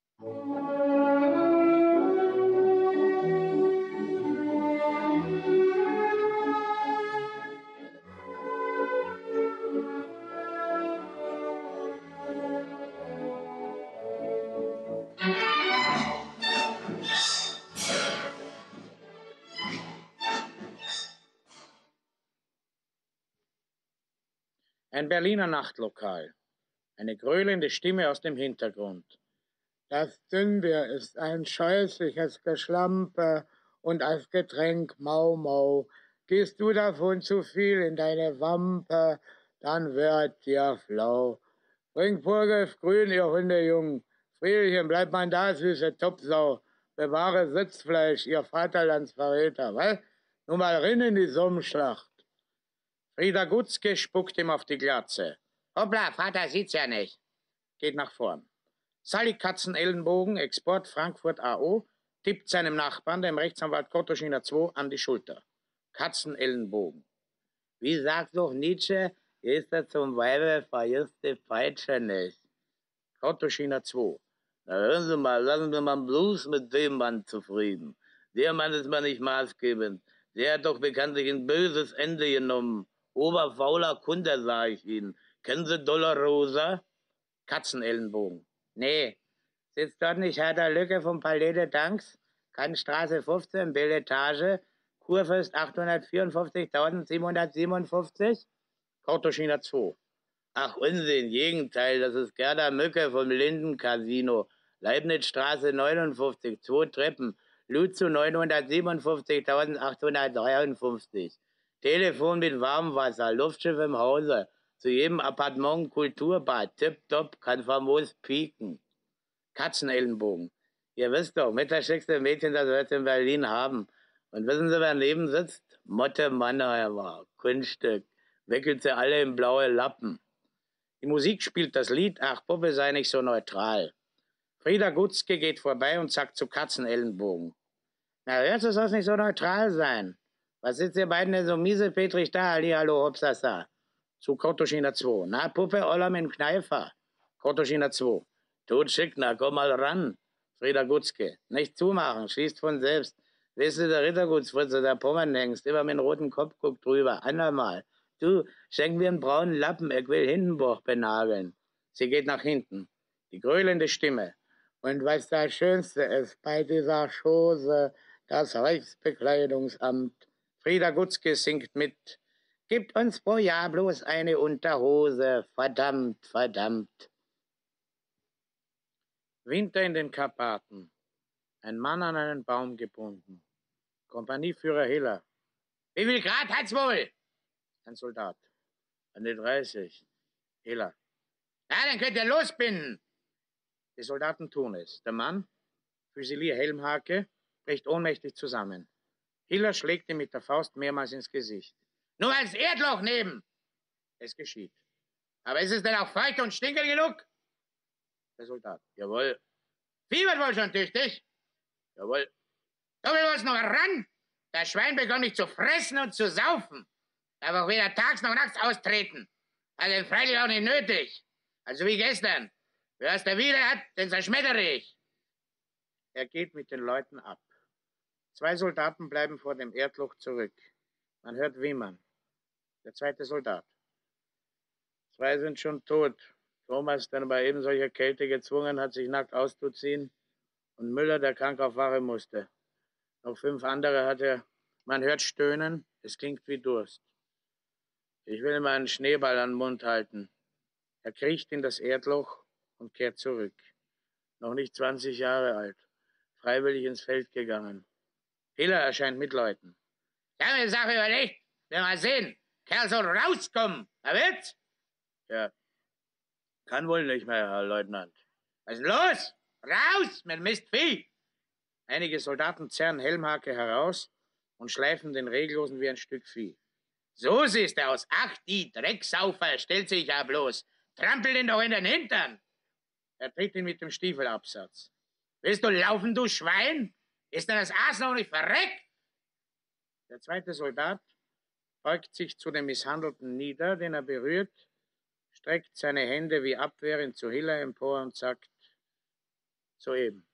Ein Berliner Nachtlokal. Eine gröhlende Stimme aus dem Hintergrund. Das Dünnbier ist ein scheußliches Geschlampe und als Getränk Mau Mau. Gehst du davon zu viel in deine Wampe, dann wird dir flau. Bring Purgelf grün, ihr Hundejungen. Friedchen, bleib mal da, süße Topsau. Bewahre Sitzfleisch, ihr Vaterlandsverräter, was? Nun mal rein in die Summenschlacht. Frieda Gutzke spuckt ihm auf die Glatze. Hoppla, Vater sieht's ja nicht. Geht nach vorn. Sally Katzenellenbogen, Export Frankfurt A O, tippt seinem Nachbarn, dem Rechtsanwalt Kotoschiner zwei, an die Schulter. Katzenellenbogen. Wie sagt doch Nietzsche, ist er zum Weibe verjüsste Peitsche nicht. Kotoschiner zwei. Na hören Sie mal, lassen Sie mal bloß mit dem Mann zufrieden. Der Mann ist mir nicht maßgebend. Der hat doch bekanntlich ein böses Ende genommen. Oberfauler Kunde, sag ich Ihnen. Kennen Sie Dolorosa? Katzenellenbogen. Nee. Sitzt dort nicht Hertha Lücke vom Palais de Danks? Kantstraße fünfzehn, Billetage, Kurfürst achthundertvierundfünfzigtausendsiebenhundertsiebenundfünfzig? Kotoschiner zwei. Ach Unsinn, Gegenteil, das ist Gerda Mücke vom Linden Casino. Leibnizstraße neunundfünfzig, zwei Treppen, Luzu neunhundertsiebenundfünfzigtausendachthundertdreiundfünfzig. Telefon mit Warmwasser, Luftschiff im Hause, zu jedem Appartement Kulturbad, tipptopp, kann famos pieken. Katzenellenbogen. Ihr wisst doch, mit das schickste Mädchen, das wir in Berlin haben. Und wissen Sie, wer neben sitzt? Motte Mannheimer, Kunststück. Wickelt sie alle in blaue Lappen. Die Musik spielt das Lied, ach Puppe sei nicht so neutral. Frieda Gutzke geht vorbei und sagt zu Katzenellenbogen. Na, hörst du, soll's nicht so neutral sein. Was sitzt ihr beiden denn so miesepetrig da? Ali, hallo, hopsasa. Zu Kotoschina zwei. Na, Puppe, Oller mit dem Kneifer. Kotoschina zwei. Tut schick, na, komm mal ran. Frieda Gutzke. Nicht zumachen, schließt von selbst. Weißt du, der Rittergutsfritze, der Pommernhengst, immer mit dem roten Kopf guckt drüber. Andermal. Du, schenk mir einen braunen Lappen, ich will Hindenburg benageln. Sie geht nach hinten. Die gröhlende Stimme. Und was das Schönste ist bei dieser Chose, das Reichsbekleidungsamt. Frieda Gutzke singt mit. Gibt uns pro Jahr bloß eine Unterhose. Verdammt, verdammt. Winter in den Karpaten. Ein Mann an einen Baum gebunden. Kompanieführer Hiller. Wie viel Grad hat's wohl? Ein Soldat. An die dreißig. Hiller. Na, dann könnt ihr losbinden. Die Soldaten tun es. Der Mann, Füsilier Helmhake, bricht ohnmächtig zusammen. Hiller schlägt ihm mit der Faust mehrmals ins Gesicht. Nur als Erdloch nehmen! Es geschieht. Aber ist es denn auch feucht und stinkel genug? Der Soldat. Jawohl. Fiebert wohl schon tüchtig? Jawohl. Da will was noch ran. Das Schwein begann mich zu fressen und zu saufen. Darf auch weder tags noch nachts austreten. Hat ihn freilich auch nicht nötig. Also wie gestern. Wer es der wieder hat, den zerschmettere ich. Er geht mit den Leuten ab. Zwei Soldaten bleiben vor dem Erdloch zurück. Man hört wimmern. Der zweite Soldat. Zwei sind schon tot. Thomas, der bei eben solcher Kälte gezwungen hat, sich nackt auszuziehen. Und Müller, der krank auf Wache musste. Noch fünf andere hat er. Man hört stöhnen. Es klingt wie Durst. Ich will ihm einen Schneeball an den Mund halten. Er kriecht in das Erdloch und kehrt zurück. Noch nicht zwanzig Jahre alt. Freiwillig ins Feld gegangen. Hiller erscheint mit Leuten. Ich habe mir die Sache überlegt. Wir mal sehen. Kerl soll rauskommen. Er wird's? Ja. Kann wohl nicht mehr, Herr Leutnant. Was ist denn los? Raus mit Mistvieh! Einige Soldaten zerren Helmhake heraus und schleifen den Reglosen wie ein Stück Vieh. So siehst du aus. Ach, die Drecksaufer, stellt sich ja bloß. Trampel den doch in den Hintern. Er tritt ihn mit dem Stiefelabsatz. Willst du laufen, du Schwein? Ist denn das Aas noch nicht verreckt? Der zweite Soldat beugt sich zu dem Misshandelten nieder, den er berührt, streckt seine Hände wie abwehrend zu Hiller empor und sagt, soeben.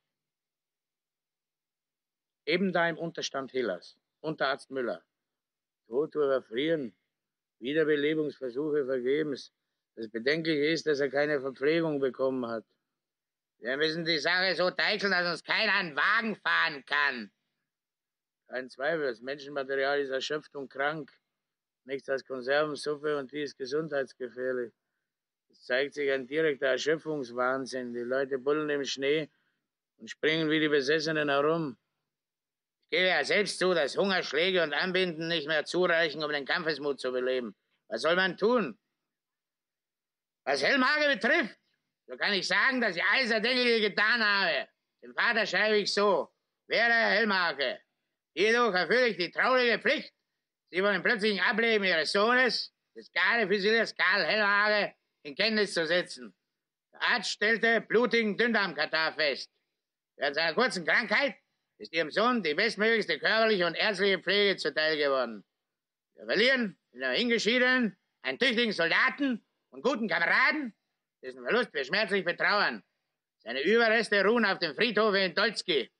Eben da im Unterstand Hillers, Unterarzt Müller. Tot oder frieren, Wiederbelebungsversuche vergebens. Das Bedenkliche ist, dass er keine Verpflegung bekommen hat. Wir müssen die Sache so deichseln, dass uns keiner einen Wagen fahren kann. Kein Zweifel, das Menschenmaterial ist erschöpft und krank. Nichts als Konservensuppe und die ist gesundheitsgefährlich. Es zeigt sich ein direkter Erschöpfungswahnsinn. Die Leute bullen im Schnee und springen wie die Besessenen herum. Ich gebe ja selbst zu, dass Hungerschläge und Anbinden nicht mehr zureichen, um den Kampfesmut zu beleben. Was soll man tun? Was Helmhake betrifft, so kann ich sagen, dass ich alles Erdenkliche getan habe. Den Vater schreibe ich so. Werder Helmhake. Hierdurch erfülle ich die traurige Pflicht, Sie von dem plötzlichen Ableben Ihres Sohnes, des Gardefüsiliers Karl Helmhake, in Kenntnis zu setzen. Der Arzt stellte blutigen Dünndarmkatarrh fest. Während seiner kurzen Krankheit ist Ihrem Sohn die bestmöglichste körperliche und ärztliche Pflege zuteil geworden. Wir verlieren in der Hingeschiedenen einen tüchtigen Soldaten und guten Kameraden, dessen Verlust wir schmerzlich betrauern. Seine Überreste ruhen auf dem Friedhof in Dolzki.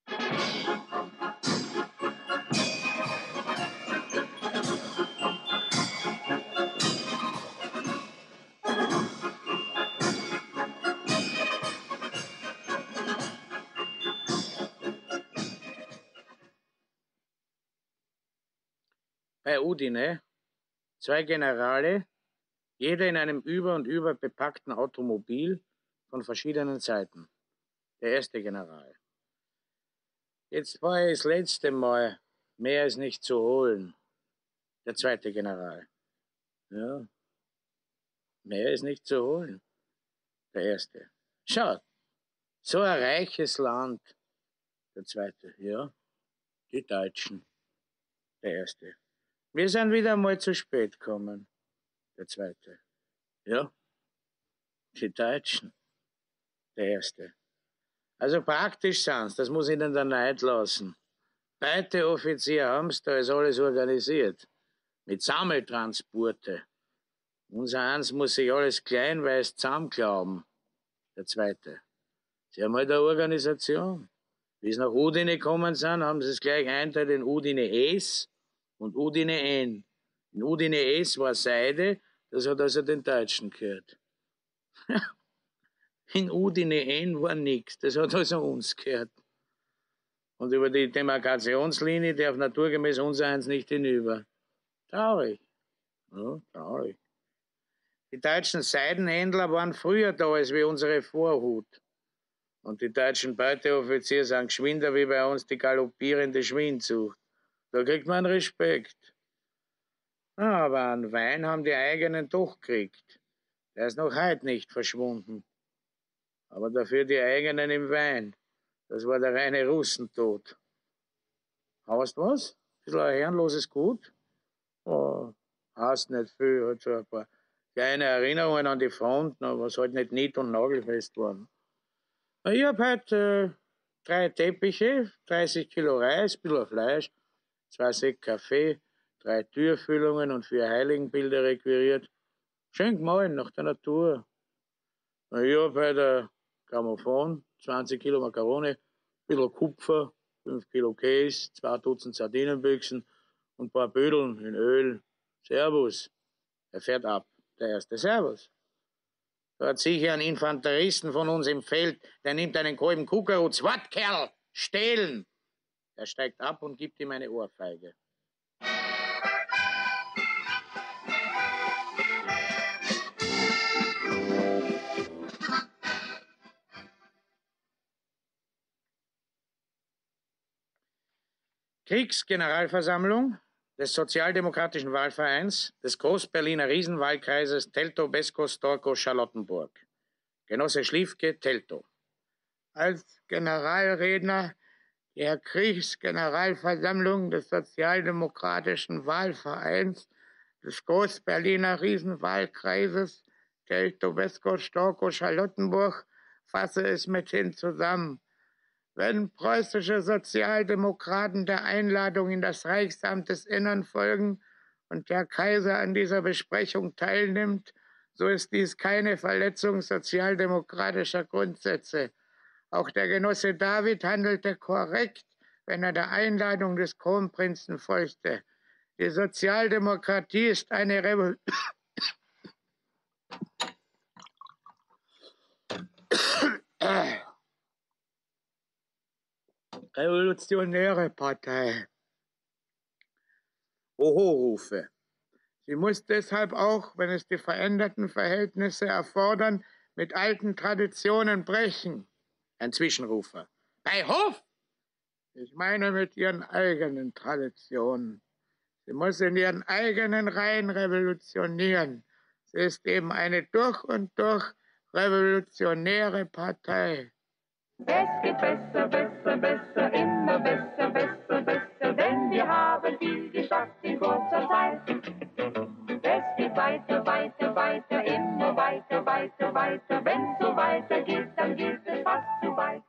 Bei Udine zwei Generale, jeder in einem über und über bepackten Automobil von verschiedenen Seiten. Der erste General. Jetzt war es das letzte Mal, mehr ist nicht zu holen. Der zweite General. Ja, mehr ist nicht zu holen. Der erste. Schaut, so ein reiches Land. Der zweite. Ja, die Deutschen. Der erste. Wir sind wieder mal zu spät gekommen. Der zweite. Ja, die Deutschen. Der erste. Also praktisch sind's, das muss Ihnen der Neid lassen. Beide Offiziere haben's, da ist alles organisiert. Mit Sammeltransporte. Unser eins muss sich alles kleinweiß zusammenklauben. Der zweite. Sie haben halt eine Organisation. Wie sie nach Udine gekommen sind, haben sie es gleich einteilt in Udine Es und Udine En. In Udine Es war Seide, das hat also den Deutschen gehört. In Udine En war nix, das hat also uns gehört. Und über die Demarkationslinie darf naturgemäß unser eins nicht hinüber. Traurig. Ja, traurig. Die deutschen Seidenhändler waren früher da als wie unsere Vorhut. Und die deutschen Beuteoffiziere sind geschwinder wie bei uns die galoppierende Schwindsucht. Da kriegt man Respekt. Ja, aber an Wein haben die eigenen doch gekriegt. Der ist noch heute nicht verschwunden. Aber dafür die eigenen im Wein. Das war der reine Russentod. Hast was? Ein bisschen ein herrenloses Gut? Oh, hast nicht viel, hat so ein paar kleine Erinnerungen an die Front, was halt nicht nied- und nagelfest waren. Ich hab heute äh, drei Teppiche, dreißig Kilo Reis, ein bisschen Fleisch, zwei Säcke Kaffee, drei Türfüllungen und vier Heiligenbilder requiriert. Schön gemahlen nach der Natur. Ich hab heute Grammophon, zwanzig Kilo Makarone, ein bisschen Kupfer, fünf Kilo Käse, zwei Dutzend Sardinenbüchsen und ein paar Bödeln in Öl. Servus. Er fährt ab. Der erste Servus. Da hat sicher ein Infanteristen von uns im Feld, der nimmt einen Kolben Kuckerutz. Wat, Kerl? Stehlen! Er steigt ab und gibt ihm eine Ohrfeige. Kriegsgeneralversammlung des Sozialdemokratischen Wahlvereins des Großberliner Riesenwahlkreises Teltow-Beskos-Storkow-Charlottenburg. Genosse Schliefke, Teltow. Als Generalredner der Kriegsgeneralversammlung des Sozialdemokratischen Wahlvereins des Großberliner Riesenwahlkreises Teltow-Beskos-Storkow-Charlottenburg fasse es mithin zusammen. Wenn preußische Sozialdemokraten der Einladung in das Reichsamt des Innern folgen und der Kaiser an dieser Besprechung teilnimmt, so ist dies keine Verletzung sozialdemokratischer Grundsätze. Auch der Genosse David handelte korrekt, wenn er der Einladung des Kronprinzen folgte. Die Sozialdemokratie ist eine Revolution. Revolutionäre Partei. Oho-Rufe. Sie muss deshalb auch, wenn es die veränderten Verhältnisse erfordern, mit alten Traditionen brechen. Ein Zwischenrufer. Bei Hof? Ich meine mit ihren eigenen Traditionen. Sie muss in ihren eigenen Reihen revolutionieren. Sie ist eben eine durch und durch revolutionäre Partei. Es geht besser, besser, besser, immer besser, besser, besser, denn wir haben viel geschafft in kurzer Zeit. Es geht weiter, weiter, weiter, immer weiter, weiter, weiter. Wenn es so weitergeht, dann geht es fast zu weit.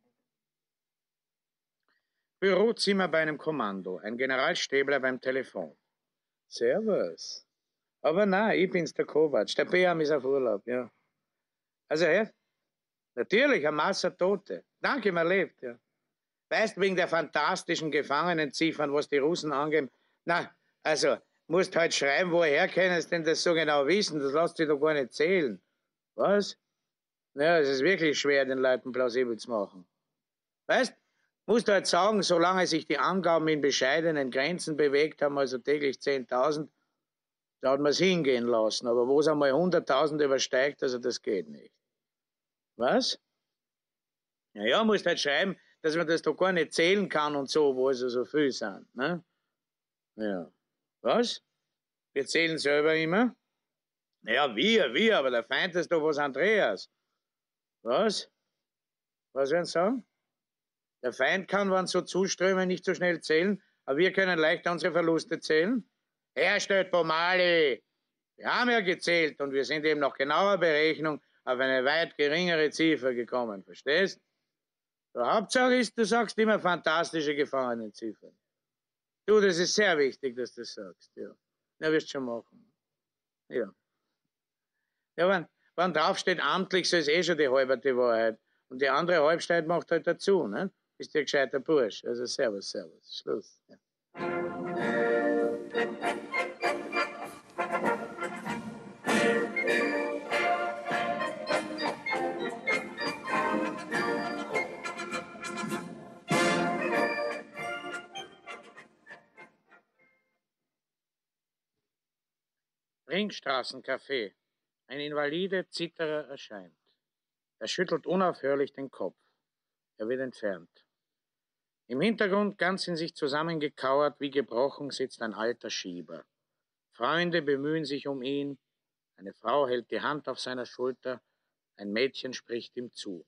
Bürozimmer bei einem Kommando, ein Generalstäbler beim Telefon. Servus. Aber nein, ich bin's, der Kovac. Der Beam ist auf Urlaub, ja. Also, Herr? Natürlich, eine Masse Tote. Danke, man lebt, ja. Weißt, wegen der fantastischen Gefangenenziffern, was die Russen angeben. Na, also, musst halt schreiben, woher können sie denn das so genau wissen? Das lässt sich doch gar nicht zählen. Was? Ja, es ist wirklich schwer, den Leuten plausibel zu machen. Weißt, musst du halt sagen, solange sich die Angaben in bescheidenen Grenzen bewegt haben, also täglich zehntausend, da hat man es hingehen lassen. Aber wo es einmal hunderttausend übersteigt, also das geht nicht. Was? Ja, ja, musst halt schreiben, dass man das doch gar nicht zählen kann und so, wo es so viel sind, ne? Ja. Was? Wir zählen selber immer? Ja, wir, wir, aber der Feind ist doch was Andreas. Was? Was werden Sie sagen? Der Feind kann, wenn so zuströmen, nicht so schnell zählen, aber wir können leichter unsere Verluste zählen? Herr Stöd-Bomali, wir haben ja gezählt und wir sind eben nach genauer Berechnung auf eine weit geringere Ziffer gekommen, verstehst? Die Hauptsache ist, du sagst immer fantastische Gefangenenziffern. Du, das ist sehr wichtig, dass du das sagst, ja. Na, wirst schon machen. Ja. Ja, wenn, wenn draufsteht amtlich, so ist eh schon die halbe Wahrheit. Und die andere Halbzeit macht halt dazu, ne? Bist ja gescheiter Bursch. Also servus, servus. Schluss. Ja. Ringstraßencafé. Ein invalide Zitterer erscheint. Er schüttelt unaufhörlich den Kopf. Er wird entfernt. Im Hintergrund, ganz in sich zusammengekauert, wie gebrochen, sitzt ein alter Schieber. Freunde bemühen sich um ihn. Eine Frau hält die Hand auf seiner Schulter. Ein Mädchen spricht ihm zu.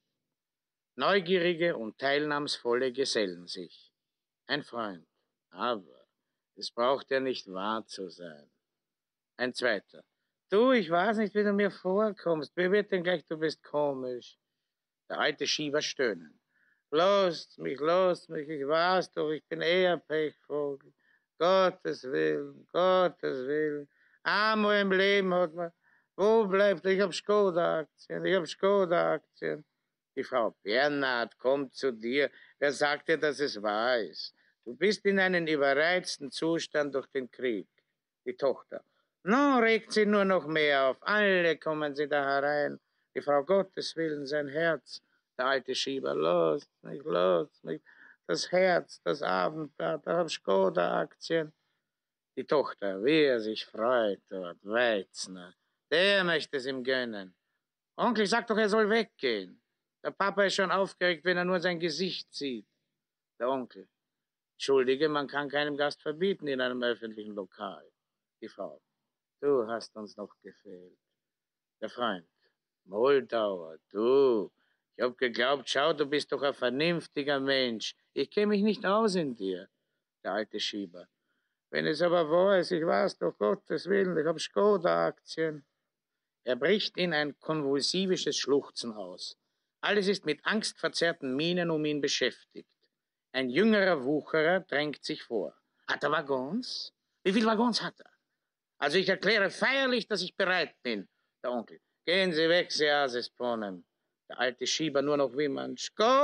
Neugierige und teilnahmsvolle gesellen sich. Ein Freund. Aber es braucht ja nicht wahr zu sein. Ein zweiter. Du, ich weiß nicht, wie du mir vorkommst. Wer wird denn gleich, du bist komisch? Der alte Schieber stöhnen. Lasst mich, lasst mich, ich weiß doch, ich bin eher Pechvogel. Gottes Willen, Gottes Willen. Einmal im Leben hat man, wo bleibt, ich hab Skoda-Aktien, ich hab Skoda-Aktien. Die Frau Bernhard kommt zu dir. Wer sagt dir, dass es wahr ist? Du bist in einem überreizten Zustand durch den Krieg. Die Tochter. Nun regt sie nur noch mehr auf. Alle kommen sie da herein. Die Frau Gottes Willen, sein Herz. Der alte Schieber, los mich, los mich. Das Herz, das Abendblatt, da hab Skoda-Aktien. Die Tochter, wie er sich freut dort, Weizner. Der möchte es ihm gönnen. Onkel, sag doch, er soll weggehen. Der Papa ist schon aufgeregt, wenn er nur sein Gesicht sieht. Der Onkel. Entschuldige, man kann keinem Gast verbieten in einem öffentlichen Lokal. Die Frau. Du hast uns noch gefehlt. Der Freund. Moldauer, du. Ich hab geglaubt, schau, du bist doch ein vernünftiger Mensch. Ich kenne mich nicht aus in dir. Der alte Schieber. Wenn es aber wahr ist, ich weiß doch, Gottes Willen, ich hab Skoda-Aktien. Er bricht in ein konvulsivisches Schluchzen aus. Alles ist mit angstverzerrten Mienen um ihn beschäftigt. Ein jüngerer Wucherer drängt sich vor. Hat er Waggons? Wie viele Waggons hat er? Also ich erkläre feierlich, dass ich bereit bin. Der Onkel. Gehen Sie weg, Sie Asesponem. Der alte Schieber nur noch wimmern.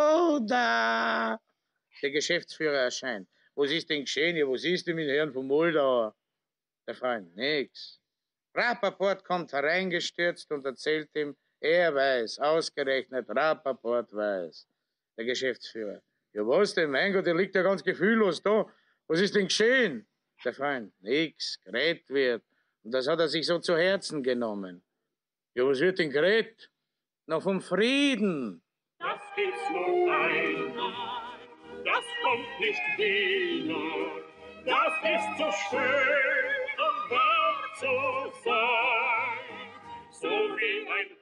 Skoda! Der Geschäftsführer erscheint. Was ist denn geschehen hier? Was ist denn mit Herrn von Moldauer? Der Freund. Nix. Rappaport kommt hereingestürzt und erzählt ihm, er weiß, ausgerechnet Rappaport weiß. Der Geschäftsführer. Ja was denn? Mein Gott, der liegt ja ganz gefühllos da. Was ist denn geschehen? Der Freund, nix, geredet wird. Und das hat er sich so zu Herzen genommen. Ja, was wird denn geredet? Noch vom Frieden. Das ist nur einmal, das kommt nicht wieder. Das ist so schön, um wahr zu sein. So wie ein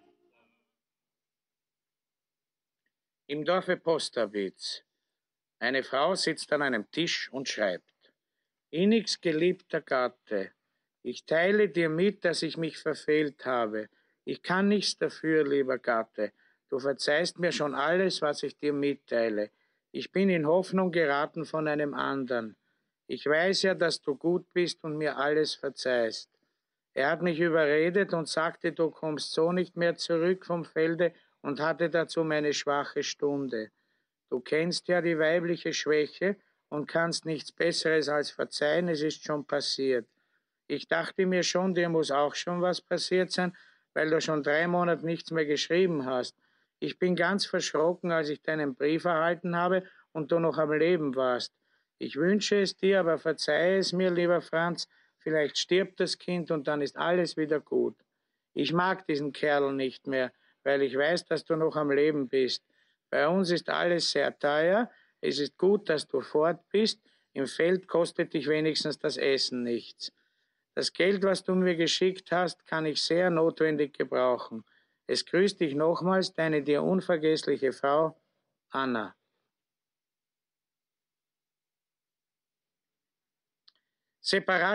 Im Dorfe Posterwitz. Eine Frau sitzt an einem Tisch und schreibt. Innigst geliebter Gatte, ich teile dir mit, dass ich mich verfehlt habe. Ich kann nichts dafür, lieber Gatte. Du verzeihst mir schon alles, was ich dir mitteile. Ich bin in Hoffnung geraten von einem anderen. Ich weiß ja, dass du gut bist und mir alles verzeihst. Er hat mich überredet und sagte, du kommst so nicht mehr zurück vom Felde und hatte dazu meine schwache Stunde. Du kennst ja die weibliche Schwäche und kannst nichts Besseres als verzeihen, es ist schon passiert. Ich dachte mir schon, dir muss auch schon was passiert sein, weil du schon drei Monate nichts mehr geschrieben hast. Ich bin ganz verschrocken, als ich deinen Brief erhalten habe und du noch am Leben warst. Ich wünsche es dir, aber verzeihe es mir, lieber Franz, vielleicht stirbt das Kind und dann ist alles wieder gut. Ich mag diesen Kerl nicht mehr, weil ich weiß, dass du noch am Leben bist. Bei uns ist alles sehr teuer. Es ist gut, dass du fort bist. Im Feld kostet dich wenigstens das Essen nichts. Das Geld, was du mir geschickt hast, kann ich sehr notwendig gebrauchen. Es grüßt dich nochmals, deine dir unvergessliche Frau, Anna.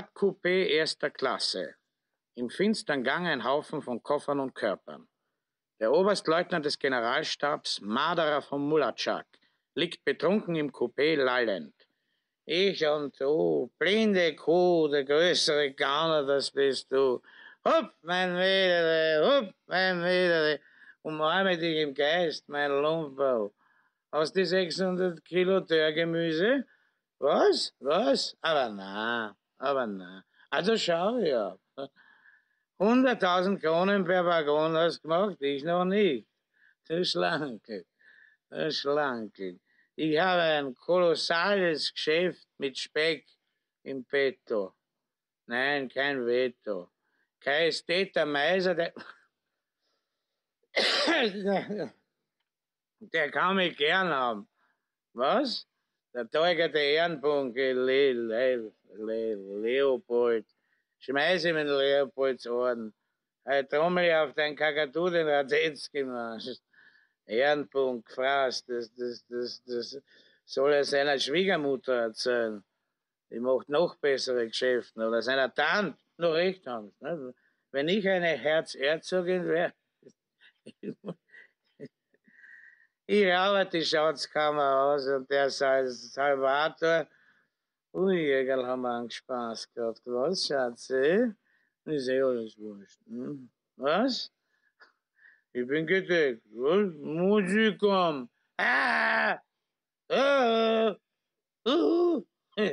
Separat-Coupé erster Klasse. Im finstern Gang ein Haufen von Koffern und Körpern. Der Oberstleutnant des Generalstabs, Marderer von Mulatschak, liegt betrunken im Coupé lallend. Ich und du, blinde Kuh, der größere Gauner, das bist du. Hupp, mein Wedere, hupp, mein Wedere, umarme dich im Geist, mein Lumpo. Hast die sechshundert Kilo Dörrgemüse? Was? Was? Aber na, aber na. Also schau ja. hunderttausend Kronen per Waggon hast du gemacht, ich noch nicht. Du Schlanke, du Schlanke. Ich habe ein kolossales Geschäft mit Speck im Petto. Nein, kein Veto. Kein Steter Meiser, der... der kann mich gern haben. Was? Der teugerte Ehrenpunke Le, Le, Le, Leopold. Schmeiß ihm in Leopolds Orden. Halt trommel ich auf dein Kakadu den Radetzky-Marsch. Ehrenpunkt, Fraß, das, das, das, das soll er seiner Schwiegermutter erzählen. Die macht noch bessere Geschäfte. Oder seiner Tante. Noch recht haben. Ne? Wenn ich eine Herzerzogin wäre, ich arbeite die Schatzkammer aus und der Salvator, ui, Jägerl, haben wir einen Spaß gehabt. Was, Schatze? Ist eh alles wurscht. Hm? Was? Ich bin gedeckt. Was? Musik kommt. Ah! Ah! Uh!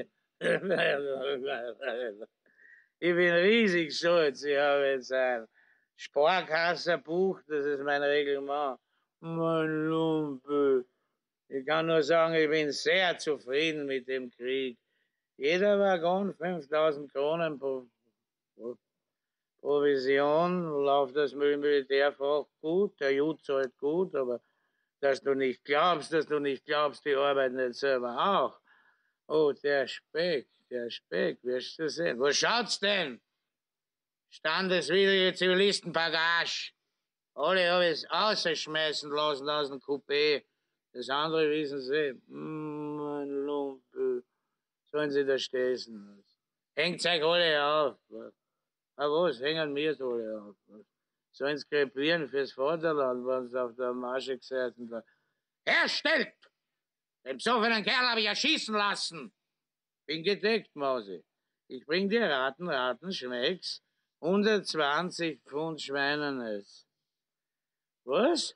Ich bin riesig stolz. Ich habe jetzt ein Sparkassenbuch, das ist mein Reglement. Mein Lumpe. Ich kann nur sagen, ich bin sehr zufrieden mit dem Krieg. Jeder Waggon fünftausend Kronen pro, pro Provision, läuft das Militärfach gut, der Jud zahlt gut, aber dass du nicht glaubst, dass du nicht glaubst, die arbeiten nicht selber auch. Oh, der Speck, der Speck, wirst du sehen. Wo schaut's denn? Standeswidrige Zivilistenbagage. Alle habe ich ausschmeißen lassen aus dem Coupé. Das andere wissen sie. Mm, mein Lumpe. Sollen sie da stehen? Hängt euch alle auf. Aber was? Hängen mir so alle auf. Sollen sie krepieren fürs Vaterland, wenn sie auf der Masche gesessen waren. Herstellt! Den besoffenen Kerl habe ich erschießen lassen. Bin gedeckt, Mausi. Ich bring dir Raten, Raten, schmeck's. hundertzwanzig Pfund Schweinenes. Was?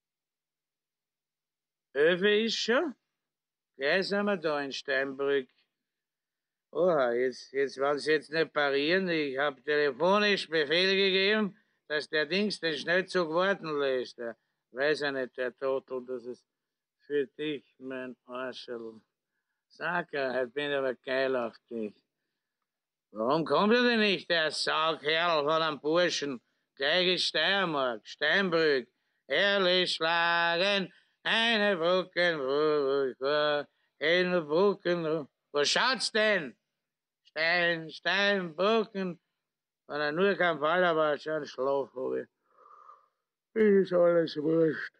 Öfe ist schon? Gleich sind wir da in Steinbrück. Oha, jetzt, jetzt wollen sie jetzt nicht parieren. Ich habe telefonisch Befehl gegeben, dass der Dings den Schnellzug warten lässt. Der weiß ja nicht, der Totel, das ist für dich, mein Arschel. Sag er, heute bin ich aber geil auf dich. Warum kommt er denn nicht, der Saukerl von einem Burschen? Gleich ist Steiermark, Steinbrück, ehrlich schlagen, eine Brückenbrücke, eine Brücken. Wo schaut's denn? Stein, Stein, Brücken. Wenn er nur kein Fall, aber schon Schlaf habe. Ist alles wurscht.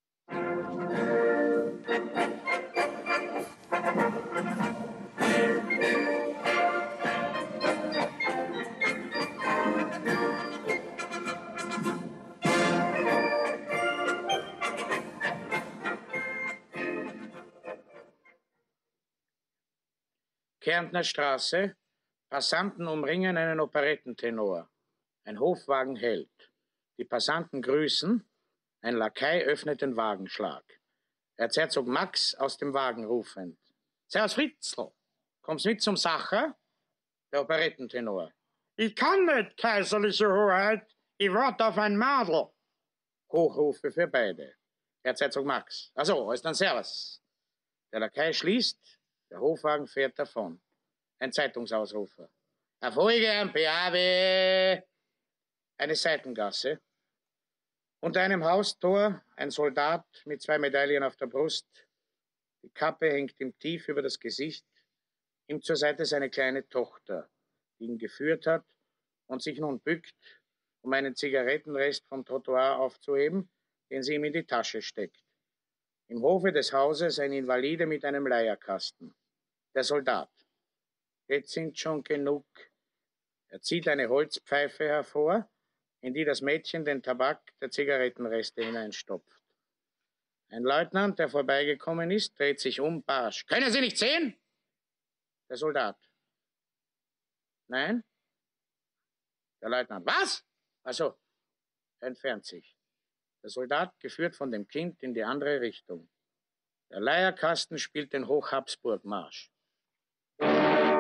Kärntner Straße. Passanten umringen einen Operettentenor. Ein Hofwagen hält. Die Passanten grüßen. Ein Lakai öffnet den Wagenschlag. Erzherzog Max aus dem Wagen rufend. Servus Fritzl, kommst mit zum Sacher? Der Operettentenor. Ich kann nicht, kaiserliche Hoheit. Ich warte auf ein Madel. Hochrufe für beide. Erzherzog Max. Also, ist dann Servus. Der Lakai schließt. Der Hofwagen fährt davon. Ein Zeitungsausrufer. Erfolge am P A W. Eine Seitengasse. Unter einem Haustor ein Soldat mit zwei Medaillen auf der Brust. Die Kappe hängt ihm tief über das Gesicht. Ihm zur Seite seine kleine Tochter, die ihn geführt hat und sich nun bückt, um einen Zigarettenrest vom Trottoir aufzuheben, den sie ihm in die Tasche steckt. Im Hofe des Hauses ein Invalide mit einem Leierkasten. Der Soldat. Jetzt sind schon genug. Er zieht eine Holzpfeife hervor, in die das Mädchen den Tabak der Zigarettenreste hineinstopft. Ein Leutnant, der vorbeigekommen ist, dreht sich um, barsch. Können Sie nicht sehen? Der Soldat. Nein? Der Leutnant. Was? Also, entfernt sich. Der Soldat geführt von dem Kind in die andere Richtung. Der Leierkasten spielt den Hochhabsburg-Marsch.